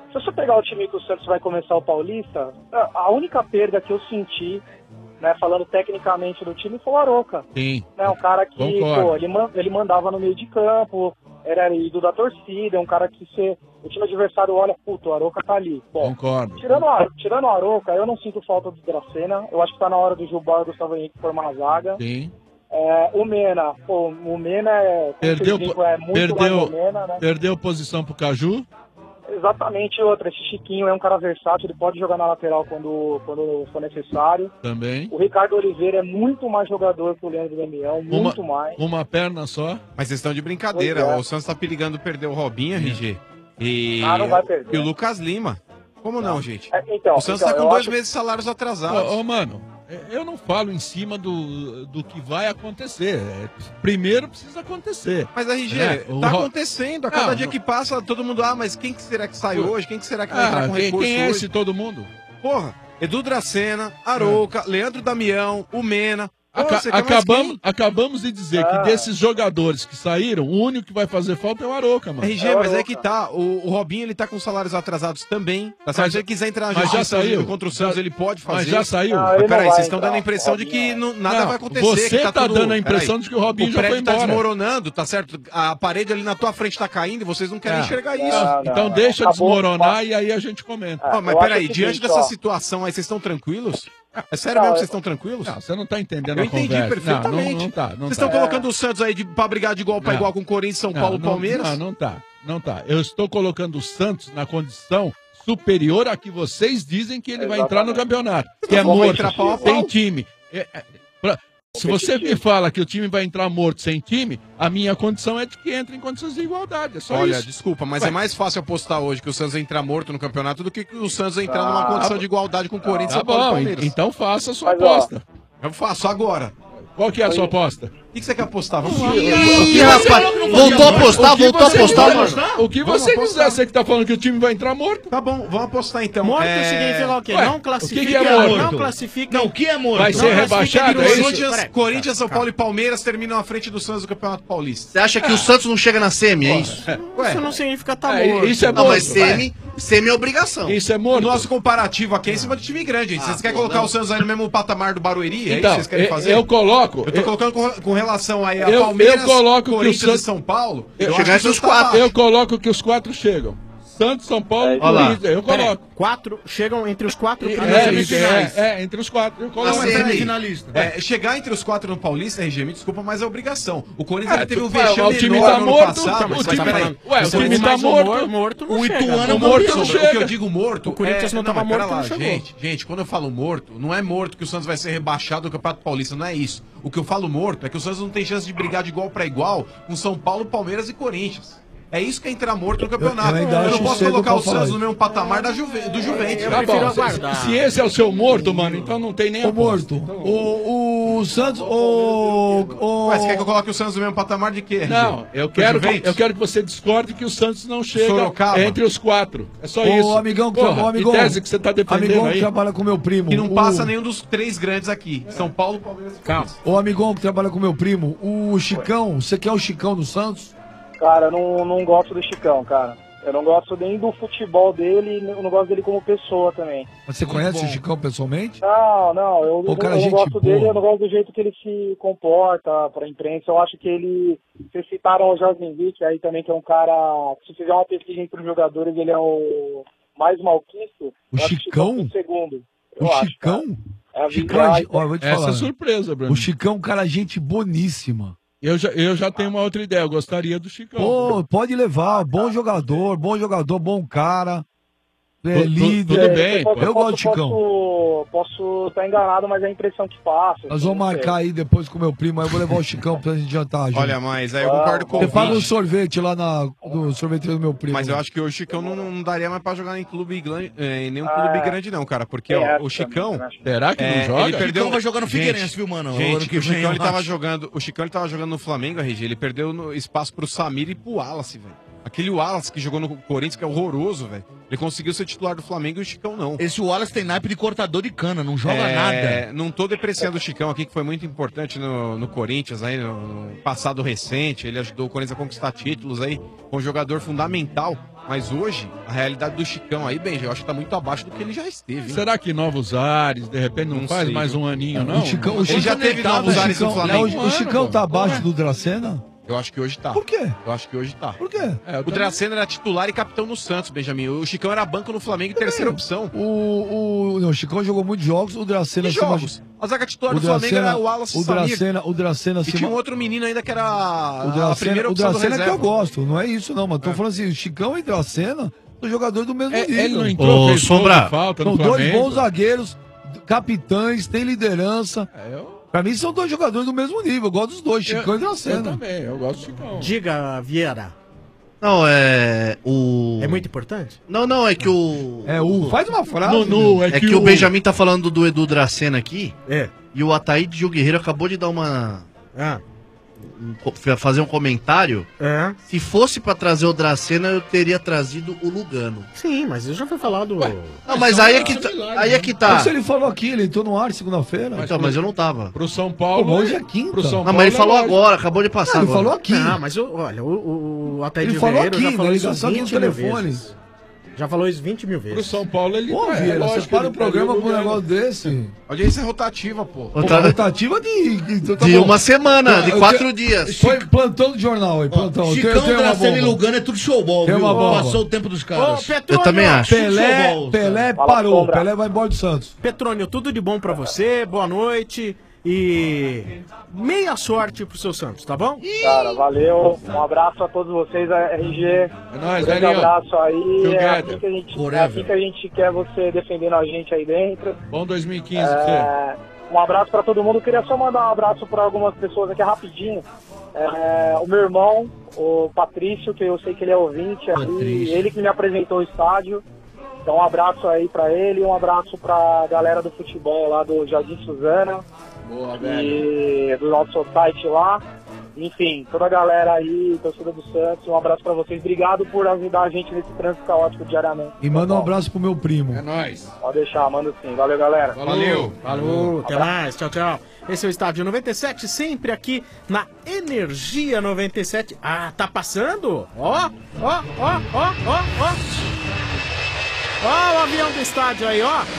S7: Se você pegar o time que o Santos vai começar o Paulista, a única perda que eu senti, né, falando tecnicamente do time, foi o Arouca.
S5: Sim.
S7: Né, um cara que,
S5: Concordo.
S7: pô, ele mandava no meio de campo, era ídolo da torcida, é um cara que o time adversário olha, puto, o Arouca tá ali. Bom,
S5: Concordo.
S7: tirando o Arouca, eu não sinto falta do Dracena, eu acho que tá na hora do Gilberto e do Gustavo Henrique formar a zaga.
S5: Sim.
S7: O Mena, pô, o Mena é muito mais o Mena, né?
S5: Perdeu posição pro Caju.
S7: Exatamente, outra. Esse Chiquinho é um cara versátil, ele pode jogar na lateral quando for necessário.
S5: Também.
S7: O Ricardo Oliveira é muito mais jogador que o Leandro Damião, muito mais.
S5: Uma perna só.
S19: Mas vocês estão de brincadeira.
S7: Pois é.
S19: O Santos tá perigando perder o Robinho, RG. E...
S7: não vai perder.
S19: E o Lucas Lima. Como não, gente?
S7: Então,
S19: o Santos tá com 2 meses de salários atrasados.
S5: Ô, mano, eu não falo em cima do que vai acontecer. Primeiro precisa acontecer.
S19: Mas, RG, tá acontecendo. A cada dia que passa, todo mundo, mas quem que será que sai hoje? Quem que será que vai entrar com recurso
S5: quem é
S19: hoje?
S5: esse todo mundo?
S19: Porra, Edu Dracena, Arouca, Leandro Damião, o Mena.
S5: Acabamos de dizer que desses jogadores que saíram, o único que vai fazer falta é o Arouca, mano.
S19: RG, mas é que tá. O Robinho, ele tá com salários atrasados também. Tá certo? Se ele quiser entrar na
S5: Mas já
S19: justiça
S5: saiu.
S19: contra o Santos, ele pode fazer.
S5: Mas já saiu.
S19: Mas peraí, vocês estão dando a impressão de que nada vai acontecer.
S5: Você
S19: que
S5: tá
S19: tudo...
S5: dando a impressão de que o Robinho já foi
S19: O prédio tá
S5: embora.
S19: desmoronando, tá certo? A parede ali na tua frente tá caindo e vocês não querem enxergar isso.
S5: Então deixa desmoronar e aí a gente comenta.
S19: Mas peraí, diante dessa situação aí, vocês estão tranquilos? É sério mesmo que vocês estão tranquilos?
S5: Não, você não tá entendendo
S19: Eu
S5: a
S19: entendi
S5: conversa.
S19: perfeitamente.
S5: Não tá.
S19: Vocês estão colocando o Santos aí pra brigar de igual pra igual com o Corinthians, São Paulo, Palmeiras?
S5: Não tá. Eu estou colocando o Santos na condição superior a que vocês dizem que ele vai entrar no campeonato. Que é morto, tem time. Se você me fala que o time vai entrar morto sem time, a minha condição é de que entre em condições de igualdade. É só
S19: Olha,
S5: isso.
S19: desculpa, mas é mais fácil apostar hoje que o Santos entrar morto no campeonato do que o Santos entrar numa condição de igualdade com o Corinthians, São Paulo e Palmeiras.
S5: Então faça a sua aposta.
S19: Eu faço agora.
S5: Qual que é a sua aposta?
S19: O que você quer apostar? Vamos
S5: Voltou a apostar,
S19: mano.
S5: O que você quiser, você que tá falando que o time vai entrar morto.
S19: Tá bom, vamos apostar então.
S13: Morto significa o quê?
S5: Ué,
S13: Não classifica.
S5: o que é morto?
S13: Não classifica.
S21: Não, o que é morto?
S5: Vai ser rebaixado, é isso?
S19: Corinthians, São Paulo e Palmeiras terminam à frente do Santos do Campeonato Paulista.
S15: Você acha que o Santos não chega na semi, é isso?
S13: Isso não significa tá morto.
S5: Isso é
S15: Não,
S5: morto.
S15: mas semi é obrigação.
S5: Isso é morto.
S19: O nosso comparativo aqui é em cima de time grande, gente. Vocês querem colocar o Santos aí no mesmo patamar do Barueri? É
S5: Então,
S19: isso que vocês querem fazer?
S5: eu coloco...
S19: Eu tô colocando com relação aí a
S5: Eu
S19: Palmeiras,
S5: coloco que o
S19: Corinthians
S5: Santos...
S19: e São Paulo.
S15: Chegar entre os 4.
S5: Eu coloco que os 4 chegam. Santos, São Paulo e Corinthians. Eu coloco.
S13: 4 chegam entre os 4 primeiros.
S5: Entre os 4. Eu coloco.
S19: Chegar entre os 4 no Paulista, RG, me desculpa, mas é obrigação. O Corinthians teve um
S5: vexame
S19: vexame
S5: o time
S19: enorme
S5: tá
S19: no
S5: morto,
S19: passado.
S5: o time-
S19: peraí.
S5: Ué, o time tá morto.
S19: O Ituano
S5: O morto não
S19: O
S5: chega.
S19: que eu digo morto,
S13: O Corinthians não tava
S19: mas pera
S13: morto,
S19: lá,
S13: não chegou.
S19: gente, quando eu falo morto, não é morto que o Santos vai ser rebaixado do Campeonato Paulista, não é isso. O que eu falo morto é que o Santos não tem chance de brigar de igual pra igual com São Paulo, Palmeiras e Corinthians. É isso que é entrar morto no campeonato.
S17: Eu ainda
S19: Eu não
S17: acho
S19: posso
S17: cedo
S19: colocar
S17: pra
S19: o Santos
S17: falar
S19: no mesmo patamar do Juventus.
S5: Tá bom, se esse é o seu morto, mano, então não tem nem
S17: Ô,
S5: aposta.
S17: morto. O Santos. O.
S19: Mas você quer que eu coloque o Santos no mesmo patamar de quê?
S5: Não, eu quero que você discorde que o Santos não chega
S19: Sorocaba?
S5: entre os 4. É só
S17: Ô,
S5: isso.
S17: amigão,
S5: Porra,
S17: amigão,
S5: em tese que você tá defendendo
S17: amigão que
S5: aí.
S17: trabalha com meu primo.
S19: Que não
S17: o-
S19: passa nenhum dos 3 grandes aqui. São Paulo, Palmeiras e Corinthians.
S17: Ô, amigão que trabalha com meu primo, o Chicão, você quer o Chicão do Santos?
S7: Cara, eu não gosto do Chicão, cara. Eu não gosto nem do futebol dele, eu não gosto dele como pessoa também.
S17: Mas você conhece o Chicão pessoalmente?
S7: Não, eu
S17: Pô, cara,
S7: não
S17: gente
S7: gosto dele,
S17: boa.
S7: eu não gosto do jeito que ele se comporta pra imprensa. Eu acho que ele... Vocês citaram o Jorge Henrique aí também, que é um cara... Se fizer uma pesquisa entre os jogadores, ele é o mais malquisto.
S17: O
S7: Eu acho que
S17: Chicão?
S7: foi o segundo.
S17: O
S7: Eu acho,
S17: Chicão?
S7: cara. É a
S17: Chicão,
S7: viagem.
S17: ó, eu vou te
S5: Essa
S17: falar.
S5: é surpresa, Bruno.
S17: O Chicão, cara, gente boníssima.
S5: Eu já tenho uma outra ideia, eu gostaria do Chicão.
S17: Pô, pode levar, bom jogador, bom cara. É
S5: Tudo
S17: líder.
S5: bem,
S17: Eu gosto do Chicão.
S7: Posso estar enganado, mas é a impressão que passa.
S17: Nós vamos marcar aí depois com meu primo, aí eu vou levar o Chicão pra gente jantar junto.
S19: Olha, mas aí eu concordo com o
S17: Você paga um
S19: ouvinte.
S17: sorvete lá no sorveteiro do meu primo.
S19: Mas eu acho que o Chicão não daria mais pra jogar em clube em nenhum clube grande, não, cara. Porque ó, o Chicão.
S5: Será que não joga?
S19: Ele perdeu...
S21: O Chicão vai jogar no
S19: Gente,
S21: Figueirense, viu, mano?
S19: Gente,
S21: Ano que
S19: o
S21: vem,
S19: Chicão ele
S21: eu
S19: tava
S21: acho.
S19: jogando. O Chicão ele tava jogando no Flamengo, RG. Ele perdeu espaço pro Samir e pro Wallace, velho. Aquele Wallace que jogou no Corinthians, que é horroroso, velho. Ele conseguiu ser titular do Flamengo e o Chicão não.
S21: Esse Wallace tem naipe de cortador de cana, não joga nada.
S19: Não tô depreciando o Chicão aqui, que foi muito importante no Corinthians, aí, no passado recente. Ele ajudou o Corinthians a conquistar títulos aí, foi um jogador fundamental. Mas hoje, a realidade do Chicão aí, Benja, eu acho que tá muito abaixo do que ele já esteve. Hein?
S5: Será que novos ares, de repente não faz
S19: sei,
S5: mais
S19: viu?
S5: um aninho, não?
S17: O
S19: Ele já teve novos ares no Flamengo.
S17: O Chicão tá abaixo do Dracena?
S19: Eu acho que hoje tá.
S17: Por quê?
S19: Eu acho que hoje tá.
S17: Por quê?
S19: O Dracena era titular e capitão no Santos, Benjamin. O Chicão era banco no Flamengo e terceira opção.
S17: O Chicão jogou muitos jogos, o Dracena...
S19: Que jogos? A zaga titular do Flamengo era o Wallace Samir.
S17: O Dracena...
S19: E tinha um outro menino ainda que era
S17: a primeira opção do reserva. É que eu gosto, não é isso não, mas tô falando assim, o Chicão e o Dracena são jogadores do mesmo nível.
S5: Ele não entrou, fez falta no
S17: São dois
S5: Flamengo.
S17: bons zagueiros, capitães, tem liderança. Pra mim são dois jogadores do mesmo nível, eu gosto dos dois, Chicão e Dracena.
S5: Eu também, eu gosto do Chicão.
S13: Diga, Vieira.
S15: Não, é o...
S13: É muito importante?
S15: Não, é que o...
S17: Faz uma frase.
S15: É que o Benjamin tá falando do Edu Dracena aqui.
S13: É.
S15: E o Ataíde Gil Guerreiro acabou de dar uma... fazer um comentário. Se fosse pra trazer o Dracena, eu teria trazido o Lugano.
S13: Sim, mas isso já foi falado...
S15: Não, mas aí é que tá.
S17: Isso ele falou aqui, ele entrou no ar segunda-feira.
S15: Então, mas eu não tava.
S5: Pro São Paulo...
S17: Pô, hoje é quinta.
S5: Pro São
S15: Não, mas ele falou agora, acabou de passar.
S17: Ele
S15: agora.
S17: falou aqui.
S13: Não, mas olha, o Ataíde
S17: Ele falou
S13: Guerreiro
S17: aqui,
S13: já falou
S17: na
S13: isso
S17: ligação aqui no
S13: 20 mil
S17: telefone.
S13: vezes. Já falou isso 20 mil
S5: Pro
S13: vezes.
S5: São Paulo ele...
S17: Pô, Vieira, você para o programa com um negócio desse.
S19: Audiência rotativa, pô.
S17: Rotativa
S15: de uma semana, de 4 dias.
S17: Foi plantão do jornal aí, plantão.
S21: Chicão, Dracena e Lugano é tudo showball,
S17: Tem
S21: viu?
S17: uma bomba.
S21: Passou o tempo dos caras.
S15: Eu também acho.
S17: Pelé parou, Pelé vai embora do Santos.
S13: Petrônio, tudo de bom pra você, boa noite e meia sorte pro seu Santos, tá bom?
S7: Cara, valeu. Um abraço a todos vocês, a RG.
S5: É nóis,
S7: um grande
S5: Daniel.
S7: abraço aí.
S5: Together.
S7: É assim que a gente quer você defendendo a gente aí dentro.
S5: Bom 2015 pra você.
S7: Um abraço pra todo mundo. Queria só mandar um abraço pra algumas pessoas aqui rapidinho. O meu irmão, o Patrício, que eu sei que ele é ouvinte, aí, ele que me apresentou o estádio. Então um abraço aí pra ele, um abraço pra galera do futebol lá do Jardim Suzana.
S5: Boa,
S7: E do nosso site lá. Enfim, toda a galera aí, torcida do Santos, um abraço pra vocês. Obrigado por ajudar a gente nesse trânsito caótico diariamente.
S17: E manda um abraço pro meu primo.
S5: É nóis.
S7: Pode deixar, manda sim. Valeu, galera.
S19: Valeu.
S13: Falou, até mais, tchau, tchau. Esse é o Estádio 97, sempre aqui na Energia 97. Ah, tá passando? Ó. Ó o avião do estádio aí, ó.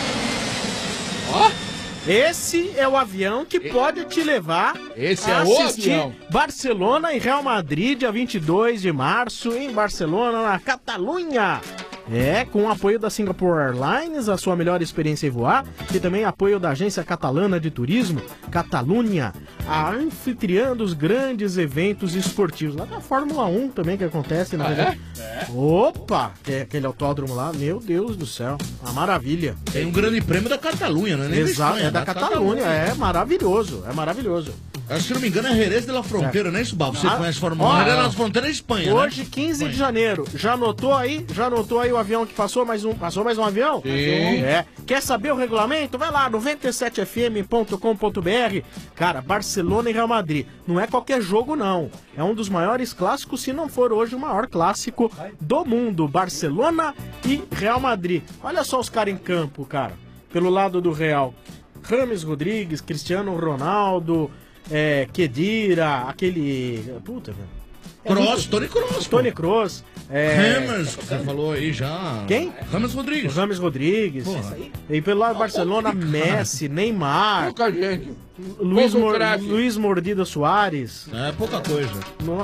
S13: Esse é o avião que pode te levar
S5: Esse
S13: a
S5: é o
S13: assistir
S5: avião.
S13: Barcelona e Real Madrid, dia 22 de março, em Barcelona, na Catalunha. Com o apoio da Singapore Airlines, a sua melhor experiência em voar, e também apoio da Agência Catalana de Turismo, Catalunha, a anfitriã dos grandes eventos esportivos. Lá na Fórmula 1 também que acontece, na verdade. Opa! Aquele autódromo lá, meu Deus do céu, uma maravilha.
S21: Tem um grande prêmio da Catalunha, né?
S13: Exato, é da Catalunha, é maravilhoso, é maravilhoso.
S21: Acho que, se não me engano, é Jerez de la Fronteira, não é isso, Babo? Você conhece Fórmula 1? Jerez de la Fronteira é Espanha,
S13: Hoje, 15 de janeiro, já anotou aí o avião que passou mais um avião?
S5: Sim.
S13: Quer saber o regulamento? Vai lá, 97fm.com.br. Cara, Barcelona e Real Madrid. Não é qualquer jogo, não. É um dos maiores clássicos, se não for hoje o maior clássico do mundo. Barcelona e Real Madrid. Olha só os caras em campo, cara. Pelo lado do Real. James Rodrigues, Cristiano Ronaldo, Khedira, aquele... Puta, velho. Tony Kroos.
S21: James, você falou aí já.
S13: Quem?
S21: James Rodrigues.
S13: James Rodrigues. E pelo lado do Barcelona, Messi, Neymar.
S5: Pouca gente.
S13: Luiz Mordida Soares.
S21: É pouca coisa.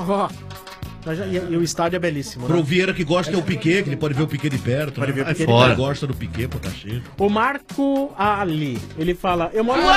S13: E o estádio é belíssimo, né?
S21: Pro Vieira que gosta é o Piquet, que ele pode ver o Piquet de perto.
S13: Pode ver o Piquet
S21: de perto. Gosta do Piquet, pô, tá cheio.
S13: O Marco Ali, ele fala... Eu moro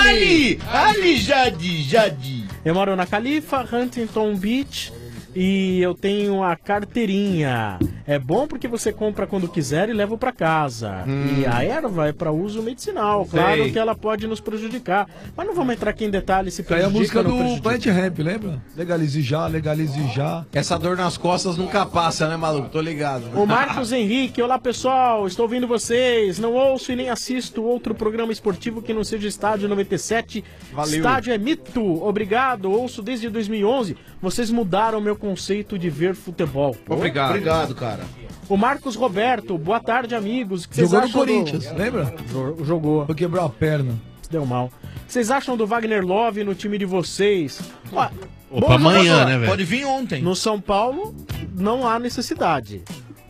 S21: Jadi.
S13: Eu moro na Califa, Huntington Beach... E eu tenho a carteirinha. É bom porque você compra quando quiser e leva pra casa. E a erva é pra uso medicinal. Claro que ela pode nos prejudicar. Mas não vamos entrar aqui em detalhes se prejudica.
S17: Aí a música
S13: ou não
S17: do
S13: prejudica.
S17: Plant Ramp, lembra? Legalize já, legalize já.
S20: Essa dor nas costas nunca passa, né, maluco? Tô ligado.
S13: O Marcos Henrique, olá pessoal, estou ouvindo vocês. Não ouço e nem assisto outro programa esportivo que não seja Estádio 97.
S20: Valeu.
S13: Estádio é mito, obrigado. Ouço desde 2011. Vocês mudaram meu conceito de ver futebol.
S21: Obrigado, cara.
S13: O Marcos Roberto, boa tarde, amigos. O que
S17: Jogou no
S13: acham
S17: Corinthians, lembra?
S13: Jogou.
S17: Foi quebrar a perna.
S13: Deu mal. O que vocês acham do Wagner Love no time de vocês? Ó,
S15: Opa, amanhã, né, velho?
S21: Pode vir ontem.
S13: No São Paulo, não há necessidade.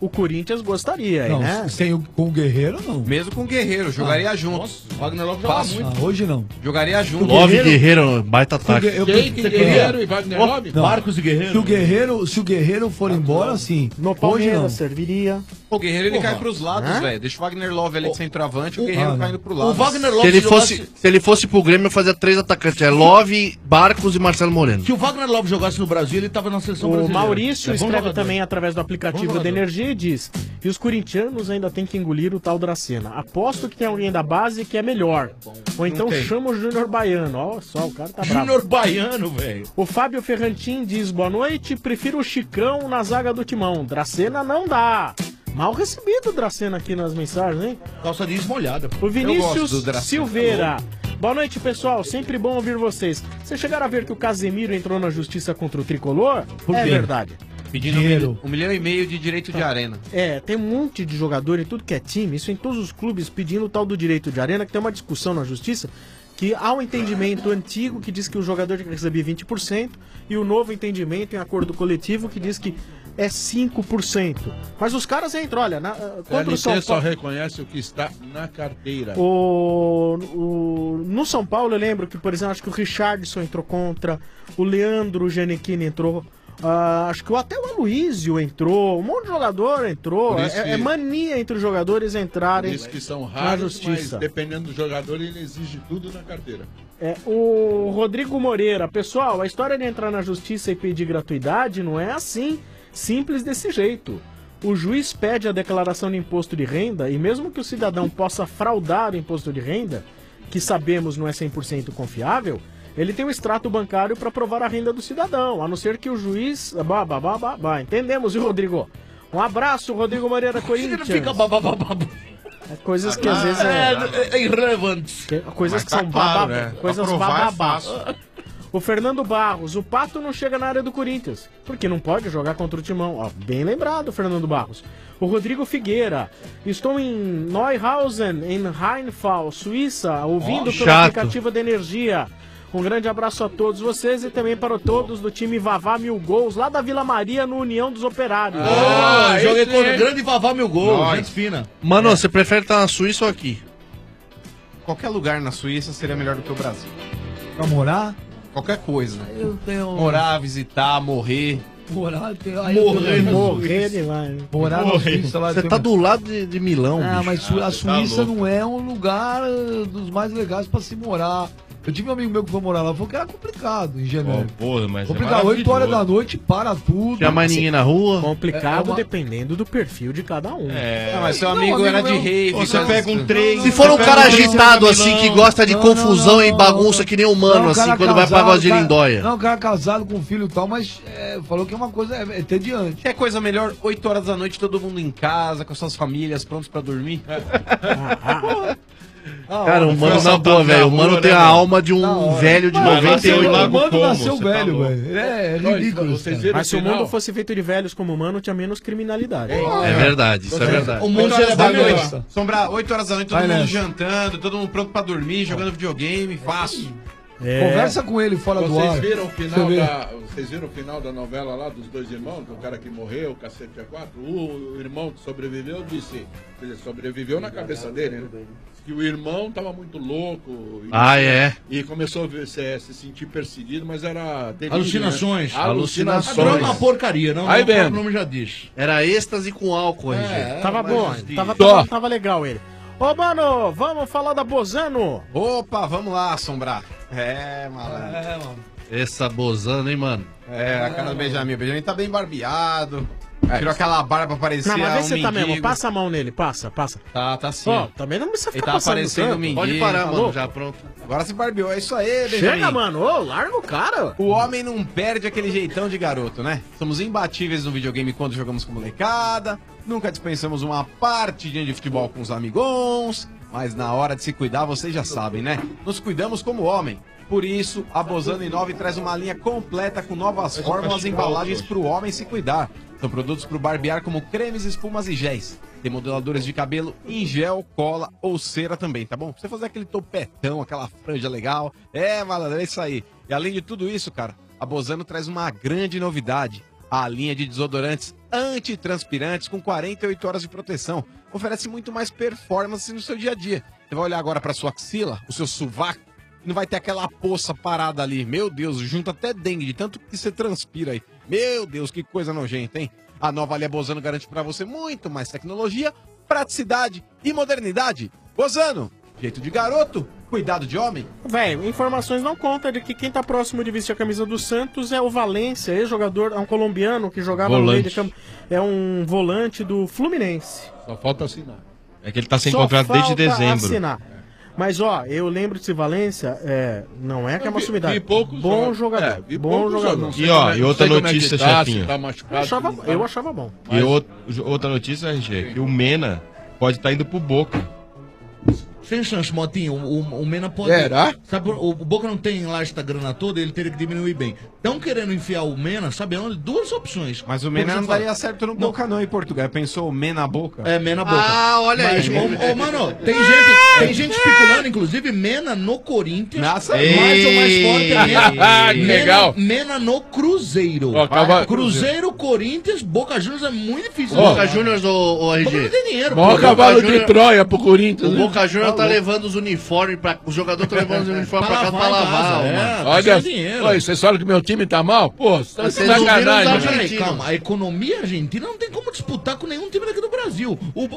S13: o Corinthians gostaria,
S17: Não,
S13: né?
S17: com o Guerreiro, não.
S19: Mesmo com o Guerreiro, jogaria juntos.
S21: Wagner Love joga
S19: Fácil.
S21: muito.
S17: Hoje não.
S19: Jogaria junto.
S15: Love Guerreiro, baita ataque.
S21: Guerreiro e Wagner
S17: Ó,
S21: Love?
S17: não.
S21: Marcos e Guerreiro.
S17: Se o Guerreiro for embora, sim.
S13: No
S17: Hoje
S13: Palmeiras
S17: não.
S13: serviria.
S19: O Guerreiro ele
S21: Porra.
S19: cai pros lados,
S13: Hã?
S19: velho. Deixa o Wagner Love ali de centroavante, o Guerreiro caindo pro lado.
S21: O Wagner Love
S15: Se ele,
S21: jogasse-
S15: se ele fosse pro Grêmio, eu fazia 3 atacantes. É Love, Barcos e Marcelo Moreno.
S21: Se o Wagner Love jogasse no Brasil, ele tava na seleção
S13: O
S21: brasileira.
S13: Maurício
S21: É bom
S13: escreve
S21: jogador.
S13: também através do aplicativo
S21: Bom
S13: da
S21: jogador.
S13: Energia e diz: e os corintianos ainda têm que engolir o tal Dracena. Aposto que tem alguém da base que é melhor. Ou então
S21: tem.
S13: chama o Júnior Baiano. Ó só, o cara tá bravo.
S21: Júnior Baiano, velho.
S13: O Fábio Ferrantin diz: boa noite, prefiro o Chicão na zaga do Timão. Dracena não dá. Mal recebido o Dracena aqui nas mensagens, hein?
S21: Calça jeans molhada.
S13: O Vinícius
S21: Eu gosto do Dracena.
S13: Silveira. Boa noite, pessoal. Sempre bom ouvir vocês. Vocês chegaram a ver que o Casemiro entrou na justiça contra o Tricolor?
S17: Por
S13: É
S17: quê?
S13: verdade.
S19: Pedindo
S17: Dinheiro.
S19: 1,5 milhão de direito de arena.
S13: É, tem um monte de jogador em tudo que é time, isso em todos os clubes, pedindo o tal do direito de arena, que tem uma discussão na justiça, que há um entendimento antigo que diz que o jogador tem que receber 20%, e o novo entendimento em acordo coletivo que diz que é 5%. Mas os caras entram, olha, contra o São
S5: LT só
S13: Paulo...
S5: reconhece o que está na carteira.
S13: No São Paulo eu lembro que, por exemplo, acho que o Richardson entrou contra, o Leandro Genequini entrou, acho que até o Aloysio entrou, um monte de jogador entrou.
S5: Por isso
S13: É
S5: que-
S13: mania entre os jogadores entrarem
S5: Por isso que são
S13: na
S5: raros, mas
S13: justiça.
S5: dependendo do jogador, ele exige tudo na carteira.
S13: O Rodrigo Moreira, pessoal, a história de entrar na justiça e pedir gratuidade não é assim, simples desse jeito. O juiz pede a declaração de imposto de renda e mesmo que o cidadão possa fraudar o imposto de renda, que sabemos não é 100% confiável, ele tem um extrato bancário para provar a renda do cidadão, a não ser que o juiz... Entendemos, viu, Rodrigo? Um abraço, Rodrigo Moreira, Corinthians.
S21: Fica
S13: É coisas que às vezes
S21: é irrelevante.
S13: Coisas
S21: Mas
S13: que
S21: tá
S13: são
S21: claro,
S13: babá,
S21: né?
S13: coisas
S21: Aprovar é
S13: bababá.
S21: fácil.
S13: O Fernando Barros, o Pato não chega na área do Corinthians, porque não pode jogar contra o Timão. Ó, bem lembrado, Fernando Barros. O Rodrigo Figueira, estou em Neuhausen, em Rheinfall, Suíça, ouvindo pelo
S15: chato.
S13: aplicativo da Energia. Um grande abraço a todos vocês e também para todos do time Vavá Mil Gols, lá da Vila Maria, no União dos Operários.
S21: Joguei contra o grande Vavá Meu Gol,
S15: Nós.
S21: gente fina.
S15: Mano, você prefere estar na Suíça ou aqui?
S19: Qualquer lugar na Suíça seria melhor do que o Brasil.
S17: Pra morar?
S19: Qualquer coisa.
S17: Eu tenho...
S19: Morar, visitar, morrer.
S17: Morar,
S13: Morrer demais.
S17: Morar na Suíça lá.
S15: Você tá do lado de Milão,
S17: Ah,
S15: bicho.
S17: mas a Suíça
S15: louco.
S17: não é um lugar dos mais legais pra se morar. Eu tive um amigo meu que foi morar lá, falou que era complicado em Genebra.
S16: Porra, mas
S17: Complicado, 8 horas da noite, para tudo.
S15: Tinha mais ninguém na rua.
S13: Complicado
S17: É uma-
S13: dependendo do perfil de cada um.
S19: Mas seu amigo era de rave.
S16: Você pega um trem.
S15: Se for um cara agitado assim, que gosta de confusão e bagunça que nem humano,
S17: Não,
S15: assim,
S17: cara
S15: quando vai pra
S17: casado,
S15: voz de
S17: cara-
S15: Lindóia.
S17: Não, o cara casado com filho e tal, mas falou que é uma coisa é entediante.
S19: Quer coisa melhor? 8 horas da noite, todo mundo em casa, com suas famílias, prontos pra dormir?
S15: Cara, o mano, na boa, velho. O mano tem a alma de um velho de 98
S17: O
S15: anos.
S17: mano nasceu velho, velho. É ridículo.
S5: Vocês
S17: cara.
S5: viram
S13: Mas se o
S5: final?
S13: mundo fosse feito de velhos como o Mano, tinha menos criminalidade.
S15: É verdade, isso é verdade.
S21: O mundo
S19: 8 horas
S21: seria
S19: da
S21: bem melhor.
S19: noite. Sombrar, 8 horas da noite, todo
S17: Vai
S19: mundo
S17: nessa.
S19: jantando, todo mundo pronto pra dormir, jogando videogame, fácil.
S17: Conversa com ele fora do ar.
S5: Vocês viram o
S17: Você
S5: final
S17: vê.
S5: vocês viram o final da novela lá dos dois irmãos, do cara que morreu, o cacete é 4? O irmão que sobreviveu disse, quer dizer, sobreviveu na cabeça dele, né? Disse que o irmão tava muito louco. E começou a se sentir perseguido, mas era delírio,
S21: Alucinações.
S5: né? Alucinações.
S21: Agora é uma porcaria, não?
S5: Aí
S21: o
S5: vendo.
S21: nome já diz.
S15: Era êxtase com álcool, RG.
S13: Tava
S21: mas
S13: bom,
S21: justiça.
S13: tava legal ele. Ô, Mano, vamos falar da Bozano.
S19: Opa, vamos lá, Sombrar. É, malandro.
S15: Essa bozana, hein, mano?
S19: É, a cara do Benjamin. O Benjamin tá bem barbeado. Tirou aquela barba, parecia
S13: Não, mas vê se
S19: um
S13: você tá mesmo.
S19: mendigo.
S13: Passa a mão nele, passa.
S19: Tá sim.
S13: Ó, também não precisa
S19: Ele
S13: ficar
S19: tá
S13: passando
S19: parecendo um
S13: tanto.
S19: mendigo.
S15: Pode parar,
S19: Tá
S15: mano,
S19: louco?
S15: já pronto.
S19: Agora se barbeou. É isso aí, Benjamin.
S13: Chega, mano. Ô, larga o cara.
S19: O homem não perde aquele jeitão de garoto, né? Somos imbatíveis no videogame quando jogamos com molecada. Nunca dispensamos uma partidinha de futebol com os amigons. Mas na hora de se cuidar, vocês já sabem, né? Nos cuidamos como homem. Por isso, a Bozano Inove traz uma linha completa com novas fórmulas e embalagens para o homem se cuidar. São produtos para o barbear como cremes, espumas e géis. Tem modeladores de cabelo em gel, cola ou cera também, tá bom? Pra você fazer aquele topetão, aquela franja legal. É, malandro, é isso aí. E além de tudo isso, cara, a Bozano traz uma grande novidade. A linha de desodorantes antitranspirantes com 48 horas de proteção. Oferece muito mais performance no seu dia a dia. Você vai olhar agora para sua axila, o seu sovaco, e não vai ter aquela poça parada ali. Meu Deus, junta até dengue, de tanto que você transpira aí. Meu Deus, que coisa nojenta, hein? A nova linha Bozano garante para você muito mais tecnologia, praticidade e modernidade. Bozano, jeito de garoto, cuidado de homem.
S13: Velho, informações não contam de que quem tá próximo de vestir a camisa do Santos é o Valência, ex-jogador, é um colombiano que jogava no meio de campo. É um volante do Fluminense.
S5: Só falta assinar.
S16: É que ele tá sem contrato desde dezembro.
S13: Assinar. Mas, ó, eu lembro desse Valência, não é que é uma sumidade.
S5: poucos
S13: Bom jogador. Bom jogador.
S16: E ó, e outra notícia, chefinho.
S13: Eu achava bom.
S16: E outra notícia, RG, que o Mena pode estar indo pro Boca.
S21: Sem chance, Motinho. O Mena pode.
S5: Será?
S21: Sabe, o Boca não tem lá esta grana toda, ele teria que diminuir bem. Estão querendo enfiar o Mena, sabe onde? Duas opções.
S19: Mas o Mena não daria certo no Boca, não, em Portugal. Pensou o Mena Boca?
S21: É, Mena Boca.
S15: Ah, olha aí.
S21: Mas, mano, tem gente especulando, inclusive, Mena no Corinthians.
S19: Nossa,
S21: mais ou mais forte é Mena.
S5: Legal.
S21: Mena no Cruzeiro. Cruzeiro, Corinthians, Boca Juniors é muito difícil.
S15: Boca Juniors, o RG.
S21: Boca não tem dinheiro.
S5: Maior cavalo de Troia pro Corinthians.
S15: O Boca Juniors tá levando os uniformes pra. Os jogadores estão levando os uniformes pra casa pra lavar.
S5: Olha, vocês falam que meu time tá mal? Pô, vocês estão
S15: Vocês não viram os
S5: sacanagem.
S15: argentinos.
S21: Calma, a economia argentina não tem como disputar com nenhum time daqui do Brasil.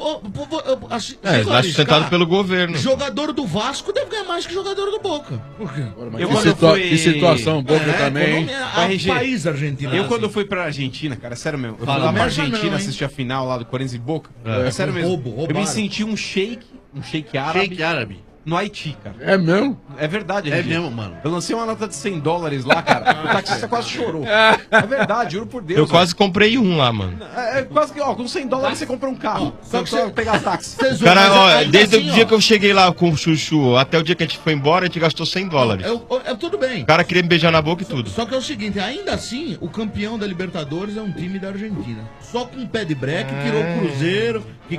S16: Está sustentado pelo governo.
S21: Jogador do Vasco deve ganhar mais que jogador do Boca. Por quê?
S5: Que situação, Boca também.
S21: País argentino.
S19: Eu quando fui pra Argentina, cara, sério mesmo. Eu fui
S21: Fala,
S19: lá pra
S21: merda
S19: Argentina
S21: não, hein?
S19: assistir a final lá do Corinthians e Boca.
S21: É.
S19: É sério mesmo.
S21: Roubaram.
S19: Eu me senti um sheik árabe.
S15: Shake árabe.
S19: No Haiti, cara.
S5: É mesmo?
S19: É verdade,
S15: É
S19: RG.
S15: mesmo, mano.
S19: Eu lancei uma nota de $100 lá, cara. O taxista quase chorou. É verdade, juro por Deus.
S16: Eu quase comprei um lá, mano.
S19: É quase que, ó, com $100 você compra um carro. Só que você pegar táxi.
S16: Cara, ó, desde o dia que eu cheguei lá com o Chuchu até o dia que a gente foi embora, a gente gastou $100.
S21: Tudo bem.
S16: O cara queria me beijar na boca e tudo.
S21: Só que é o seguinte, ainda assim, o campeão da Libertadores é um time da Argentina. Só com o pé de breque, tirou o Cruzeiro. Que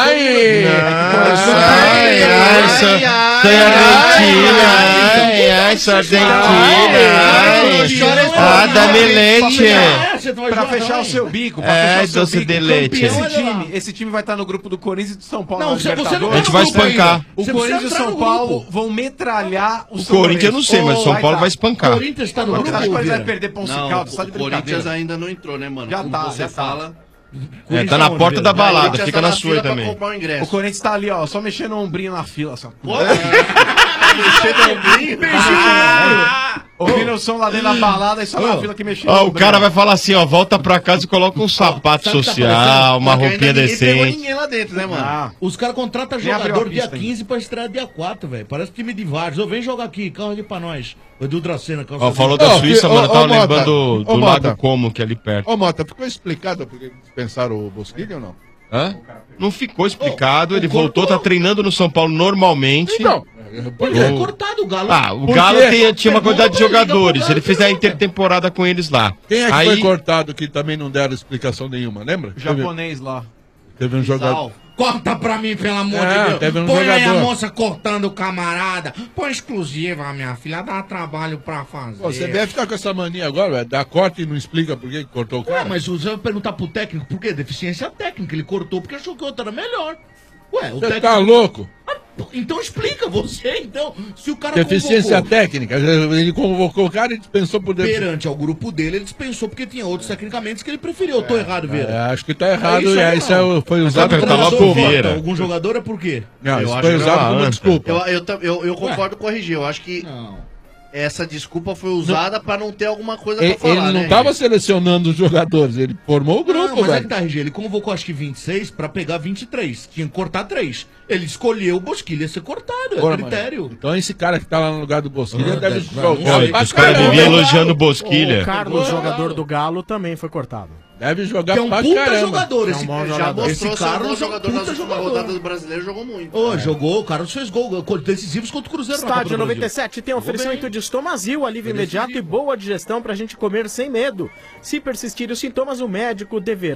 S16: Sou Argentina, dá-me leite.
S19: Pra fechar o seu bico,
S16: doce de leite.
S19: Esse time vai estar no grupo do Corinthians e do São Paulo.
S21: Não, você não
S16: a gente vai espancar.
S19: O Corinthians e o São Paulo vão metralhar
S16: o Corinthians eu não sei, mas o São Paulo vai espancar.
S21: O Corinthians tá no grupo.
S19: Acho que vai perder pra um
S15: Não, o Corinthians ainda não entrou, né, mano?
S19: Já
S15: Como
S19: tá,
S15: você
S19: já tá.
S15: fala.
S16: Tá na porta da balada, fica na sua
S15: fila
S16: também.
S15: pra comprar o ingresso.
S19: O Corinthians tá ali, ó, só mexendo o ombrinho na fila. Só. Ouvindo o som lá dentro da balada e só na fila que mexeu.
S16: Ó, o cara vai falar assim, ó, volta pra casa e coloca um sapato social, uma roupinha decente.
S15: Ninguém lá dentro, né, mano?
S21: Os caras contratam jogador dia 15 pra estrear dia 4, velho. Parece time de vários. Vem jogar aqui, calma aqui pra nós. O Edu Dracena.
S16: Ó, falou da Suíça, mano, eu tava lembrando do Lago Como, que é ali perto.
S5: Ô, Mota, ficou explicado por que dispensaram o Bosquilha ou não?
S16: Hã? Não ficou explicado, ele voltou, tá treinando no São Paulo normalmente.
S5: Então,
S21: porque é cortado o Galo.
S16: O Galo tinha uma quantidade de jogadores, ele fez a intertemporada com eles lá.
S5: Quem é que foi cortado que também não deram explicação nenhuma, lembra?
S19: O japonês lá.
S5: Teve um jogador.
S21: Corta pra mim, pelo amor de Deus.
S5: Teve um
S21: Põe aí a
S5: jogador.
S21: moça cortando o camarada. Põe exclusiva, minha filha. Dá trabalho pra fazer.
S5: Pô, você deve ficar com essa mania agora, velho. Dá corte e não explica por que cortou o cara.
S21: Mas você vai perguntar pro técnico por quê? Deficiência técnica. Ele cortou porque achou que o outro era melhor. Ué, o
S5: Você
S21: técnico...
S5: tá louco?
S21: Então explica você, então. Se o cara
S5: Deficiência
S21: convocou...
S5: técnica. Ele convocou o cara e dispensou por dentro.
S21: Perante ao grupo dele, ele dispensou porque tinha outros tecnicamente que ele preferiu. Eu tô errado, Vieira.
S5: Acho que tá errado.
S21: Isso
S5: foi usado como
S21: desculpa. Algum jogador é por quê?
S5: Não, isso foi usado como desculpa.
S15: Eu concordo com o RG. Eu acho que essa desculpa foi usada pra não ter alguma coisa pra falar,
S5: Ele não
S15: né?
S5: tava selecionando os jogadores, ele formou o grupo,
S21: Mas é
S5: velho.
S21: que tá, RG, ele convocou acho que 26 pra pegar 23. Tinha que cortar 3. Ele escolheu o Bosquilha ser cortado,
S5: Porra,
S21: é critério.
S5: Então esse cara que tá lá no lugar do Bosquilha deve jogar.
S16: Os caras viviam elogiando o Bosquilha.
S13: O Carlos, jogador do Galo, também foi cortado.
S5: Deve jogar
S21: Que é um
S5: pra
S21: puta
S5: caramba.
S21: jogador,
S13: É
S21: esse
S13: um bom
S21: já
S13: jogador.
S21: mostrou
S15: Esse
S21: ser um
S15: Carlos
S21: bom
S15: jogador
S21: puta
S15: nas últimas
S21: jogador.
S15: rodadas do Brasileiro jogou muito.
S21: Jogou, o Carlos fez gol decisivos contra o Cruzeiro. na Copa
S13: Estádio
S21: do Brasil.
S13: 97 tem oferecimento
S21: bem.
S13: de Estomazil, alívio
S21: Foi
S13: imediato e boa digestão pra gente comer sem medo. Se persistirem os sintomas, o médico deverá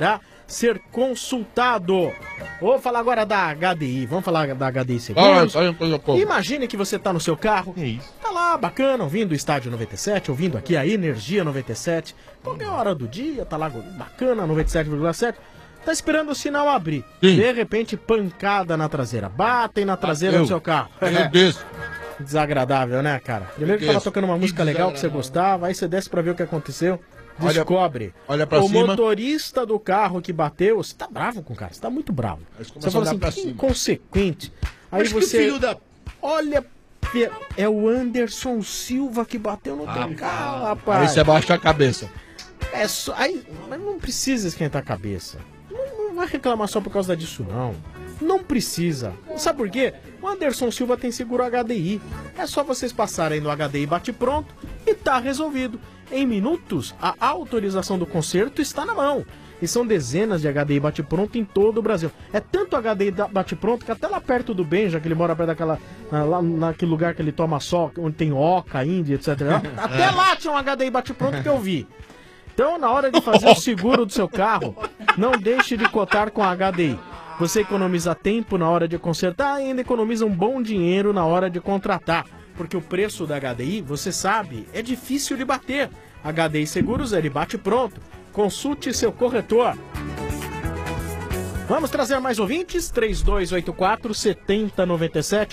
S13: ser consultado. Vou falar agora da HDI. Vamos falar da HDI Seguros. Imagine que você tá no seu carro, tá lá bacana, ouvindo o Estádio 97, ouvindo aqui a Energia 97. Qualquer hora do dia, tá lá bacana, 97,7. Tá esperando o sinal abrir.
S5: Sim.
S13: De repente, pancada na traseira. Batem na traseira do seu carro.
S5: Meu Deus.
S13: Desagradável, né, cara? Primeiro que tava tocando uma música legal que você gostava, aí você desce pra ver o que aconteceu. Descobre.
S5: Olha pra
S13: o
S5: cima.
S13: motorista do carro que bateu, você tá bravo com o cara, você tá muito bravo. Você fala assim, que inconsequente. Aí
S21: Mas que
S13: você
S21: filho da...
S13: olha, é o Anderson Silva que bateu no teu carro, rapaz.
S5: Aí você baixa a cabeça.
S13: É só, aí, mas não precisa esquentar a cabeça. Não vai reclamar só por causa disso, não. Não precisa. Sabe por quê? O Anderson Silva tem seguro HDI. É só vocês passarem no HDI Bate Pronto e tá resolvido. Em minutos, a autorização do conserto está na mão. E são dezenas de HDI Bate Pronto em todo o Brasil. É tanto HDI Bate Pronto que até lá perto do Benja, que ele mora perto daquela... lá naquele lugar que ele toma sol, onde tem oca, índia, etc. Até lá tinha um HDI Bate Pronto que eu vi. Então, na hora de fazer o seguro do seu carro, não deixe de cotar com a HDI. Você economiza tempo na hora de consertar e ainda economiza um bom dinheiro na hora de contratar. Porque o preço da HDI, você sabe, é difícil de bater. HDI Seguros, ele bate pronto. Consulte seu corretor. Vamos trazer mais ouvintes? 3284-7097,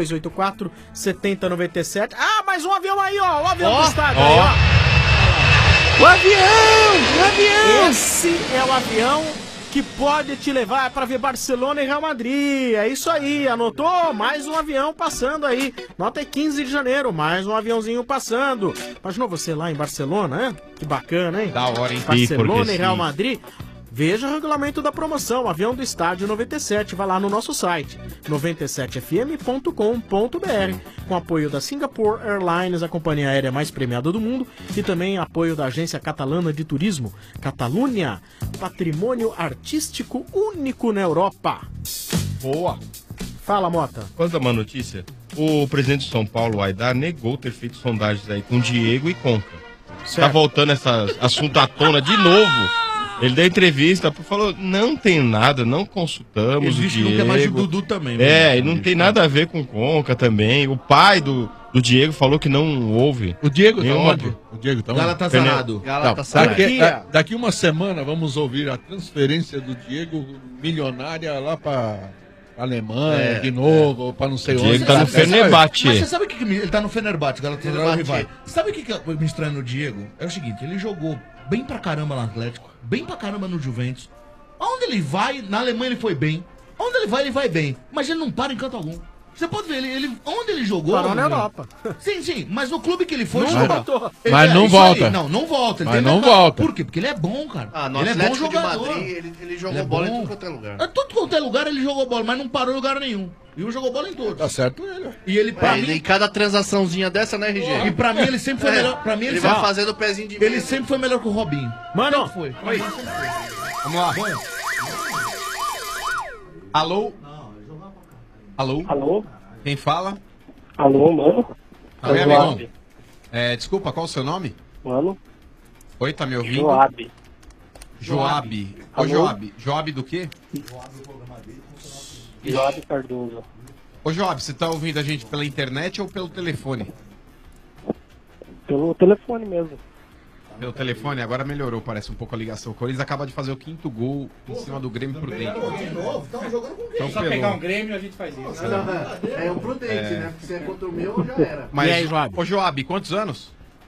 S13: 3284-7097. Ah, mais um avião aí, ó. O avião do estádio aí, ó. O avião! Esse é o avião que pode te levar para ver Barcelona e Real Madrid. É isso aí, anotou? Mais um avião passando aí. Nota é 15 de janeiro, mais um aviãozinho passando. Imaginou você lá em Barcelona, hein? Que bacana, hein?
S19: Da hora, hein?
S13: Barcelona e Real Madrid. Veja o regulamento da promoção, avião do estádio 97, vai lá no nosso site, 97fm.com.br, com apoio da Singapore Airlines, a companhia aérea mais premiada do mundo, e também apoio da Agência Catalana de Turismo, Catalunha, patrimônio artístico único na Europa.
S16: Boa.
S13: Fala, Mota.
S16: Quanto a uma notícia, o presidente de São Paulo, Aidar, negou ter feito sondagens aí com Diego e Conca. Tá voltando essa assunto à tona de novo. Ele deu entrevista, falou, não tem nada, não consultamos o Diego.
S21: Que é mais o Dudu também.
S16: E não tem nada a ver com Conca também. O pai do Diego falou que não houve.
S5: O Diego tá onde? O Diego tá onde?
S21: Galatasaray.
S5: Daqui uma semana vamos ouvir a transferência do Diego milionária lá pra Alemanha, de novo, pra não sei onde.
S16: Diego tá no Fenerbahçe.
S21: Mas você sabe o que ele tá no Fenerbahçe, Galatasaray rival. Sabe o que me estranha no Diego? É o seguinte, ele jogou bem pra caramba no Atlético, bem pra caramba no Juventus. Aonde ele vai, na Alemanha ele foi bem. Aonde ele vai bem. Mas ele não para em canto algum. Você pode ver, onde ele jogou...
S13: Parou na Europa.
S21: Sim, mas no clube que ele foi...
S5: Mas não volta.
S21: Não volta.
S5: Mas não volta.
S21: Por quê? Porque ele é bom, cara.
S15: No
S21: ele
S15: Atlético
S21: é bom jogador.
S15: de Madrid, ele jogou bola em tudo quanto é lugar.
S21: Tudo quanto é lugar ele jogou bola, mas não parou em lugar nenhum. E jogou bola em todos.
S5: Tá certo ele.
S21: E ele, pra mim...
S15: E cada transaçãozinha dessa, né, RG?
S21: E pra mim ele sempre foi melhor. Pra mim
S15: ele vai fazendo o pezinho de
S21: Ele sempre foi melhor que o Robinho.
S13: Mano,
S21: foi.
S19: Vamos lá. Alô? Alô?
S7: Alô?
S19: Quem fala?
S7: Alô, mano?
S19: Alô, amigão. Desculpa, qual o seu nome?
S7: Mano?
S19: Oi, tá me ouvindo?
S7: Joab.
S19: Joab. Ô,
S7: Alô?
S19: Joab. Joab do quê?
S7: Joab Cardoso.
S19: Ô, Joab, você tá ouvindo a gente pela internet ou pelo telefone?
S7: Pelo telefone mesmo.
S19: Pelo telefone, agora melhorou, parece um pouco a ligação. O Corinthians acaba de fazer o 5º gol em cima do Grêmio Prudente.
S21: Então,
S13: só pegar um Grêmio a gente faz isso.
S15: É o Prudente, né? Porque se é contra o meu, já era.
S19: Mas,
S13: e aí, Joab?
S19: Ô, Joab, quantos anos?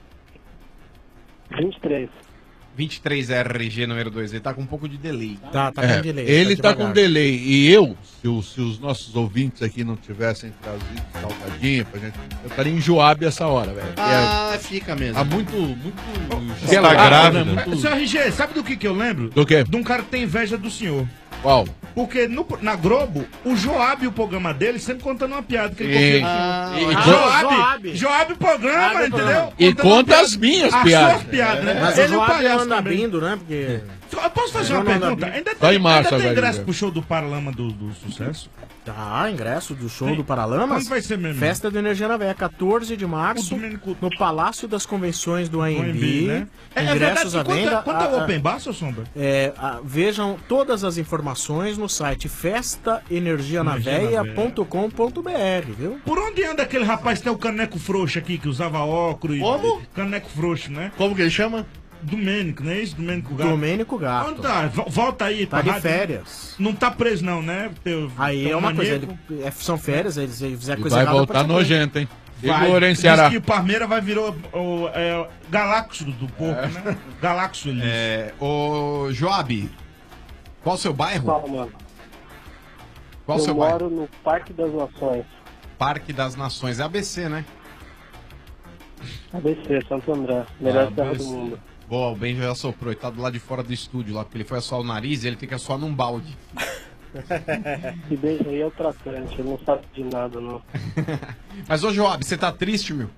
S7: 23.
S19: 23 RG número 2, ele tá com um pouco de delay.
S13: Tá com delay.
S5: Ele tá com delay. E eu, se os nossos ouvintes aqui não tivessem trazido salgadinho pra gente, eu estaria em Joab essa hora, velho.
S15: Fica mesmo.
S5: Tá muito
S16: Você tá grávida,
S5: né?
S21: Seu RG, sabe do que eu lembro?
S5: Do quê?
S21: De um cara que tem inveja do senhor.
S5: Qual?
S21: Porque na Globo, o Joab, o programa dele, sempre contando uma piada que ele Joab o programa, entendeu?
S5: E conta as minhas piadas.
S21: Suas piadas, né?
S13: Mas
S21: ele
S13: o Joab
S21: palhaço
S13: anda
S21: também.
S13: abrindo, né? Porque
S21: Eu posso fazer uma pergunta? Ainda
S5: Só em
S21: tem,
S5: março
S21: ainda tem
S5: agora,
S21: ingresso
S5: né?
S21: pro show do Paralama do Sucesso?
S13: Tá, ingresso do show
S21: Sim.
S13: do Paralamas.
S21: Quando vai ser mesmo?
S13: Festa do Energia na Veia, 14 de março, no Palácio das Convenções do AMB.
S21: né?
S13: Ingressos à venda.
S21: Quanto é o Open Bar, seu Sombra?
S13: Vejam todas as informações no site festaenergianaveia.com.br, viu?
S21: Por onde anda aquele rapaz que tem o caneco frouxo aqui, que usava óculos?
S15: Como?
S21: Caneco frouxo, né?
S15: Como que ele chama?
S21: Domênico, não é isso? Domênico Gato.
S13: Domênico Gato.
S21: Onde tá? Volta aí
S13: Tá de
S21: rádio.
S13: férias.
S21: Não tá preso não, né?
S13: Aí é uma coisa, são férias, eles fizer coisa
S5: vai
S13: errada.
S5: voltar
S13: pode ser
S5: nojento, hein?
S21: Vai.
S5: Segura, hein,
S21: Diz
S5: Ceará?
S21: que o Parmeira vai virar o Galáxio do porco, né? Galáxio, ele
S19: Ô, Joab, qual o seu bairro?
S7: Fala, mano.
S19: Qual o
S7: Eu
S19: seu bairro?
S7: moro no Parque das Nações.
S19: Parque das Nações. É ABC, né?
S7: ABC, Santo André. Melhor terra do mundo.
S19: Boa, o Ben já assoprou. Ele tá do lado de fora do estúdio lá, porque ele foi assoar o nariz e ele tem que assoar num balde.
S7: E bem, aí é o tratante, ele não sabe de nada, não.
S19: Mas, ô Joab, você tá triste, meu?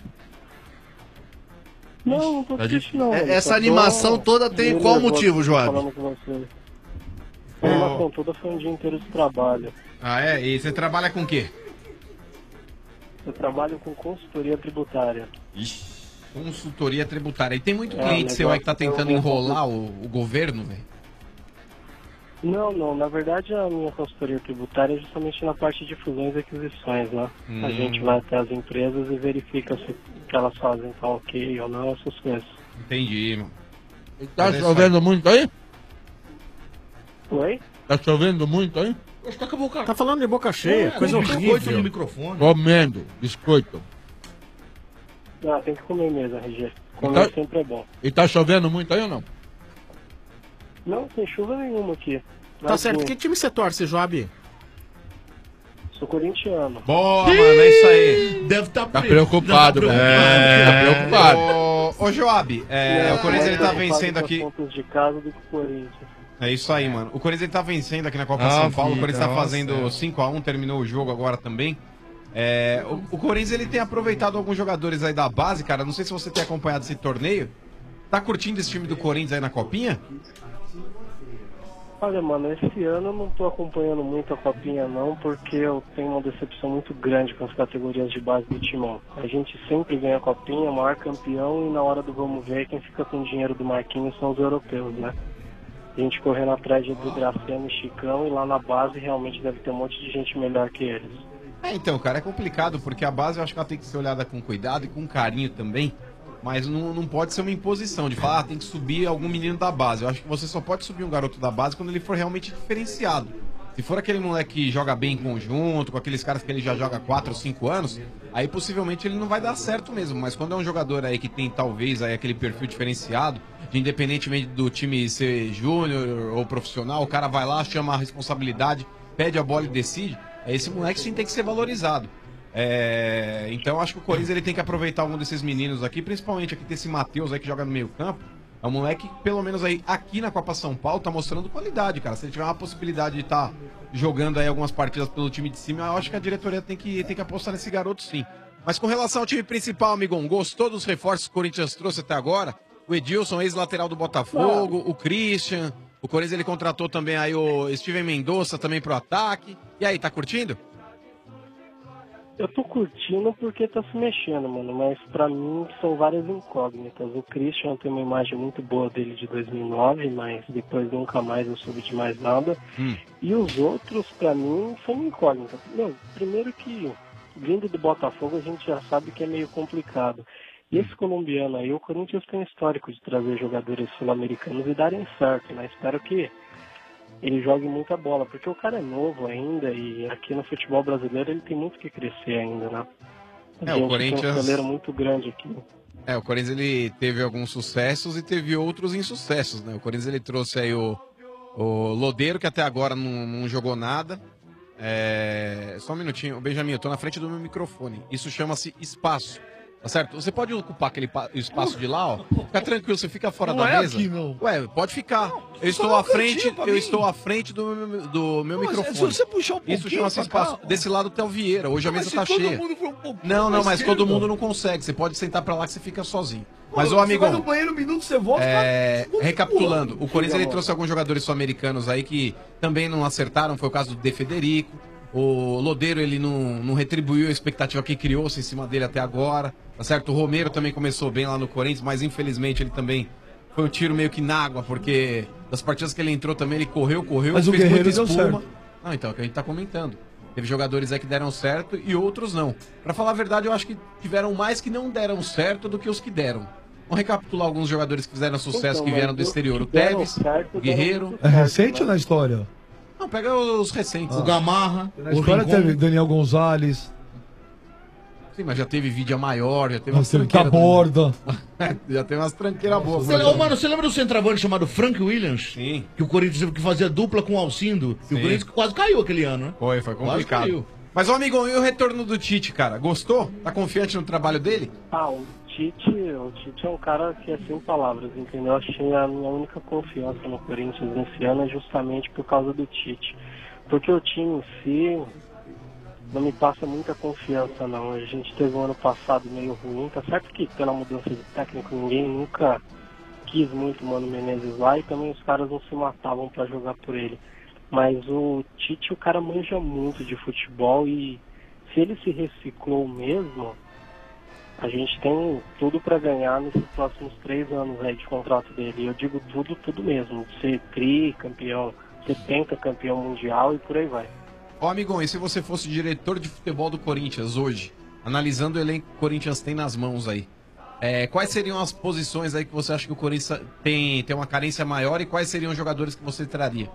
S7: Não, não tô triste, não.
S15: Essa animação toda tem qual motivo, Joab?
S7: Falando com você. A animação toda foi um dia inteiro de trabalho.
S19: Ah, é? E você trabalha com o quê?
S7: Eu trabalho com consultoria tributária.
S19: Consultoria tributária. E tem muito
S7: É,
S19: cliente seu aí que tá
S7: negócio
S19: tentando
S7: eu-
S19: enrolar o governo, velho?
S7: Não, na verdade a minha consultoria tributária é justamente na parte de fusões e aquisições, né? A gente vai até as empresas e verifica se o que elas fazem tá ok ou não, essas coisas.
S19: Entendi, mano.
S5: Tá chovendo muito aí?
S7: Oi?
S5: Tá chovendo muito aí?
S13: Tá falando de boca cheia, coisa horrível.
S5: Comendo biscoito.
S7: Ah, tem que comer mesmo, RG. Comer sempre é bom.
S5: E tá chovendo muito aí ou não?
S7: Não, sem chuva nenhuma aqui.
S13: Tá
S7: Mas,
S13: certo.
S7: sim,
S13: Que time você torce, Joab?
S7: Sou corintiano.
S19: Boa, mano, é isso aí.
S21: Deve estar
S5: Tá preocupado, velho. Tá preocupado.
S19: Ô Joab, o Corinthians ele tá vencendo aqui.
S7: Pontos de casa do que o Corinthians.
S19: É isso aí, mano. O Corinthians ele tá vencendo aqui na Copa
S21: Ah,
S19: São Paulo. O
S21: vida,
S19: Corinthians tá
S21: nossa,
S19: fazendo 5x1, terminou o jogo agora também. O Corinthians ele tem aproveitado alguns jogadores aí da base, cara. Não sei se você tem acompanhado esse torneio. Tá curtindo esse time do Corinthians aí na Copinha?
S7: Olha, mano, esse ano eu não tô acompanhando muito a Copinha não, porque eu tenho uma decepção muito grande com as categorias de base do Timão. A gente sempre ganha a Copinha, maior campeão, e na hora do vamos ver, quem fica com o dinheiro do Marquinhos são os europeus, né? A gente correndo atrás de do Graciano e Chicão, e lá na base realmente deve ter um monte de gente melhor que eles.
S19: Então, cara, é complicado, porque a base eu acho que ela tem que ser olhada com cuidado e com carinho também. Mas não pode ser uma imposição de falar, tem que subir algum menino da base. Eu acho que você só pode subir um garoto da base quando ele for realmente diferenciado. Se for aquele moleque que joga bem em conjunto, com aqueles caras que ele já joga 4 ou 5 anos, aí possivelmente ele não vai dar certo mesmo. Mas quando é um jogador aí que tem talvez aí aquele perfil diferenciado, de independentemente do time ser júnior ou profissional, o cara vai lá, chama a responsabilidade, pede a bola e decide, esse moleque sim tem que ser valorizado. Então acho que o Corinthians ele tem que aproveitar algum desses meninos aqui, principalmente aqui desse Matheus aí que joga no meio campo. É um moleque que, pelo menos aí aqui na Copa São Paulo, tá mostrando qualidade, cara. Se ele tiver uma possibilidade de estar jogando aí algumas partidas pelo time de cima, eu acho que a diretoria tem que apostar nesse garoto sim. Mas com relação ao time principal, amigão, gostou dos reforços que o Corinthians trouxe até agora? O Edilson, ex-lateral do Botafogo, o Christian, o Corinthians ele contratou também aí o Steven Mendonça também pro ataque. E aí, tá curtindo?
S7: Eu tô curtindo porque tá se mexendo, mano, mas pra mim são várias incógnitas. O Christian tem uma imagem muito boa dele de 2009, mas depois nunca mais eu soube de mais nada. E os outros, pra mim, são incógnitas. Meu, primeiro que vindo do Botafogo a gente já sabe que é meio complicado. E esse colombiano aí, o Corinthians tem histórico de trazer jogadores sul-americanos e darem certo, né? Espero que ele jogue muita bola, porque o cara é novo ainda e aqui no futebol brasileiro ele tem muito que crescer ainda, né? A gente
S19: o Corinthians
S7: tem um celeiro muito grande aqui.
S19: O Corinthians ele teve alguns sucessos e teve outros insucessos, né? O Corinthians ele trouxe aí o Lodeiro, que até agora não jogou nada. Só um minutinho, Benjamin, eu tô na frente do meu microfone. Isso chama-se espaço. Tá certo? Você pode ocupar aquele espaço de lá, ó. Fica tranquilo, você fica fora
S17: Não
S19: da
S17: é
S19: mesa.
S17: aqui, não.
S19: Ué, pode ficar. Eu
S17: Só
S19: estou
S17: dá
S19: à
S17: um
S19: frente,
S17: cantinho pra
S19: eu
S17: mim.
S19: estou à frente do meu
S17: Mas
S19: microfone.
S17: se você puxar um pouquinho
S19: Isso chama-se
S17: pra
S19: espaço.
S17: cá,
S19: Desse lado tem o Vieira. Hoje a
S17: Mas
S19: mesa
S17: se
S19: tá
S17: todo
S19: cheia.
S17: mundo for um pouquinho
S19: Não,
S17: pra
S19: mas
S17: esquerda.
S19: todo mundo não consegue. Você pode sentar pra lá que você fica sozinho. Mas,
S17: Pô,
S19: ô amigão.
S17: Você vai no banheiro, um minuto, você volta.
S19: Recapitulando, o Corinthians ele trouxe alguns jogadores sul-americanos aí que também não acertaram. Foi o caso do De Federico. O Lodeiro ele não retribuiu a expectativa que criou-se em cima dele até agora. Tá certo? O Romero também começou bem lá no Corinthians, mas infelizmente ele também foi um tiro meio que na água, porque das partidas que ele entrou também ele correu,
S17: Mas o
S19: fez
S17: Guerreiro
S19: muita
S17: deu
S19: espuma.
S17: certo.
S19: Não, então, é o que a gente tá comentando. Teve jogadores aí que deram certo e outros não. Pra falar a verdade, eu acho que tiveram mais que não deram certo do que os que deram. Vamos recapitular alguns jogadores que fizeram sucesso, que vieram do exterior. O Tevez, o Guerreiro.
S17: É recente ou na história?
S19: Não, pega os recentes.
S21: O Gamarra.
S17: Na história teve Daniel Gonzalez.
S19: Sim, mas já teve Vídea Maior, já teve umas
S17: Teve
S19: tranqueiras.
S17: Taborda.
S19: Já tem umas tranqueiras boas.
S21: Mano, você lembra do centroavante chamado Frank Williams?
S19: Sim.
S21: Que o Corinthians teve que fazer dupla com o Alcindo. E
S19: Sim.
S21: o Corinthians quase caiu aquele ano, né?
S19: Foi
S21: Quase
S19: complicado.
S21: caiu.
S19: Mas, ô amigão, e o retorno do Tite, cara? Gostou? Tá confiante no trabalho dele?
S8: O Tite é um cara que é sem palavras, entendeu? Acho que a minha única confiança no Corinthians nesse ano é justamente por causa do Tite. Porque o time em si não me passa muita confiança, não. A gente teve um ano passado meio ruim, tá certo que pela mudança de técnico ninguém nunca quis muito o Mano Menezes lá e também os caras não se matavam pra jogar por ele. Mas o Tite, o cara manja muito de futebol e se ele se reciclou mesmo, a gente tem tudo pra ganhar nesses próximos 3 anos aí de contrato dele. Eu digo tudo mesmo. Ser campeão, ser pentacampeão mundial e por aí vai.
S19: Ó, amigão, e se você fosse diretor de futebol do Corinthians hoje, analisando o elenco que o Corinthians tem nas mãos aí, quais seriam as posições aí que você acha que o Corinthians tem uma carência maior e quais seriam os jogadores que você traria?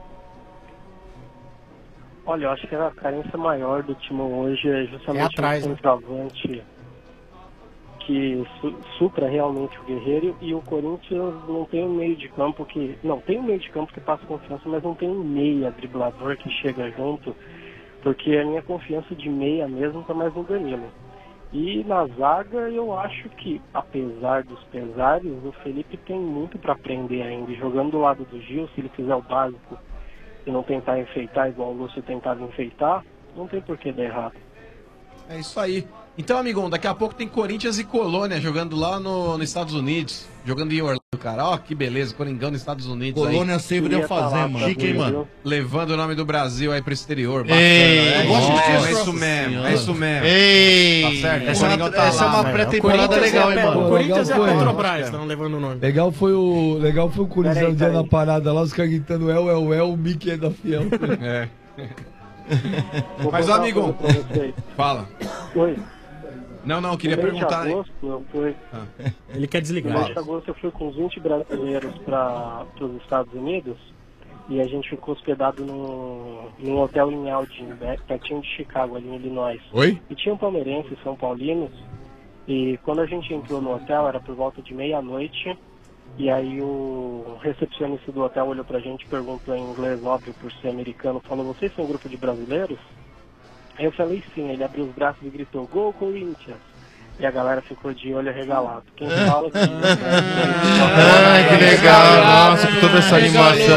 S8: Olha, eu acho que a carência maior do time hoje é justamente o centroavante que supra realmente o Guerreiro, e o Corinthians não tem um meio de campo que... Não, tem um meio de campo que passa confiança, mas não tem um meia driblador que chega junto, porque a minha confiança de meia mesmo tá mais no Danilo. E na zaga eu acho que, apesar dos pesares, o Felipe tem muito para aprender ainda. E jogando do lado do Gil, se ele fizer o básico e não tentar enfeitar igual o Lúcio tentava enfeitar, não tem por que dar errado.
S19: É isso aí. Então, amigão, daqui a pouco tem Corinthians e Colônia jogando lá nos Estados Unidos. Jogando em Orlando, cara. Ó, que beleza, Coringão nos Estados Unidos.
S21: Colônia sempre deu fazer, mano.
S19: Chique, hein, mano? Levando o nome do Brasil aí pro exterior.
S21: Ei,
S19: eu gosto disso. É isso mesmo, é isso mesmo.
S21: Ei,
S19: tá certo.
S21: essa é uma pré-temporada legal, hein, mano?
S13: O Corinthians é a
S17: Legal foi.
S13: Petrobras, estão levando o nome.
S17: Legal foi o Corinthians
S8: Peraí,
S17: um dia na parada lá, os caras gritando o Mickey é da Fiel.
S19: É. Mas, ó, amigo, fala.
S8: Oi.
S19: Não, queria
S8: No mês de
S19: perguntar.
S8: agosto, eu fui...
S13: Ele quer desligar.
S8: No mês de agosto eu fui com uns 20 brasileiros para os Estados Unidos e a gente ficou hospedado num hotel em Aldin, pertinho de Chicago, ali em Illinois.
S5: Oi?
S8: E tinham palmeirenses, São Paulinos, e quando a gente entrou no hotel era por volta de meia-noite, e aí o recepcionista do hotel olhou pra gente e perguntou em inglês, óbvio, por ser americano, falou: "Vocês são um grupo de brasileiros?" Aí eu falei sim, ele abriu os braços e gritou: "Gol Corinthians!" E a galera ficou de olho arregalado. Quem fala que...
S22: Ai, que legal, nossa, com toda essa animação.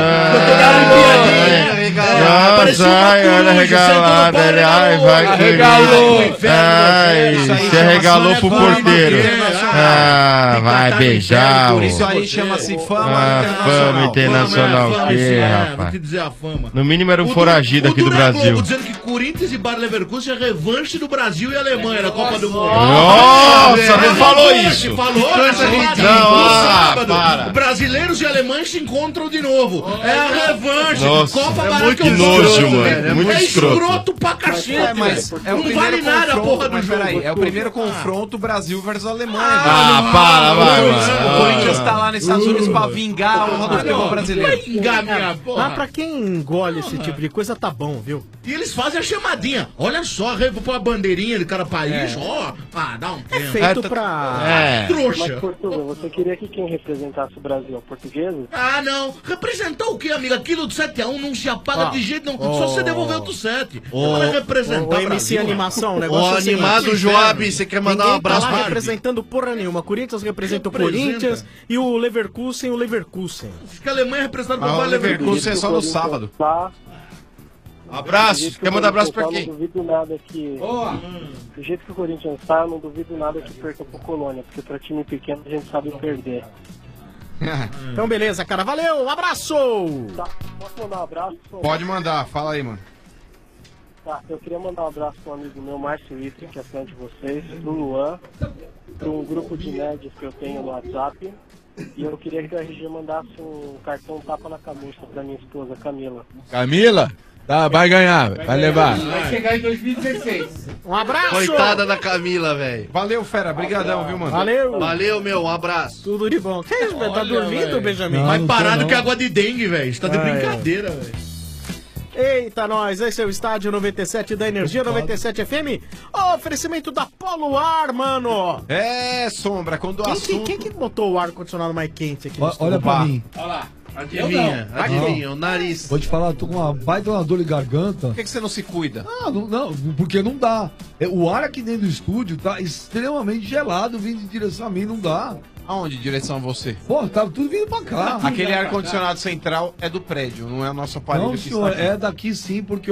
S22: Nossa, ai, olha arregalada, ai, vai que arregalou. Ai, se arregalou pro porteiro. Ah, vai beijar.
S19: Isso aí chama-se
S22: Fama internacional. O que, rapaz?
S21: Vou te dizer a fama.
S22: No mínimo era um foragido aqui do Brasil.
S21: Dizendo que Corinthians e Bayer Leverkusen é revanche do Brasil e Alemanha na Copa do Mundo.
S22: Nossa, não falou isso.
S21: Falou,
S22: não, para.
S21: Brasileiros e alemães se encontram de novo. É a revanche.
S22: Nossa,
S21: Copa
S22: é
S21: Maracanã.
S22: muito nojo, mano. É muito
S21: escroto pra cacete.
S19: Mas é o
S21: não vale nada a porra do
S19: mas
S21: jogo.
S19: peraí, é o primeiro confronto Brasil versus Alemanha.
S22: Para, vai, mano.
S21: O Corinthians
S19: está lá nos Estados Unidos pra vingar o futebol brasileiro.
S21: Vai vingar, minha porra.
S13: Mas pra quem engole esse tipo de coisa, tá bom, viu?
S21: E eles fazem a chamadinha. Olha só, pôr a bandeirinha de cada país, ó. Ah, dá um tempo.
S13: Feito pra...
S21: Trouxa.
S8: Mas, Portugal, você queria que quem representasse o Brasil? Portugueses?
S21: Ah, não. Representar o quê, amiga? Aquilo do 7x1 não se apaga de jeito nenhum. Só você devolver outro 7. Não vai representar
S13: o MC
S21: Brasil.
S13: Animação, o negócio
S15: Ô,
S13: é o seguinte,
S15: animado Joab, você quer mandar um
S13: ninguém
S15: abraço
S13: tá lá
S15: pra
S13: representando porra nenhuma. Corinthians representa o
S21: Representa.
S13: Corinthians e o Leverkusen, o Leverkusen.
S21: Acho que a Alemanha é representada por
S19: Ah, o
S21: Bayer
S19: Leverkusen é só no sábado.
S15: Abraço, quer mandar abraço pra
S8: Eu
S15: quem?
S8: não duvido nada que... Do jeito que o Corinthians tá, eu não duvido nada que perca pro Colônia, porque pra time pequeno a gente sabe perder.
S13: Então beleza, cara. Valeu, um abraço!
S8: Tá, posso mandar um abraço?
S19: Pode mandar, fala aí, mano.
S8: Tá, eu queria mandar um abraço para um amigo meu, Márcio Itre, que é fã de vocês, pro Luan, para um grupo de nerds que eu tenho no WhatsApp. E eu queria que a RG mandasse um cartão tapa na cabeça pra minha esposa, Camila.
S5: Camila? Tá, vai ganhar, vai levar.
S11: Vai chegar em 2016.
S13: Um abraço!
S15: Coitada da Camila, velho.
S19: Valeu, fera. Brigadão, viu, mano?
S13: Valeu!
S15: Valeu, meu, um abraço.
S13: Tudo de bom. Que isso, velho? Tá dormindo, Benjamin?
S21: Mais
S5: não
S21: parado
S5: tô,
S21: que água de dengue, velho. Você tá de
S13: Ah, é.
S21: brincadeira, velho.
S13: Eita, nós, esse é o Estádio 97 da Energia 97 FM. Oferecimento da Polo Ar, mano.
S19: É, Sombra, quando o assunto...
S13: Quem que botou o ar-condicionado mais quente aqui no
S17: Olha pra mim.
S15: Olha lá. Adivinha, o nariz.
S17: Vou te falar, tô com uma baita uma dor de garganta.
S19: Por que você não se cuida?
S17: Ah, não, porque não dá. O ar aqui dentro do estúdio tá extremamente gelado vindo em direção a mim, não dá.
S19: Aonde? Direção a você?
S17: Pô, tá tudo vindo pra cá.
S19: Aquele ar-condicionado central é do prédio, não é o nosso aparelho
S17: Não,
S19: que
S17: senhor,
S19: está aqui.
S17: é daqui sim, porque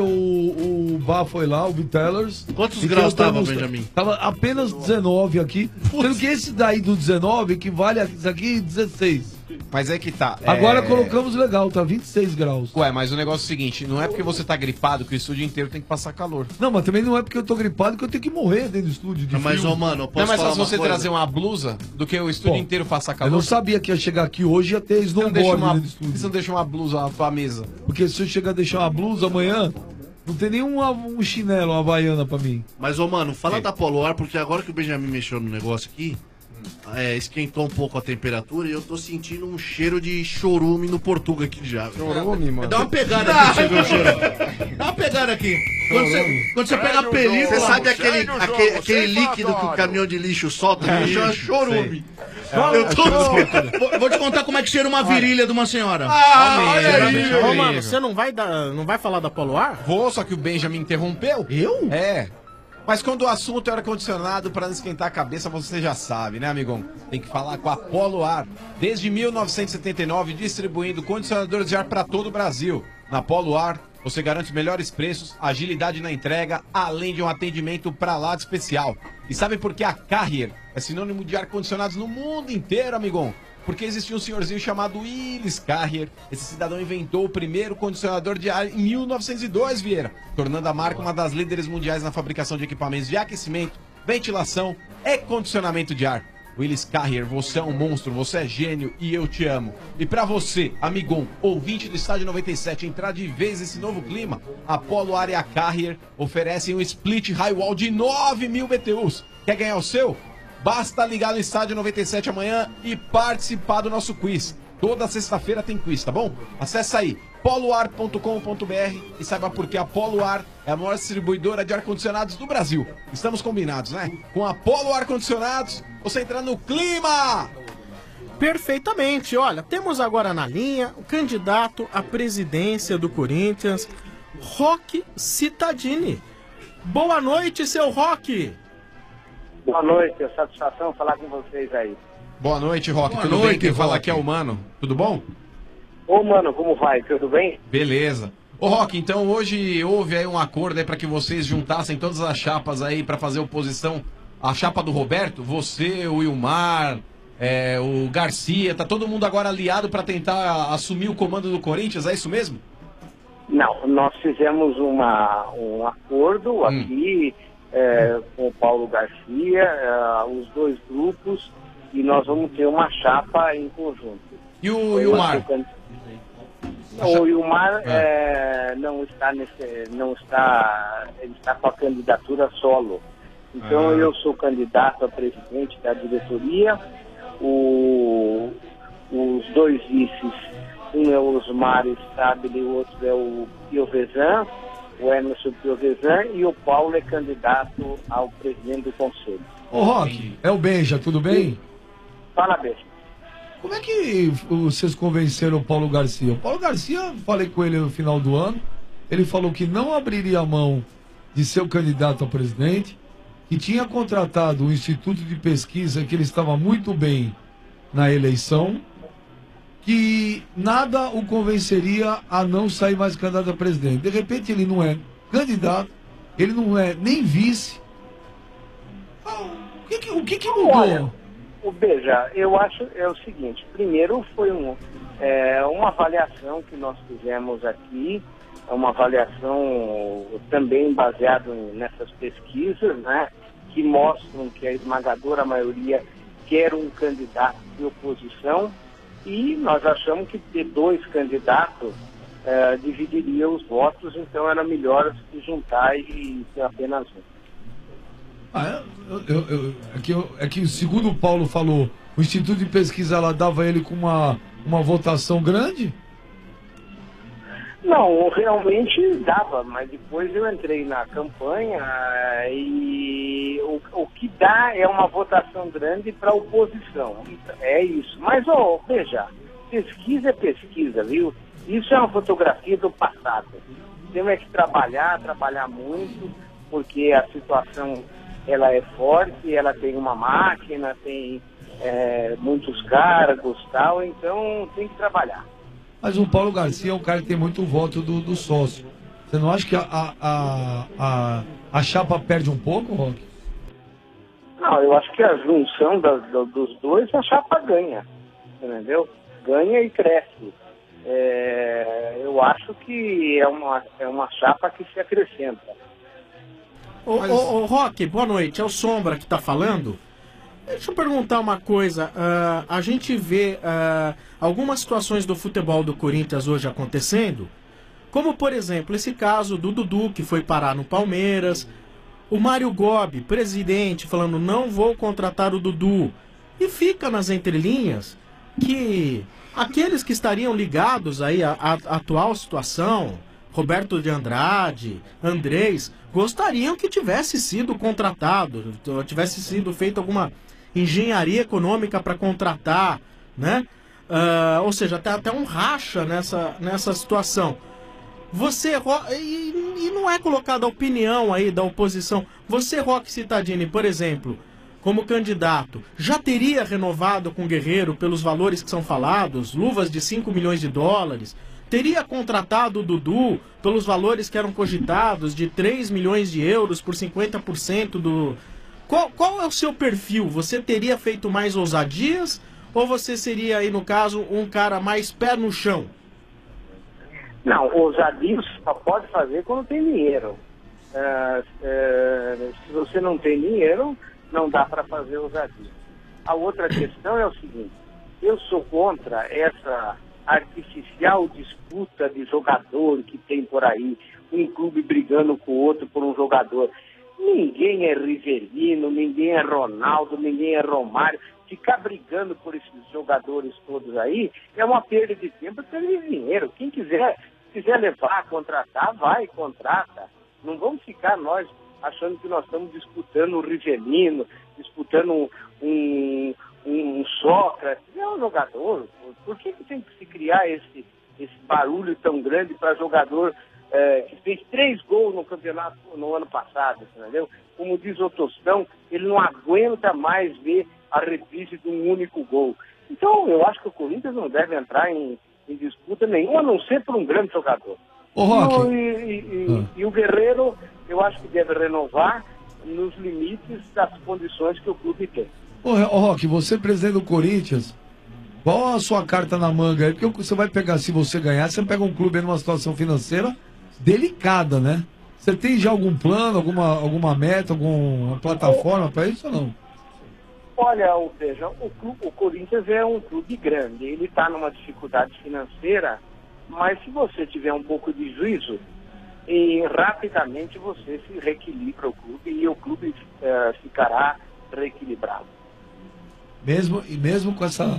S17: o Bar foi lá, o Vitellers.
S15: Quantos
S17: Então,
S15: graus tava,
S17: tava,
S15: Benjamin?
S17: Tava apenas 19 aqui. Sendo que esse daí do 19 equivale a isso aqui 16.
S19: Mas é que tá.
S17: Agora colocamos legal, tá 26 graus.
S19: Ué, mas o negócio é o seguinte, não é porque você tá gripado que o estúdio inteiro tem que passar calor.
S17: Não, mas também não é porque eu tô gripado que eu tenho que morrer dentro do estúdio. De
S15: Mas,
S17: frio.
S15: ô, mano, eu
S19: Não é
S15: posso
S19: mais
S15: falar
S19: fácil
S15: uma
S19: você
S15: coisa?
S19: trazer uma blusa do que o estúdio
S17: Pô,
S19: inteiro passar
S17: Eu
S19: calor?
S17: não sabia que ia chegar aqui hoje e ia ter
S19: Você não deixa
S17: snowboard
S19: uma,
S17: dentro do estúdio.
S19: você não deixa uma blusa pra mesa.
S17: Porque se eu chegar a deixar uma blusa amanhã, não tem nenhum um chinelo, uma havaiana pra mim.
S15: Mas, ô, mano, fala da Polo Ar, porque agora que o Benjamin mexeu no negócio aqui, esquentou um pouco a temperatura e eu tô sentindo um cheiro de chorume no Portuga aqui já.
S19: Chorume, mano.
S21: Dá uma pegada aqui pra você ver o cheiro. Dá uma pegada aqui. Quando você pega a película...
S15: Você sabe aquele líquido que o caminhão de lixo solta? Que chama chorume. Eu tô...
S21: Vou te contar como é que cheira uma virilha de uma senhora.
S15: olha aí.
S13: Ô, mano, você não vai falar da Polo Ar?
S19: Vou, só que o Benjamin interrompeu.
S21: Eu?
S19: É. Mas quando o assunto é ar-condicionado, para não esquentar a cabeça, você já sabe, né, amigão? Tem que falar com a Polo Ar. Desde 1979, distribuindo condicionadores de ar para todo o Brasil. Na Polo Ar, você garante os melhores preços, agilidade na entrega, além de um atendimento pra lá de especial. E sabe por que a Carrier é sinônimo de ar-condicionados no mundo inteiro, amigão? Porque existia um senhorzinho chamado Willis Carrier. Esse cidadão inventou o primeiro condicionador de ar em 1902, Vieira, tornando a marca uma das líderes mundiais na fabricação de equipamentos de aquecimento, ventilação e condicionamento de ar. Willis Carrier, você é um monstro, você é gênio e eu te amo. E pra você, amigão, ouvinte do Estádio 97, entrar de vez nesse novo clima, a Polo Ar e a Carrier oferecem um split high wall de 9.000 BTUs. Quer ganhar o seu? Basta ligar no Estádio 97 amanhã e participar do nosso quiz. Toda sexta-feira tem quiz, tá bom? Acesse aí poloar.com.br e saiba por que a Polo Ar é a maior distribuidora de ar-condicionados do Brasil. Estamos combinados, né? Com a Polo Ar-Condicionados, você entra no clima!
S13: Perfeitamente. Olha, temos agora na linha o candidato à presidência do Corinthians, Roque Cittadini. Boa noite, seu Roque.
S2: Boa noite, é satisfação falar com vocês aí.
S19: Boa noite, Roque.
S21: Boa
S19: Tudo
S21: noite,
S19: bem? Quem fala
S21: Roque.
S19: aqui é o Mano. Tudo bom?
S2: Ô, mano, como vai? Tudo bem?
S19: Beleza. Ô, Roque, então hoje houve aí um acordo aí para que vocês juntassem todas as chapas aí para fazer oposição à chapa do Roberto. Você, o Wilmar, o Garcia, tá todo mundo agora aliado para tentar assumir o comando do Corinthians, é isso mesmo?
S2: Não, nós fizemos um acordo aqui com o Paulo Garcia, os dois grupos, e nós vamos ter uma chapa em conjunto.
S19: E o Wilmar?
S2: O Wilmar não está ele está com a candidatura solo. Então eu sou candidato a presidente da diretoria, o dois vices, um é o Osmar Stabile e o outro é o Piovesan, o Emerson Piovesan, e o Paulo é candidato ao presidente do conselho.
S17: Ô Roque, é o Benja, tudo bem?
S2: Fala, Benja.
S17: Como é que vocês convenceram o Paulo Garcia? O Paulo Garcia, falei com ele no final do ano, ele falou que não abriria a mão de ser o candidato a presidente, que tinha contratado um instituto de pesquisa, que ele estava muito bem na eleição, que nada o convenceria a não sair mais candidato a presidente. De repente ele não é candidato, ele não é nem vice. O que mudou?
S2: Olha, Beja, eu acho é o seguinte, primeiro foi uma avaliação que nós fizemos aqui, uma avaliação também baseada nessas pesquisas, né, que mostram que a esmagadora maioria quer um candidato de oposição, e nós achamos que ter dois candidatos dividiria os votos, então era melhor se juntar e ter apenas um.
S17: É que segundo o Paulo falou, o Instituto de Pesquisa lá dava ele com uma votação grande?
S2: Não, realmente dava, mas depois eu entrei na campanha e o que dá é uma votação grande para a oposição. É isso. Mas, veja, pesquisa é pesquisa, viu? Isso é uma fotografia do passado. Temos que trabalhar muito, porque a situação ela é forte, ela tem uma máquina, tem muitos cargos e tal, então tem que trabalhar.
S17: Mas o Paulo Garcia é um cara que tem muito voto do sócio. Você não acha que a chapa perde um pouco, Roque?
S2: Não, eu acho que a junção dos dois, a chapa ganha, entendeu? Ganha e cresce. Eu acho que é uma chapa que se acrescenta.
S13: Ô Roque, boa noite, é o Sombra que tá falando. Deixa eu perguntar uma coisa, a gente vê algumas situações do futebol do Corinthians hoje acontecendo, como por exemplo esse caso do Dudu que foi parar no Palmeiras, o Mário Gobi, presidente, falando não vou contratar o Dudu, e fica nas entrelinhas que aqueles que estariam ligados aí à atual situação, Roberto de Andrade, Andrés, gostariam que tivesse sido contratado, tivesse sido feita alguma engenharia econômica para contratar, né? Ou seja, até um racha nessa situação. Você, e não é colocada a opinião aí da oposição, você, Roque Cittadini, por exemplo, como candidato, já teria renovado com o Guerreiro pelos valores que são falados, luvas de 5 milhões de dólares, teria contratado o Dudu pelos valores que eram cogitados de 3 milhões de euros por 50% do... Qual é o seu perfil? Você teria feito mais ousadias ou você seria aí, no caso, um cara mais pé no chão?
S2: Não, ousadias só pode fazer quando tem dinheiro. Se você não tem dinheiro, não dá para fazer ousadia. A outra questão é o seguinte, eu sou contra essa artificial disputa de jogador que tem por aí, um clube brigando com o outro por um jogador. Ninguém é Rivelino, ninguém é Ronaldo, ninguém é Romário. Ficar brigando por esses jogadores todos aí é uma perda de tempo e perda de dinheiro. Quem quiser levar, contratar, vai, contrata. Não vamos ficar nós achando que nós estamos disputando o Rivelino, disputando um Sócrates. É um jogador. Por que tem que se criar esse barulho tão grande para jogador que fez 3 gols no campeonato no ano passado, entendeu? Como diz o Tostão, ele não aguenta mais ver a reprise de um único gol. Então, eu acho que o Corinthians não deve entrar em disputa nenhuma, a não ser por um grande jogador. E o Guerreiro, eu acho que deve renovar nos limites das condições que o clube tem.
S17: Ô Roque, você presidente do Corinthians, qual a sua carta na manga aí? Porque você vai pegar, se você ganhar, você pega um clube aí numa situação financeira delicada, né? Você tem já algum plano, alguma meta, alguma plataforma para isso ou não?
S2: Olha, veja, o Corinthians é um clube grande, ele está numa dificuldade financeira, mas se você tiver um pouco de juízo, rapidamente você se reequilibra o clube e o clube ficará reequilibrado.
S17: Mesmo com essa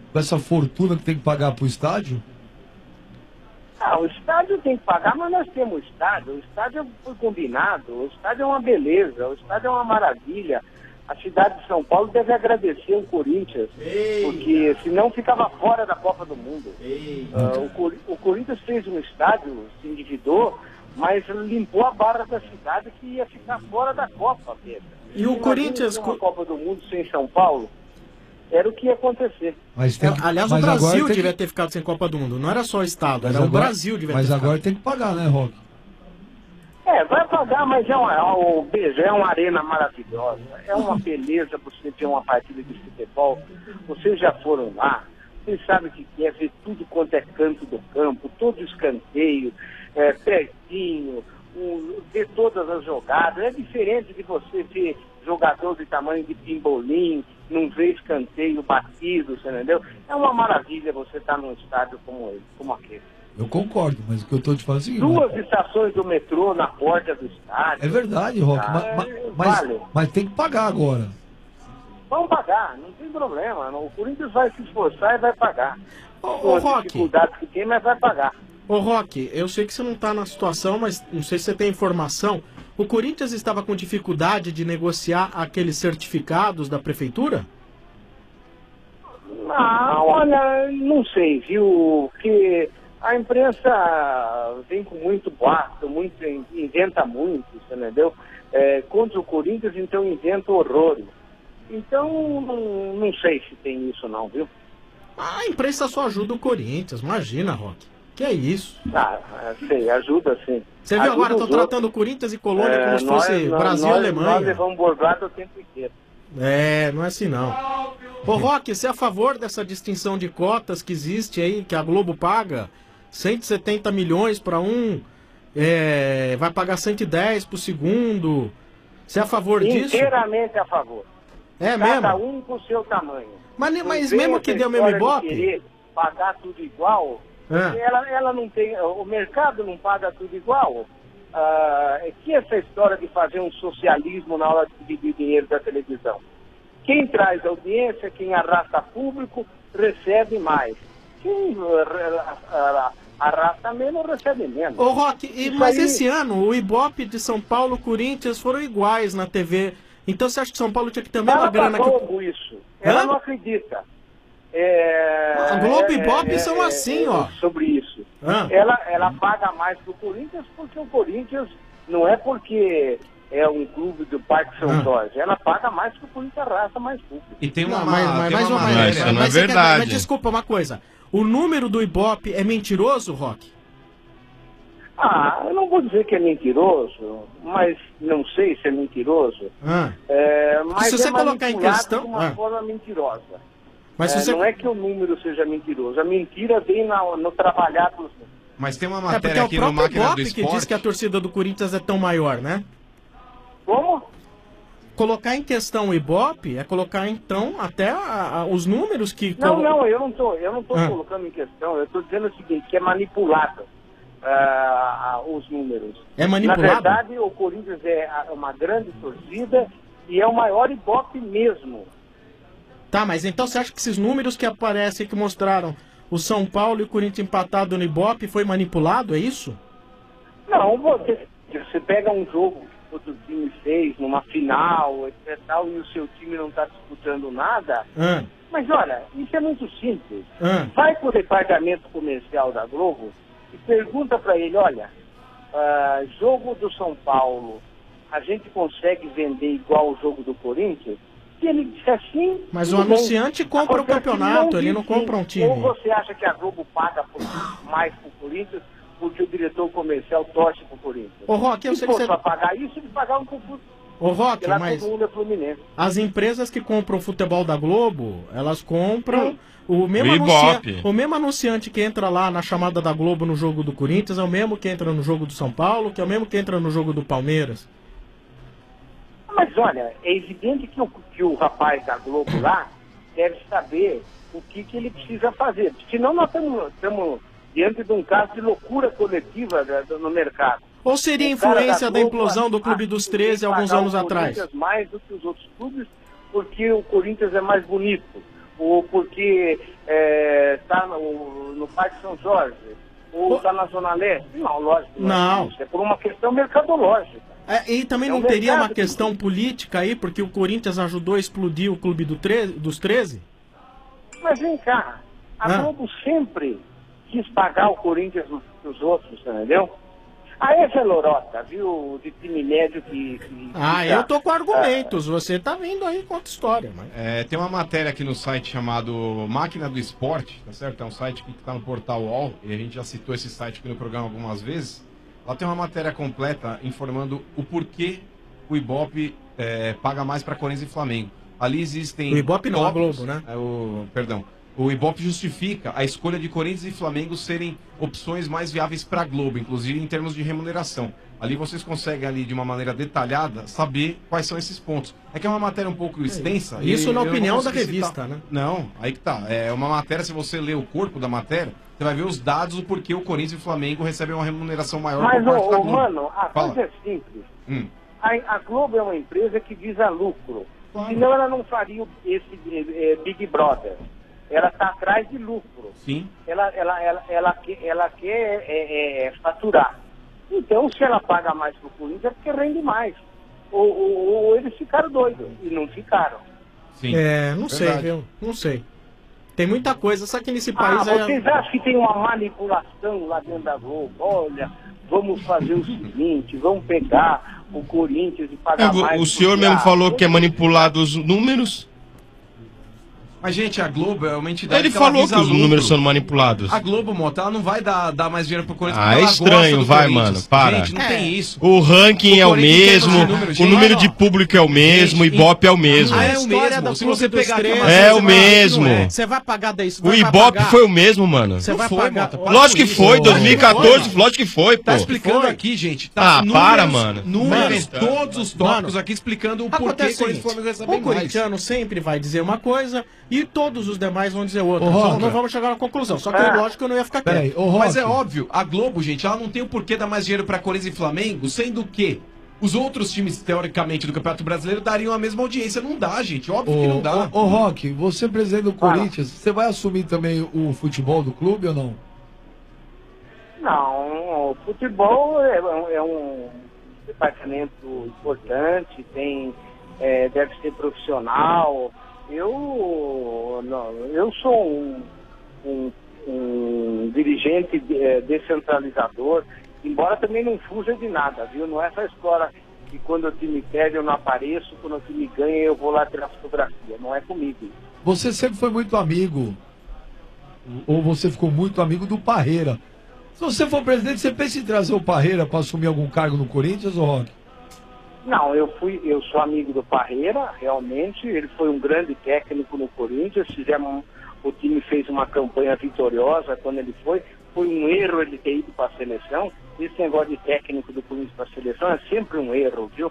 S17: com essa fortuna que tem que pagar pro estádio?
S2: O estádio tem que pagar, mas nós temos o estádio foi combinado, o estádio é uma beleza, o estádio é uma maravilha. A cidade de São Paulo deve agradecer o Corinthians, porque senão ficava fora da Copa do Mundo. O Corinthians fez um estádio, se endividou, mas limpou a barra da cidade que ia ficar fora da Copa, Pedro.
S13: E o Corinthians...
S2: Uma Copa do Mundo sem São Paulo, era o que ia acontecer.
S13: Aliás, o Brasil devia ter ficado sem Copa do Mundo, não era só o Estado, era o Brasil devia ter
S17: Mas
S13: ficado.
S17: agora tem que pagar, né, Roque?
S2: Vai pagar, mas é uma arena maravilhosa. É uma beleza você ter uma partida de futebol. Vocês já foram lá, vocês sabem o que é ver tudo quanto é canto do campo, todo escanteio, pertinho, ver todas as jogadas. É diferente de você ver jogador de tamanho de pimbolim, não ver escanteio batido, você entendeu? É uma maravilha você estar num estádio como aquele.
S17: Eu concordo, mas o que eu tô te falando é o seguinte...
S2: Duas estações do metrô na porta do estádio.
S17: É verdade, Roque,
S2: vale.
S17: mas tem que pagar agora.
S2: Vamos pagar, não tem problema. O Corinthians vai se esforçar e vai pagar.
S13: Ô,
S2: as
S13: Roque.
S2: dificuldades que tem, mas vai pagar.
S13: Ô, Roque, eu sei que você não tá na situação, mas não sei se você tem informação. O Corinthians estava com dificuldade de negociar aqueles certificados da prefeitura?
S2: Olha, não sei, viu? Porque a imprensa vem com muito boato, inventa muito, você entendeu? Contra o Corinthians, então inventa horrores. Então, não sei se tem isso não, viu?
S13: A imprensa só ajuda o Corinthians, imagina, Roque. Que é isso?
S2: Sei, ajuda sim.
S13: Você viu agora, estão tratando o Corinthians e Colônia como se fosse Brasil e Alemanha.
S2: Nós levamos bordado o tempo inteiro.
S13: Não é assim não. Ô, Roque, você é a favor dessa distinção de cotas que existe aí, que a Globo paga? 170 milhões para um, vai pagar 110 pro segundo. Você é a favor disso?
S2: Inteiramente a favor. Cada
S13: mesmo?
S2: um com o seu tamanho.
S13: Mas mesmo que deu o mesmo ibope?
S2: Querer pagar tudo igual, ela não tem, o mercado não paga tudo igual. Que essa história de fazer um socialismo na hora de dividir dinheiro da televisão? Quem traz audiência, quem arrasta público, recebe mais. Quem arrasta menos, recebe menos.
S13: Ô, Roque, mas esse ano o Ibope de São Paulo e Corinthians foram iguais na TV. Então você acha que São Paulo tinha que ter a mesma grana que...
S2: isso. Ela não acredita.
S13: A Globo e Ibope são assim, ó.
S2: Sobre isso. Ela paga mais pro Corinthians porque o Corinthians não é porque é um clube do Parque São Jorge. Ela paga mais porque o Corinthians arrasta mais público.
S19: E tem uma
S18: Isso não é verdade.
S13: Mas desculpa uma coisa. O número do Ibope é mentiroso, Roque?
S2: Eu não vou dizer que é mentiroso, mas não sei se é mentiroso. Mas
S13: se você colocar em questão...
S2: de uma forma mentirosa.
S13: Mas se você...
S2: Não é que o número seja mentiroso. A mentira vem no trabalhar dos números.
S19: Mas tem uma matéria aqui no Máquina do Esporte...
S13: que diz que a torcida do Corinthians é tão maior, né?
S2: Como?
S13: Colocar em questão o Ibope é colocar, então, até os números que...
S2: Não, eu não tô colocando em questão. Eu estou dizendo o seguinte, que é manipulado os números.
S13: É manipulado?
S2: Na verdade, o Corinthians é uma grande torcida e é o maior Ibope mesmo.
S13: Tá, mas então você acha que esses números que aparecem, que mostraram o São Paulo e o Corinthians empatado no Ibope, foi manipulado, é isso?
S2: Não, você pega um jogo que outro time fez, numa final, etc. E o seu time não está disputando nada. Mas olha, isso é muito simples. Vai para o departamento comercial da Globo e pergunta para ele, olha, jogo do São Paulo, a gente consegue vender igual o jogo do Corinthians? Se ele disser sim...
S13: Mas o anunciante compra o campeonato, ele não compra um time.
S2: Ou você acha que a Globo paga mais pro Corinthians porque o diretor comercial torce pro Corinthians?
S13: Ô, Roque, eu sei que você...
S2: para pagar isso, ele pagar um concurso.
S13: Ô, Roque, mas
S2: todo mundo é Fluminense.
S13: As empresas que compram o futebol da Globo, elas compram o mesmo anunciante que entra lá na chamada da Globo no jogo do Corinthians, é o mesmo que entra no jogo do São Paulo, que é o mesmo que entra no jogo do Palmeiras.
S2: Mas olha, é evidente que o rapaz da Globo lá deve saber o que ele precisa fazer. Senão nós estamos diante de um caso de loucura coletiva no mercado.
S13: Ou seria influência da implosão do Clube dos 13 alguns anos atrás?
S2: Mais do que os outros clubes, porque o Corinthians é mais bonito. ou porque está no Parque São Jorge, ou está na Zona Leste. Não, lógico.
S13: Não.
S2: Isso é por uma questão mercadológica.
S13: E também não teria uma questão política aí, porque o Corinthians ajudou a explodir o clube dos 13?
S2: Mas vem cá, a Globo sempre quis pagar o Corinthians dos outros, entendeu? Aí essa lorota, viu, de time médio que
S13: eu tô com argumentos, você tá vindo aí com outra história. Mas...
S19: tem uma matéria aqui no site chamado Máquina do Esporte, tá certo? É um site que tá no portal UOL, e a gente já citou esse site aqui no programa algumas vezes. Lá tem uma matéria completa informando o porquê o Ibope paga mais para Corinthians e Flamengo. Ali existem...
S13: O Ibope não, a Globo, né?
S19: O Ibope justifica a escolha de Corinthians e Flamengo serem opções mais viáveis para a Globo, inclusive em termos de remuneração. Ali vocês conseguem, ali de uma maneira detalhada, saber quais são esses pontos. É que é uma matéria um pouco extensa.
S13: Isso na opinião da revista, né?
S19: Não, aí que tá. É uma matéria, se você ler o corpo da matéria, você vai ver os dados do porquê o Corinthians e o Flamengo recebem uma remuneração maior.
S2: Mas,
S19: por parte da Globo.
S2: mano, a coisa é simples. A Globo é uma empresa que visa lucro. Senão ela não faria esse Big Brother. Ela está atrás de lucro.
S19: Sim.
S2: Ela quer faturar. Então, se ela paga mais pro Corinthians, é porque rende mais. Ou eles ficaram doidos. E não ficaram.
S13: Sim. Não sei, viu? Não sei. Tem muita coisa, só que nesse país...
S2: Vocês acham que tem uma manipulação lá dentro da Globo? Olha, vamos fazer o seguinte, vamos pegar o Corinthians e pagar mais...
S16: O senhor mesmo falou que é manipulado os números...
S19: Mas, gente, a Globo é uma entidade
S16: Ele
S19: que ela
S16: falou
S19: visa
S16: que os
S19: lucro.
S16: números são manipulados.
S19: A Globo, Mota, ela não vai dar mais dinheiro pro Corinthians.
S16: Ah,
S19: porque
S16: é
S19: ela
S16: estranho,
S19: gosta do
S16: vai,
S19: Corinthians.
S16: mano, para.
S19: Gente, não tem isso.
S16: O ranking é o mesmo, o número de
S19: Gente,
S16: público é o mesmo, o Ibope é o mesmo.
S19: é o mesmo. Se você pegar aqui uma
S16: É o mesmo.
S13: Você vai pagar 10...
S16: O Ibope foi o mesmo, mano.
S13: Você vai pagar...
S16: Lógico que foi, 2014, lógico que foi, pô.
S19: Tá explicando aqui, gente.
S16: Tá, para, mano.
S19: Números, todos os tópicos aqui explicando o porquê
S13: Acontece
S19: que o Corinthians e o Flamengo recebem
S13: o corintiano sempre vai dizer uma coisa e todos os demais vão dizer outra.
S19: Roca.
S13: Não vamos chegar na conclusão. Só que lógico que eu não ia ficar quieto.
S19: Mas é óbvio, a Globo, gente, ela não tem o porquê dar mais dinheiro pra Corinthians e Flamengo, sendo que os outros times, teoricamente, do Campeonato Brasileiro dariam a mesma audiência. Não dá, gente. Óbvio que não dá.
S17: Ô, Roque, você presidente do Corinthians, você vai assumir também o futebol do clube ou não?
S2: Não, o futebol é um departamento importante, deve ser profissional. Eu sou um dirigente descentralizador, embora também não fuja de nada, viu? Não é essa história que quando o time perde eu não apareço, quando o time ganha eu vou lá tirar fotografia. Não é comigo.
S17: Você sempre foi muito amigo, ou você ficou muito amigo do Parreira. Se você for presidente, você pensa em trazer o Parreira para assumir algum cargo no Corinthians, ou Roque?
S2: Não, eu sou amigo do Parreira, realmente. Ele foi um grande técnico no Corinthians. O time fez uma campanha vitoriosa quando ele foi. Foi um erro ele ter ido para a seleção. Esse negócio de técnico do Corinthians para a seleção é sempre um erro, viu?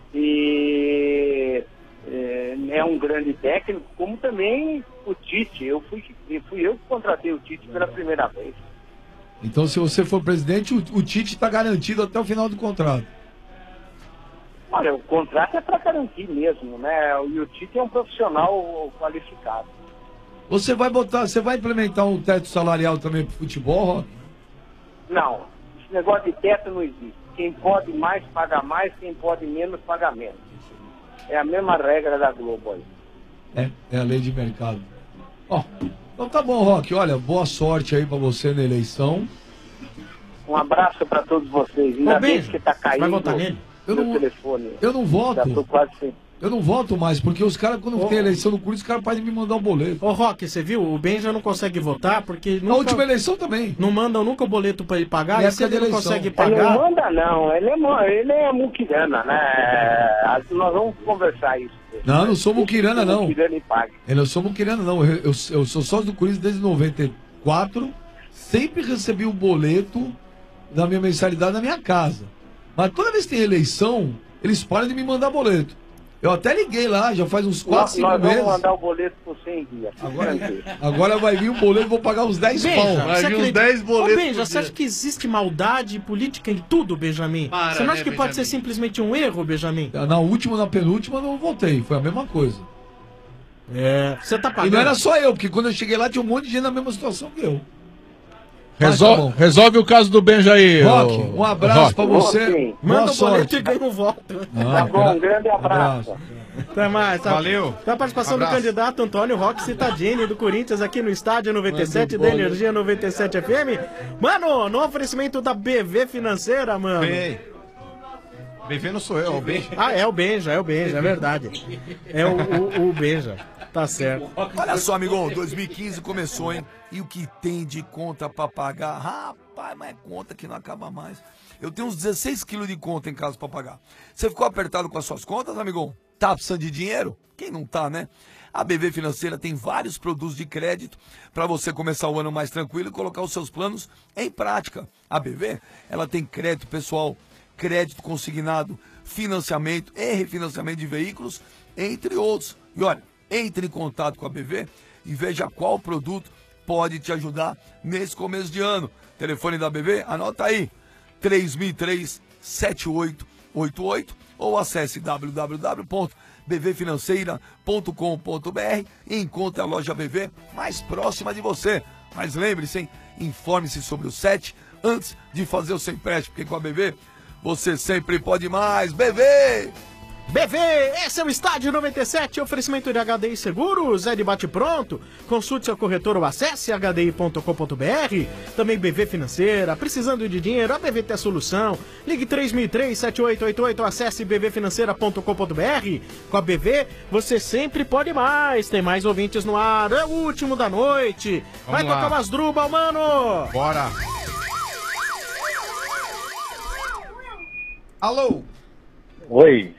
S2: E é um grande técnico, como também o Tite. Fui eu que contratei o Tite pela primeira vez.
S17: Então, se você for presidente, o Tite está garantido até o final do contrato.
S2: Olha, o contrato é para garantir mesmo, né? E o Tite é um profissional qualificado.
S17: Você vai implementar um teto salarial também pro futebol, Roque?
S2: Não, esse negócio de teto não existe. Quem pode mais, paga mais, quem pode menos, paga menos. É a mesma regra da Globo aí.
S17: É a lei de mercado. Então tá bom, Roque. Olha, boa sorte aí pra você na eleição.
S2: Um abraço pra todos vocês. Ainda bem que tá caindo.
S13: Vai votar nele?
S2: Telefone.
S17: Eu não voto.
S2: Já tô quase sem.
S17: Eu não voto mais, porque os caras, quando tem eleição no Corinthians, os caras podem me mandar um boleto.
S13: Ô, Roque, você viu? O Ben já não consegue votar porque...
S17: Na última eleição também.
S13: Não mandam nunca o boleto pra ele pagar,
S17: e
S13: se ele não consegue
S2: Ele
S13: pagar...
S2: não manda, não. Ele é muquirana, né? Nós vamos conversar isso.
S17: Não, eu não sou muquirana, não.
S2: Muquirana e paga.
S17: Eu não sou muquirana, não. Eu sou sócio do Corinthians desde 94. Sempre recebi um boleto da minha mensalidade na minha casa. Mas toda vez que tem eleição, eles param de me mandar boleto. Eu até liguei lá, já faz uns 4, 5 meses.
S2: Nós vamos mandar o boleto por 100 dias.
S17: Agora vai vir um boleto, vou pagar uns 10 pau.
S13: Vai vir uns 10 boletos. Ô, Benja, você acha que existe maldade política em tudo, Benjamin? Você não acha que pode ser simplesmente um erro, Benjamin?
S17: Na última, na penúltima, não votei. Foi a mesma coisa.
S13: Você tá
S17: E
S13: pagando.
S17: não era só eu, porque quando eu cheguei lá tinha um monte de gente na mesma situação que eu.
S5: Resolve o caso do Benja aí.
S17: Rock, um abraço pra você.
S13: Manda
S17: Boa
S13: o boleto
S17: sorte.
S13: e ganha um voto.
S17: Tá bom,
S2: um grande abraço.
S13: Até mais.
S19: Valeu.
S13: Tá a participação
S19: Abraço.
S13: do candidato Antônio Roque Citadini, do Corinthians, aqui no estádio 97 da Energia 97 FM. Mano, no oferecimento da BV Financeira, mano.
S19: BV não sou eu, é o Benja.
S13: Ah, é o Benja, é verdade. É o Benja. Tá certo.
S10: Olha só, amigão, 2015 começou, hein? E o que tem de conta pra pagar? Rapaz, mas é conta que não acaba mais. Eu tenho uns 16 quilos de conta em casa pra pagar. Você ficou apertado com as suas contas, amigão? Tá precisando de dinheiro? Quem não tá, né? A BV Financeira tem vários produtos de crédito para você começar o ano mais tranquilo e colocar os seus planos em prática. A BV, ela tem crédito pessoal, crédito consignado, financiamento e refinanciamento de veículos, entre outros. E olha, entre em contato com a BV e veja qual produto pode te ajudar nesse começo de ano. Telefone da BV, anota aí, 3003-7888 ou acesse www.bvfinanceira.com.br e encontre a loja BV mais próxima de você. Mas lembre-se, hein? Informe-se sobre o SET antes de fazer o seu empréstimo, porque com a BV você sempre pode mais. BV!
S13: BV, esse é o Estádio 97, oferecimento de HDI Seguros, é de bate-pronto. Consulte seu corretor ou acesse hdi.com.br. Também BV Financeira, precisando de dinheiro, a BV tem a solução. Ligue 3003-7888 ou acesse bvfinanceira.com.br. Com a BV, você sempre pode mais. Tem mais ouvintes no ar, é o último da noite. Vai
S19: Vamos lá.
S13: tocar umas drubal, mano.
S19: Bora. Alô?
S2: Oi.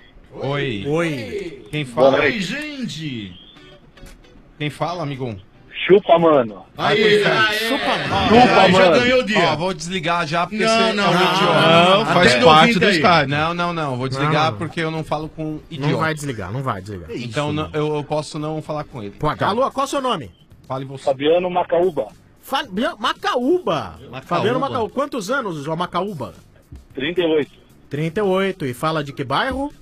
S19: Oi. Quem fala?
S2: Boa
S21: Oi,
S2: noite.
S21: gente.
S19: Quem fala, amigão?
S2: Chupa, mano.
S21: Aí,
S19: Chupa,
S21: já ganhou o dia.
S19: Ó, vou desligar já porque
S21: Não,
S19: você
S21: não,
S19: é um
S21: não,
S19: idiota.
S21: não, faz
S19: Atende
S21: parte
S19: ouvinte
S21: do
S19: aí.
S21: estádio.
S19: Não. Vou desligar
S13: Não.
S19: porque eu não falo com idiota.
S13: Não vai desligar, não vai desligar.
S19: Então eu posso não falar com ele.
S13: Pode. Alô, qual é o seu nome?
S19: Fale você.
S2: Fabiano Macaúba.
S13: Macaúba. Fabiano Macaúba. Quantos anos, João Macaúba?
S2: 38.
S13: 38. E fala de que bairro?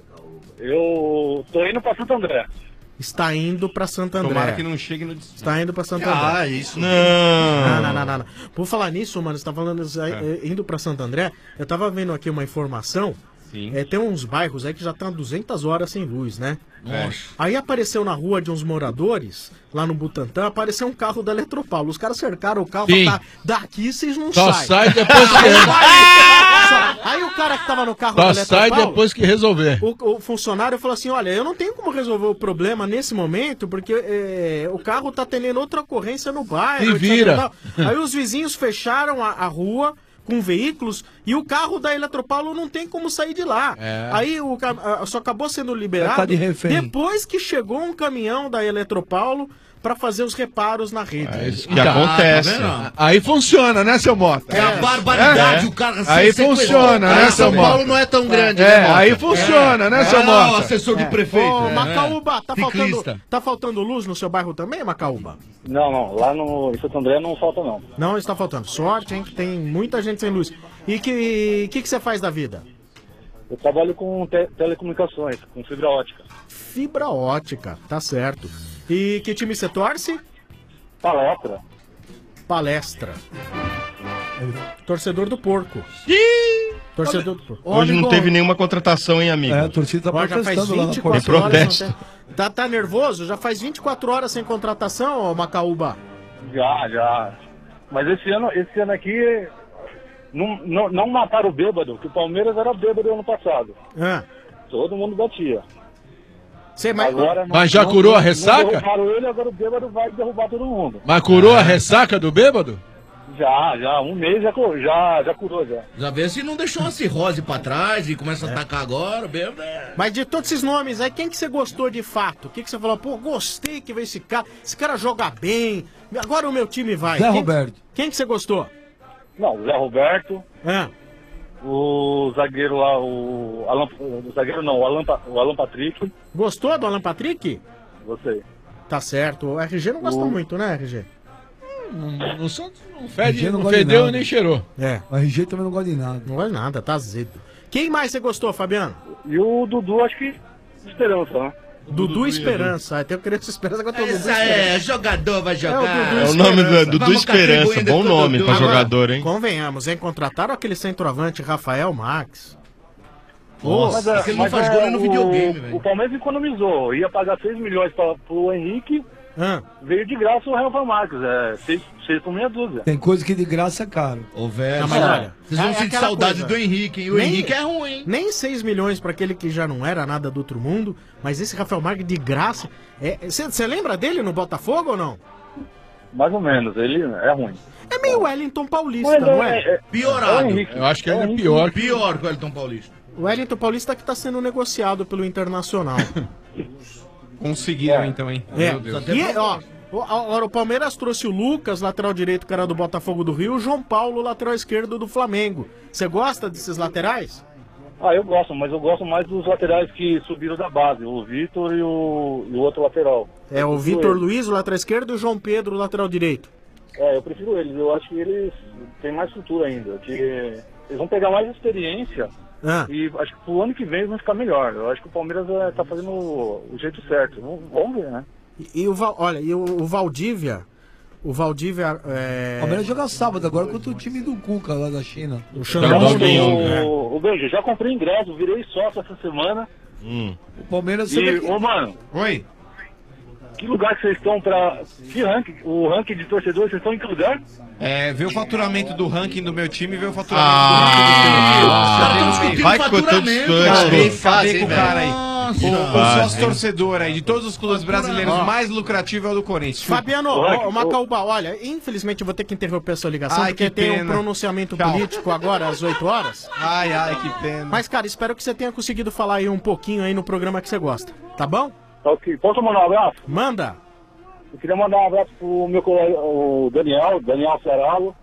S2: Eu tô indo pra Santo André.
S13: Está indo pra Santo André.
S19: Tomara que não chegue no...
S13: Está indo pra Santo André.
S21: Isso.
S13: Não. Por falar nisso, mano, você tá falando indo pra Santo André, eu tava vendo aqui uma informação.
S19: Sim.
S13: Tem uns bairros aí que já estão 200 horas sem luz, né?
S21: Nossa.
S13: Aí apareceu na rua de uns moradores, lá no Butantã, apareceu um carro da Eletropaulo. Os caras cercaram o carro e falaram, daqui vocês não
S5: Só
S13: saem.
S5: sai depois que...
S13: Aí o cara que tava no carro
S5: Só
S13: da
S5: sai
S13: Eletropaulo,
S5: depois que resolver.
S13: o funcionário falou assim, olha, eu não tenho como resolver o problema nesse momento, porque o carro tá tendo outra ocorrência no bairro.
S5: Se
S13: etc.
S5: vira.
S13: Aí os vizinhos fecharam a rua com veículos e o carro da Eletropaulo não tem como sair de lá. Aí só acabou sendo liberado
S17: Tá de refém.
S13: depois que chegou um caminhão da Eletropaulo para fazer os reparos na rede.
S5: É isso
S21: que acontece.
S5: Aí funciona, né, seu Mota?
S21: É a barbaridade, o cara
S5: Aí funciona, né, seu
S21: São Paulo
S5: Mota?
S21: não é tão grande, né, Mota?
S5: Aí funciona, né, seu
S21: o
S5: Mota?
S21: assessor do prefeito.
S13: Ô, Macaúba,
S21: Ciclista.
S13: tá faltando luz no seu bairro também, Macaúba?
S2: Não. Lá em Santo André não falta, não.
S13: Não está faltando. Sorte, hein, que tem muita gente sem luz. E que você faz da vida?
S2: Eu trabalho com telecomunicações, com fibra ótica.
S13: Fibra ótica, tá certo. E que time você torce?
S2: Palestra.
S13: Palestra. Torcedor do porco. Torcedor do porco.
S16: Hoje não teve nenhuma contratação, hein, amigo?
S17: A torcida tá
S13: Ó, já faz
S17: protestando lá na
S13: 24
S17: porta.
S13: horas. Não tem... Tá nervoso? Já faz 24 horas sem contratação, ô Macaúba?
S2: Já. Mas esse ano aqui não mataram o bêbado, que o Palmeiras era bêbado ano passado. Todo mundo batia.
S5: Mas já curou a ressaca?
S2: Derrubaram ele, agora o bêbado vai derrubar todo mundo.
S5: Mas curou a ressaca do bêbado?
S2: Já, um mês já curou, já.
S21: Já vê se não deixou uma cirrose pra trás e começa a atacar agora, bêbado.
S13: Mas de todos esses nomes aí, quem que você gostou de fato? O que você falou? Pô, gostei que veio esse cara joga bem, agora o meu time vai.
S17: Zé Roberto.
S13: Quem que você gostou?
S2: Não, o Zé Roberto. O zagueiro lá, o Alan Patrick.
S13: Gostou do Alan Patrick?
S2: Gostei.
S13: Tá certo. O RG não gosta muito, né, RG?
S5: No Santos não fede, não fedeu nem cheirou.
S17: O RG também não gosta de nada.
S13: Não gosta de nada, tá azedo. Quem mais você gostou, Fabiano?
S2: E o Dudu, acho que esperança, né?
S13: Dudu Esperança. Tem o Criança Esperança, agora tem o Dudu
S21: Essa
S13: Esperança.
S21: é, jogador vai jogar.
S16: É o nome do Dudu
S21: Vamos
S16: Esperança.
S21: contribuindo
S16: Bom
S21: com o
S16: nome
S21: Dudu.
S16: pra
S21: Agora,
S16: jogador, hein?
S13: Convenhamos, hein? Contrataram aquele centroavante Rafael Max.
S21: Nossa, aquele não faz gol no videogame, velho.
S9: O Palmeiras economizou. Ia pagar 6 milhões pro Henrique. Veio de graça o Rafael Marques. 6 por meia dúzia.
S17: Tem coisa que de graça é caro.
S21: Ô, velho.
S13: Não, mas olha,
S21: Vocês vão sentir
S13: aquela
S21: saudade
S13: coisa.
S21: do Henrique, hein? O Henrique é ruim.
S13: Nem 6 milhões pra aquele que já não era nada do outro mundo, mas esse Rafael Marques de graça. Você lembra dele no Botafogo ou não?
S9: Mais ou menos, ele é ruim.
S13: É meio Wellington Paulista,
S9: Mas
S13: não é?
S21: Piorado.
S5: Eu acho que ele é pior.
S21: Pior que o Wellington Paulista.
S13: O Wellington Paulista que tá sendo negociado pelo Internacional.
S19: Conseguiram então, hein?
S13: É.
S19: Meu Deus.
S13: E, ó, o Palmeiras trouxe o Lucas, lateral direito, que era do Botafogo do Rio, e o João Paulo, lateral esquerdo do Flamengo. Você gosta desses laterais?
S9: Eu gosto, mas eu gosto mais dos laterais que subiram da base, o Vitor e o outro lateral.
S13: É o Vitor Luiz, o lateral esquerdo, e o João Pedro, o lateral direito.
S9: Eu prefiro eles, eu acho que eles têm mais futuro ainda, que eles vão pegar mais experiência e acho que pro ano que vem eles vão ficar melhor. Eu acho que o Palmeiras tá fazendo o jeito certo, vamos ver, né?
S13: E o Valdívia... O Valdívia
S17: O Palmeiras joga sábado agora contra o time do Cuca lá da China.
S13: O
S9: O Benjo, já comprei ingresso, virei sócio essa semana.
S17: O Palmeiras...
S9: Ô, mano.
S19: Oi.
S9: Que lugar que vocês estão pra... Que ranking? O ranking de torcedores, vocês estão em que lugar?
S19: Vê o faturamento do ranking do meu time e vê o faturamento do ranking do seu time.
S21: Vai com todos os
S19: Cadê com o cara aí?
S21: Nossa.
S19: O sócio torcedor aí, de todos os clubes brasileiros, o mais lucrativo é o do Corinthians.
S13: Fabiano, ô, Macaúba, olha, infelizmente eu vou ter que interromper a sua ligação, porque tem um pronunciamento político agora às 8 horas.
S19: Ai, que pena.
S13: Mas, cara, espero que você tenha conseguido falar aí um pouquinho aí no programa que você gosta, tá bom?
S9: Ok, posso mandar um abraço?
S13: Manda.
S9: Eu queria mandar um abraço pro meu colega, o Daniel Ceralo.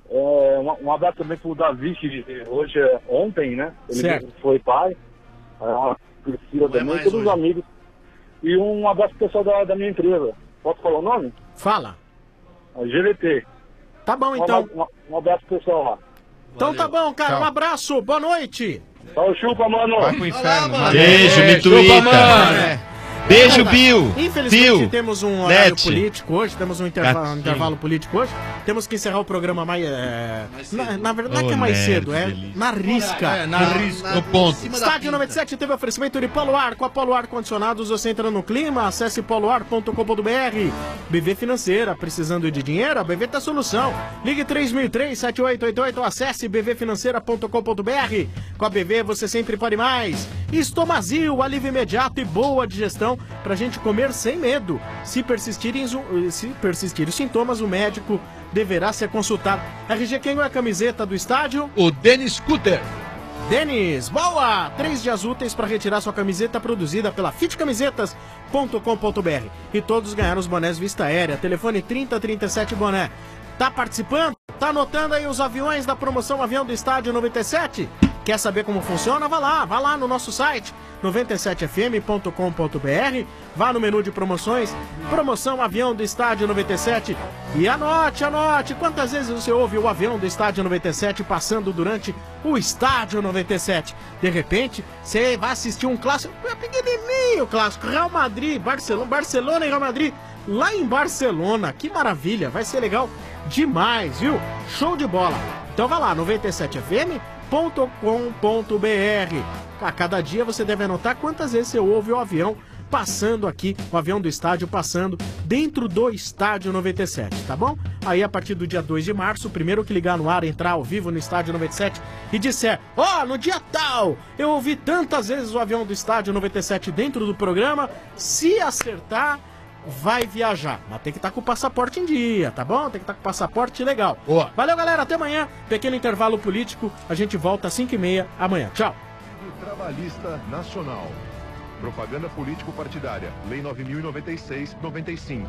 S9: Um abraço também pro Davi, que hoje ontem, né? Ele foi pai. Priscila também, todos os amigos. E um abraço pro pessoal da minha empresa. Posso falar o nome?
S13: Fala.
S9: A GVT.
S13: Tá bom, então.
S9: Um abraço pro pessoal lá.
S13: Então tá bom, cara. Um abraço. Boa noite.
S9: Tchau, chupa, mano.
S19: Vai pro inferno.
S16: Beijo, Mituíta. Beijo, Bill.
S13: Infelizmente temos um horário
S16: Net.
S13: político hoje, temos um intervalo político hoje. Temos que encerrar o programa mais. Na verdade, não é que é mais cedo, na risca.
S21: Na risca. No ponto.
S13: Estádio 97 teve oferecimento de Polo Ar. Com a Polo Ar Condicionados, você entra no clima. Acesse poloar.com.br. BV Financeira, precisando de dinheiro? A BV tá solução. Ligue 3003-7888. Acesse bvfinanceira.com.br. Com a BV você sempre pode mais. Estomazil, alívio imediato e boa digestão pra gente comer sem medo. Se persistirem os sintomas, o médico deverá ser consultado. RG, quem é a camiseta do estádio?
S5: O Denis Scooter.
S13: Denis, boa! 3 dias úteis para retirar sua camiseta produzida pela fitcamisetas.com.br. E todos ganharam os bonés Vista Aérea. Telefone 3037 Boné. Tá participando? Tá anotando aí os aviões da promoção Avião do Estádio 97? Quer saber como funciona? Vá lá no nosso site 97fm.com.br, vá no menu de promoções, promoção Avião do Estádio 97 e anote quantas vezes você ouve o Avião do Estádio 97 passando durante o Estádio 97. De repente, você vai assistir um clássico, pequenininho clássico, Real Madrid, Barcelona e Real Madrid, lá em Barcelona. Que maravilha, vai ser legal demais, viu? Show de bola. Então vá lá, 97fm.com.br. A cada dia você deve anotar quantas vezes você ouve o avião passando aqui, o avião do estádio passando dentro do Estádio 97, tá bom? Aí a partir do dia 2 de março, o primeiro que ligar no ar, entrar ao vivo no Estádio 97 e disser, no dia tal, eu ouvi tantas vezes o avião do Estádio 97 dentro do programa, se acertar, vai viajar, mas tem que estar com o passaporte em dia, tá bom? Tem que estar com o passaporte legal.
S5: Boa.
S13: Valeu, galera, até amanhã. Pequeno intervalo político, a gente volta às 5h30 amanhã. Tchau.
S12: Trabalhista Nacional. Propaganda político-partidária. Lei 9.096/95.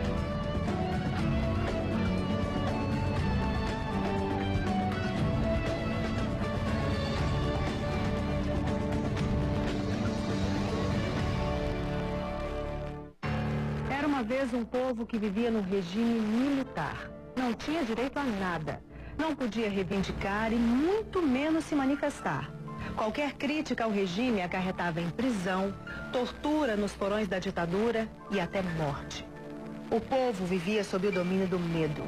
S23: Era uma vez um povo que vivia no regime militar. Não tinha direito a nada. Não podia reivindicar e muito menos se manifestar. Qualquer crítica ao regime acarretava em prisão, tortura nos porões da ditadura e até morte. O povo vivia sob o domínio do medo.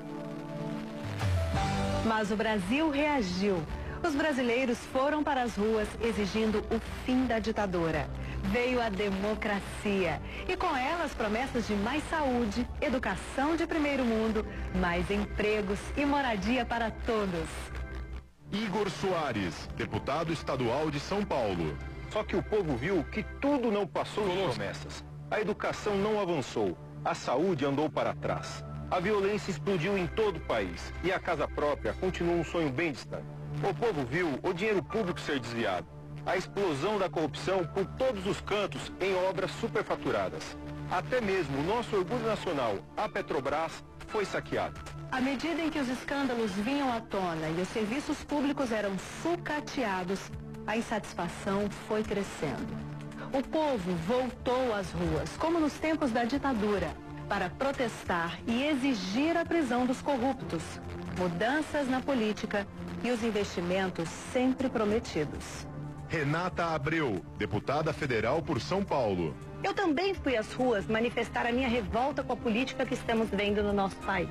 S23: Mas o Brasil reagiu. Os brasileiros foram para as ruas exigindo o fim da ditadura. Veio a democracia e com ela as promessas de mais saúde, educação de primeiro mundo, mais empregos e moradia para todos.
S12: Igor Soares, deputado estadual de São Paulo.
S1: Só que o povo viu que tudo não passou de promessas. A educação não avançou, a saúde andou para trás. A violência explodiu em todo o país e a casa própria continua um sonho bem distante. O povo viu o dinheiro público ser desviado, a explosão da corrupção por todos os cantos em obras superfaturadas. Até mesmo o nosso orgulho nacional, a Petrobras, foi saqueado.
S23: À medida em que os escândalos vinham à tona e os serviços públicos eram sucateados, a insatisfação foi crescendo. O povo voltou às ruas, como nos tempos da ditadura, para protestar e exigir a prisão dos corruptos, mudanças na política e os investimentos sempre prometidos.
S12: Renata Abreu, deputada federal por São Paulo.
S23: Eu também fui às ruas manifestar a minha revolta com a política que estamos vendo no nosso país.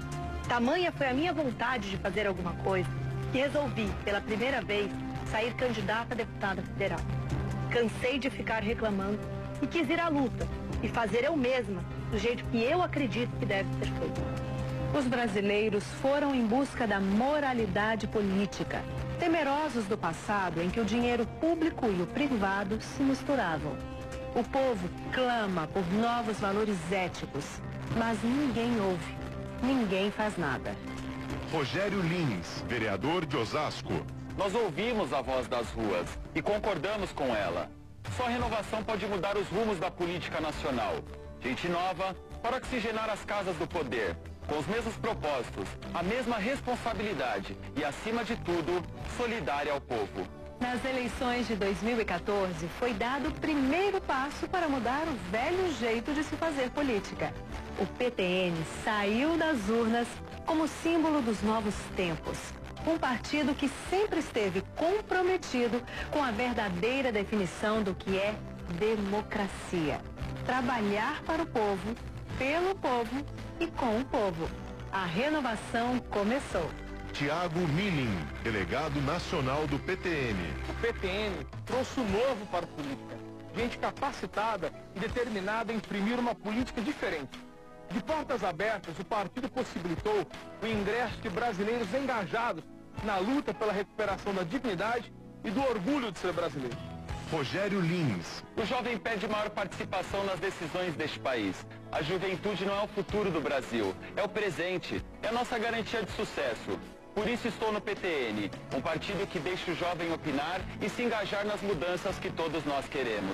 S23: Tamanha foi a minha vontade de fazer alguma coisa que resolvi, pela primeira vez, sair candidata a deputada federal. Cansei de ficar reclamando e quis ir à luta e fazer eu mesma do jeito que eu acredito que deve ser feito. Os brasileiros foram em busca da moralidade política, temerosos do passado em que o dinheiro público e o privado se misturavam. O povo clama por novos valores éticos, mas ninguém ouve, ninguém faz nada.
S12: Rogério Lins, vereador de Osasco.
S3: Nós ouvimos a voz das ruas e concordamos com ela. Só a renovação pode mudar os rumos da política nacional. Gente nova para oxigenar as casas do poder, com os mesmos propósitos, a mesma responsabilidade e, acima de tudo, solidária ao povo.
S23: Nas eleições de 2014, foi dado o primeiro passo para mudar o velho jeito de se fazer política. O PTN saiu das urnas como símbolo dos novos tempos. Um partido que sempre esteve comprometido com a verdadeira definição do que é democracia. Trabalhar para o povo, pelo povo e com o povo. A renovação começou.
S12: Tiago Milling, delegado nacional do PTN.
S6: O PTN trouxe o novo para a política. Gente capacitada e determinada a imprimir uma política diferente. De portas abertas, o partido possibilitou o ingresso de brasileiros engajados na luta pela recuperação da dignidade e do orgulho de ser brasileiro.
S12: Rogério Lins.
S3: O jovem pede maior participação nas decisões deste país. A juventude não é o futuro do Brasil, é o presente, é a nossa garantia de sucesso. Por isso estou no PTN, um partido que deixa o jovem opinar e se engajar nas mudanças que todos nós queremos.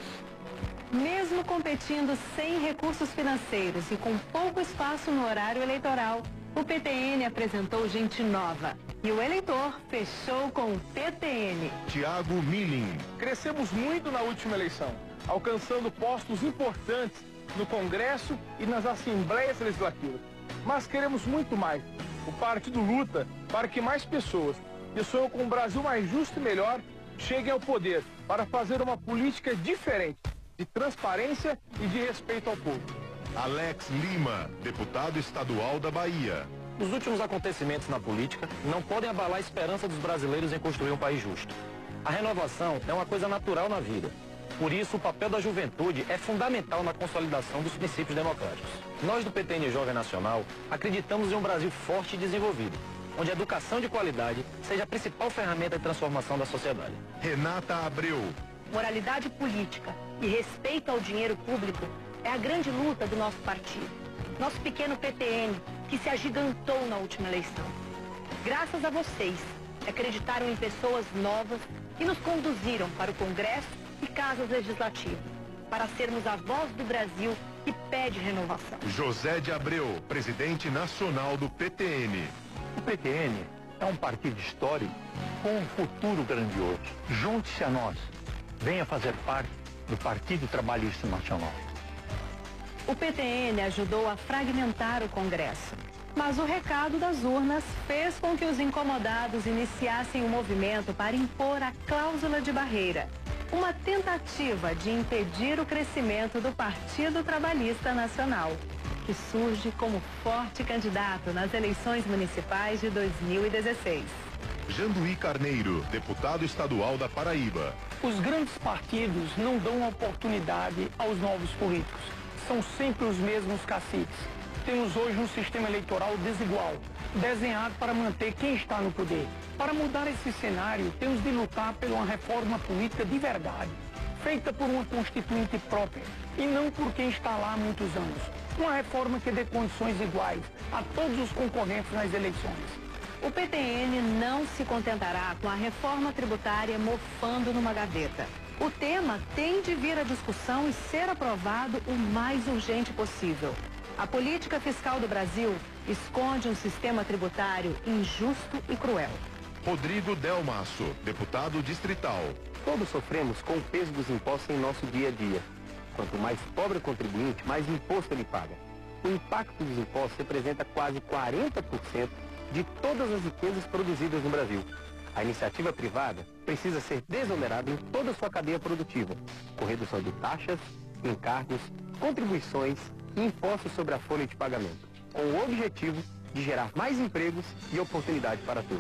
S23: Mesmo competindo sem recursos financeiros e com pouco espaço no horário eleitoral, o PTN apresentou gente nova. E o eleitor fechou com o PTN.
S12: Tiago Milling.
S6: Crescemos muito na última eleição, alcançando postos importantes no Congresso e nas Assembleias Legislativas. Mas queremos muito mais. O partido luta para que mais pessoas que sonham com um Brasil mais justo e melhor cheguem ao poder para fazer uma política diferente, de transparência e de respeito ao povo.
S12: Alex Lima, deputado estadual da Bahia.
S24: Os últimos acontecimentos na política não podem abalar a esperança dos brasileiros em construir um país justo. A renovação é uma coisa natural na vida. Por isso, o papel da juventude é fundamental na consolidação dos princípios democráticos. Nós do PTN Jovem Nacional acreditamos em um Brasil forte e desenvolvido, onde a educação de qualidade seja a principal ferramenta de transformação da sociedade.
S12: Renata Abreu.
S23: Moralidade política e respeito ao dinheiro público é a grande luta do nosso partido. Nosso pequeno PTN, que se agigantou na última eleição. Graças a vocês, acreditaram em pessoas novas e nos conduziram para o Congresso e casas legislativas, para sermos a voz do Brasil que pede renovação.
S12: José de Abreu, presidente nacional do PTN.
S24: O PTN é um partido histórico com um futuro grandioso. Junte-se a nós. Venha fazer parte do Partido Trabalhista Nacional.
S23: O PTN ajudou a fragmentar o Congresso. Mas o recado das urnas fez com que os incomodados iniciassem um movimento para impor a cláusula de barreira, uma tentativa de impedir o crescimento do Partido Trabalhista Nacional, que surge como forte candidato nas eleições municipais de 2016.
S12: Janduí Carneiro, deputado estadual da Paraíba.
S6: Os grandes partidos não dão oportunidade aos novos políticos. São sempre os mesmos caciques. Temos hoje um sistema eleitoral desigual, desenhado para manter quem está no poder. Para mudar esse cenário, temos de lutar por uma reforma política de verdade, feita por uma constituinte própria e não por quem está lá há muitos anos. Uma reforma que dê condições iguais a todos os concorrentes nas eleições.
S23: O PTN não se contentará com a reforma tributária mofando numa gaveta. O tema tem de vir à discussão e ser aprovado o mais urgente possível. A política fiscal do Brasil esconde um sistema tributário injusto e cruel.
S12: Rodrigo Delmasso, deputado distrital.
S4: Todos sofremos com o peso dos impostos em nosso dia a dia. Quanto mais pobre o contribuinte, mais imposto ele paga. O impacto dos impostos representa quase 40% de todas as riquezas produzidas no Brasil. A iniciativa privada precisa ser desonerada em toda a sua cadeia produtiva, com redução de taxas, encargos, contribuições e impostos sobre a folha de pagamento, com o objetivo de gerar mais empregos e oportunidade para todos.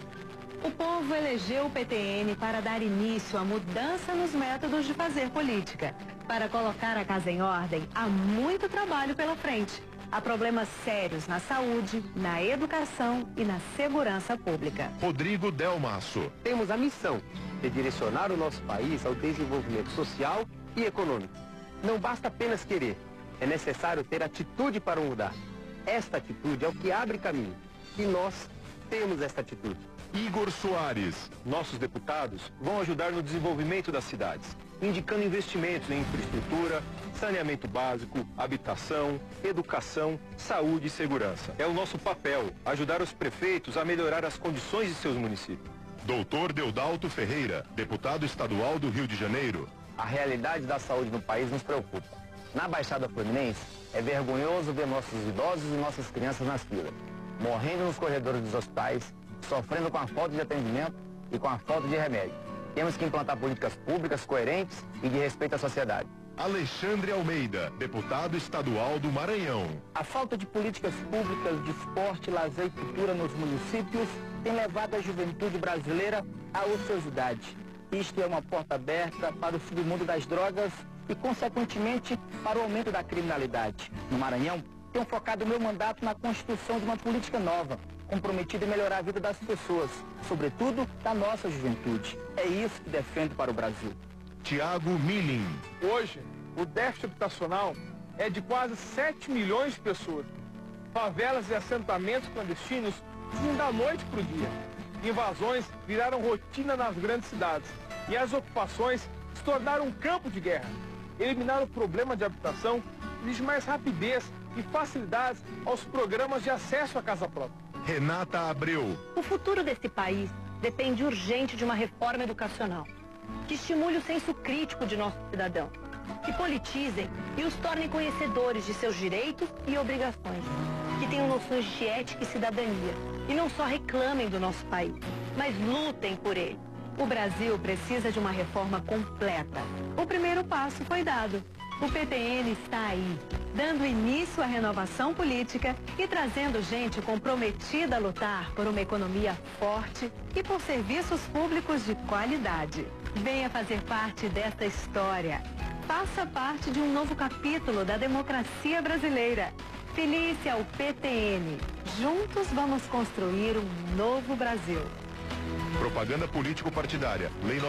S23: O povo elegeu o PTN para dar início à mudança nos métodos de fazer política. Para colocar a casa em ordem, há muito trabalho pela frente. Há problemas sérios na saúde, na educação e na segurança pública.
S12: Rodrigo Delmasso.
S4: Temos a missão de direcionar o nosso país ao desenvolvimento social e econômico. Não basta apenas querer, é necessário ter atitude para mudar. Esta atitude é o que abre caminho. E nós temos esta atitude.
S12: Igor Soares.
S1: Nossos deputados vão ajudar no desenvolvimento das cidades, indicando investimentos em infraestrutura, saneamento básico, habitação, educação, saúde e segurança. É o nosso papel ajudar os prefeitos a melhorar as condições de seus municípios.
S12: Doutor Deodalto Ferreira, deputado estadual do Rio de Janeiro.
S4: A realidade da saúde no país nos preocupa. Na Baixada Fluminense, é vergonhoso ver nossos idosos e nossas crianças nas filas, morrendo nos corredores dos hospitais, sofrendo com a falta de atendimento e com a falta de remédio. Temos que implantar políticas públicas coerentes e de respeito à sociedade.
S12: Alexandre Almeida, deputado estadual do Maranhão.
S6: A falta de políticas públicas de esporte, lazer e cultura nos municípios tem levado a juventude brasileira à ociosidade. Isto é uma porta aberta para o submundo das drogas e, consequentemente, para o aumento da criminalidade. No Maranhão, tenho focado o meu mandato na constituição de uma política nova, comprometida em melhorar a vida das pessoas, sobretudo da nossa juventude. É isso que defendo para o Brasil.
S12: Tiago Milling.
S6: Hoje, o déficit habitacional é de quase 7 milhões de pessoas. Favelas e assentamentos clandestinos vêm da noite para o dia. Invasões viraram rotina nas grandes cidades e as ocupações se tornaram um campo de guerra. Eliminar o problema de habitação exige mais rapidez e facilidades aos programas de acesso à casa própria.
S12: Renata Abreu.
S23: O futuro desse país depende urgente de uma reforma educacional que estimule o senso crítico de nossos cidadãos, que politizem e os tornem conhecedores de seus direitos e obrigações, que tenham noções de ética e cidadania e não só reclamem do nosso país, mas lutem por ele. O Brasil precisa de uma reforma completa. O primeiro passo foi dado. O PTN está aí, dando início à renovação política e trazendo gente comprometida a lutar por uma economia forte e por serviços públicos de qualidade. Venha fazer parte desta história. Faça parte de um novo capítulo da democracia brasileira. Filie-se ao PTN. Juntos vamos construir um novo Brasil.
S12: Propaganda político-partidária. Lei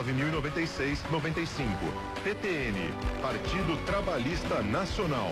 S12: 9.096/95. PTN. Partido Trabalhista Nacional.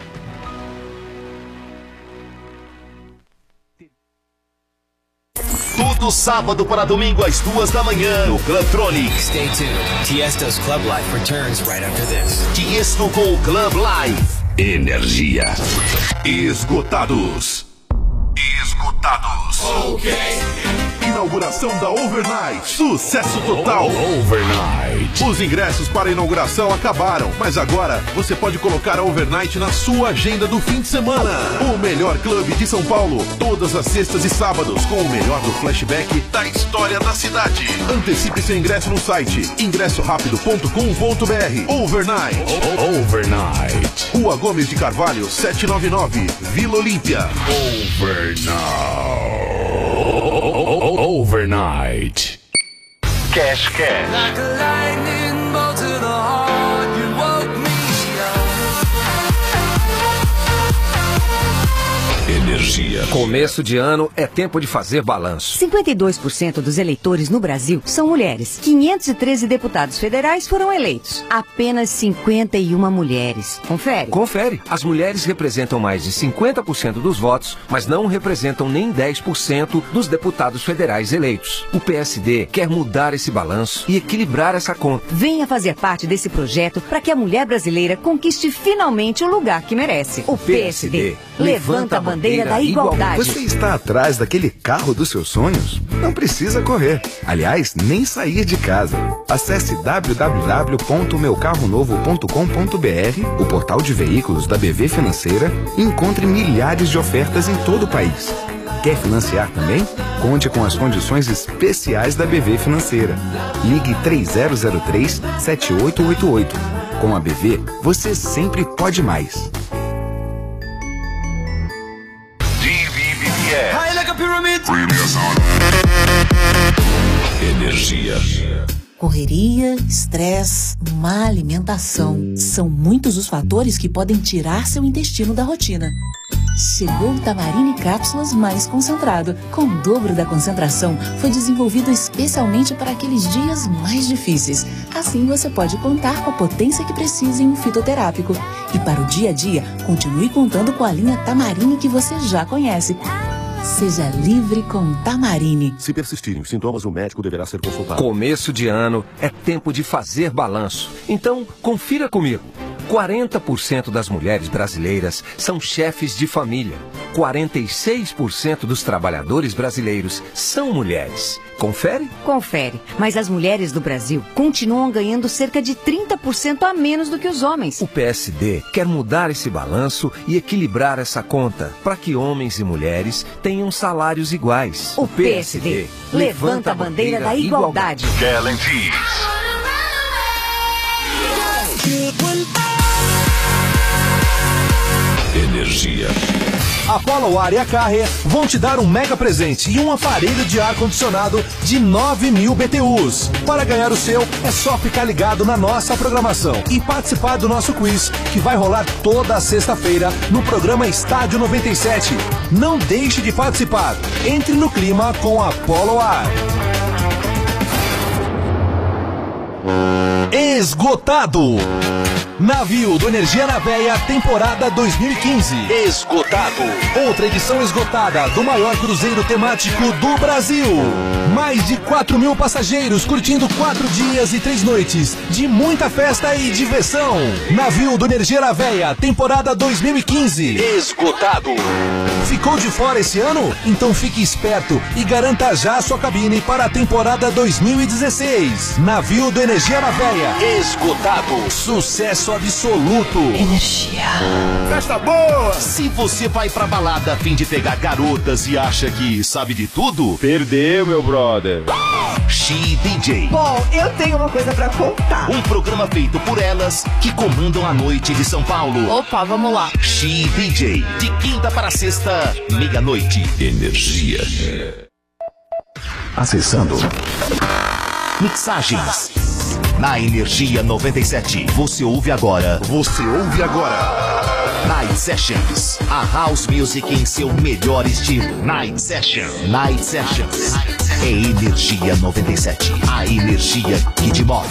S7: Todo sábado para domingo às 2 da manhã no Clubtronic.
S14: Stay tuned. Tiesto's Club Life returns right after this.
S7: Tiesto com o Club Life. Energia. Esgotados. Esgotados.
S14: Okay.
S7: Inauguração da Overnight. Sucesso total. Overnight. Os ingressos para a inauguração acabaram, mas agora você pode colocar a Overnight na sua agenda do fim de semana. O melhor clube de São Paulo, todas as sextas e sábados, com o melhor do flashback da história da cidade. Antecipe seu ingresso no site ingressorapido.com.br. Overnight. Overnight. Rua Gomes de Carvalho, 799, Vila Olímpia. Overnight. Cash.
S8: Like a lightning bolt to the heart, you woke me
S7: Energia.
S11: Começo de ano é tempo de fazer balanço.
S20: 52% dos eleitores no Brasil são mulheres. 513 deputados federais foram eleitos. Apenas 51 mulheres. Confere.
S11: Confere. As mulheres representam mais de 50% dos votos, mas não representam nem 10% dos deputados federais eleitos. O PSD quer mudar esse balanço e equilibrar essa conta.
S20: Venha fazer parte desse projeto para que a mulher brasileira conquiste finalmente o lugar que merece. O PSD levanta a bandeira da igualdade.
S22: Você está atrás daquele carro dos seus sonhos? Não precisa correr. Aliás, nem sair de casa. Acesse www.meucarronovo.com.br, o portal de veículos da BV Financeira, e encontre milhares de ofertas em todo o país. Quer financiar também? Conte com as condições especiais da BV Financeira. Ligue 3003-7888. Com a BV, você sempre pode mais.
S7: Energia.
S25: Correria, estresse, má alimentação. São muitos os fatores que podem tirar seu intestino da rotina. Chegou o Tamarine Cápsulas mais concentrado. Com o dobro da concentração, foi desenvolvido especialmente para aqueles dias mais difíceis. Assim você pode contar com a potência que precisa em um fitoterápico. E para o dia a dia, continue contando com a linha Tamarine que você já conhece. Seja livre com Tamarine.
S7: Se persistirem os sintomas, o médico deverá ser consultado.
S11: Começo de ano é tempo de fazer balanço. Então, confira comigo. 40% das mulheres brasileiras são chefes de família. 46% dos trabalhadores brasileiros são mulheres. Confere?
S20: Confere. Mas as mulheres do Brasil continuam ganhando cerca de 30% a menos do que os homens.
S11: O PSD quer mudar esse balanço e equilibrar essa conta para que homens e mulheres tenham salários iguais.
S20: O PSD levanta a bandeira da igualdade.
S7: Guarantees. Energia.
S26: A Poloar e a Carrier vão te dar um mega presente e um aparelho de ar-condicionado de 9.000 BTUs. Para ganhar o seu, é só ficar ligado na nossa programação e participar do nosso quiz, que vai rolar toda sexta-feira no programa Estádio 97. Não deixe de participar. Entre no clima com a Poloar. Esgotado. Navio do Energia na Veia, temporada 2015. Esgotado. Outra edição esgotada do maior cruzeiro temático do Brasil. Mais de 4.000 passageiros curtindo 4 dias e 3 noites de muita festa e diversão. Navio do Energia na Veia, temporada 2015. Esgotado. Ficou de fora esse ano? Então fique esperto e garanta já a sua cabine para a temporada 2016. Navio do Energia na Veia. Esgotado. Sucesso absoluto.
S20: Energia.
S7: Festa boa! Se você vai pra balada a fim de pegar garotas e acha que sabe de tudo, perdeu, meu brother. She DJ.
S27: Bom, eu tenho uma coisa pra contar.
S7: Um programa feito por elas que comandam a noite de São Paulo.
S27: Opa, vamos lá.
S7: She DJ. De quinta para sexta, meia-noite. Energia. Acessando mixagens. Na Energia 97, você ouve agora. Night Sessions. A House Music em seu melhor estilo. Night Sessions. Night Sessions. É Energia 97. A energia que te move.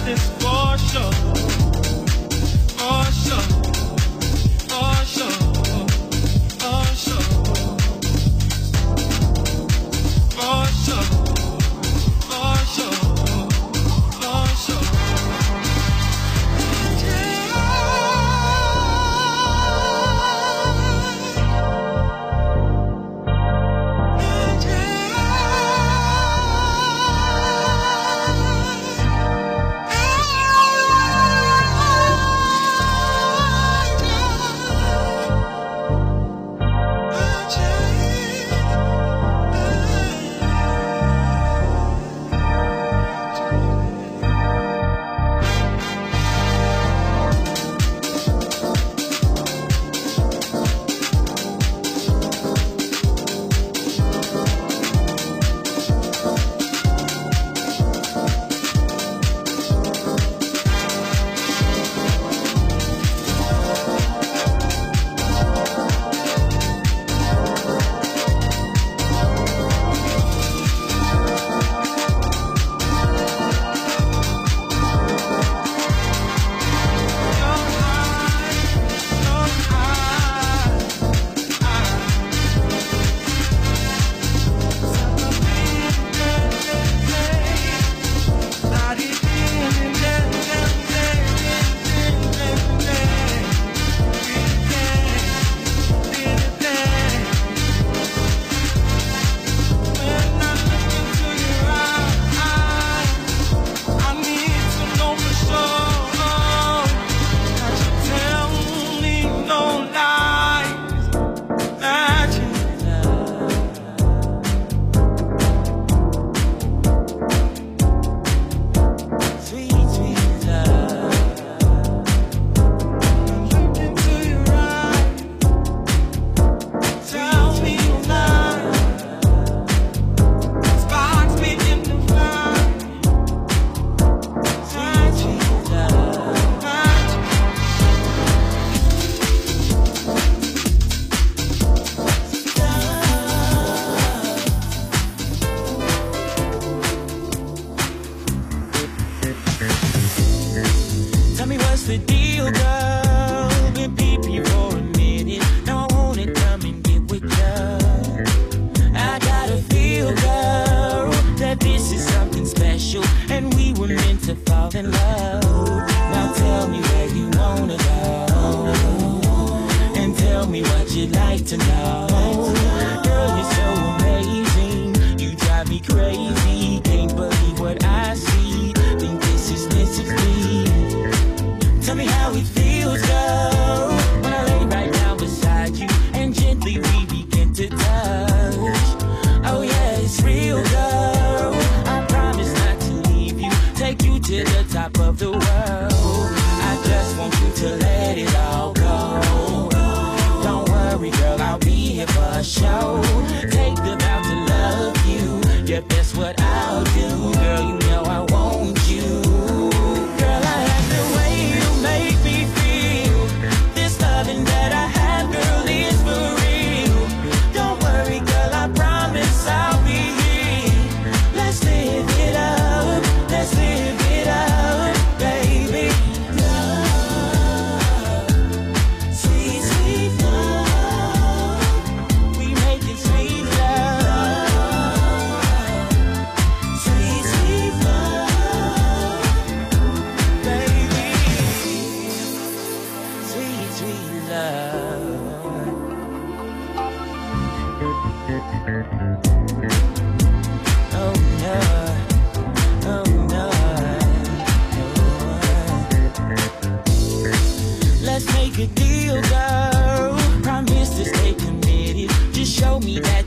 S8: this for sure. For sure. For sure. For sure. For sure. For sure. For sure.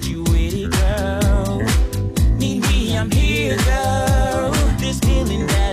S8: I'm here, girl. This feeling that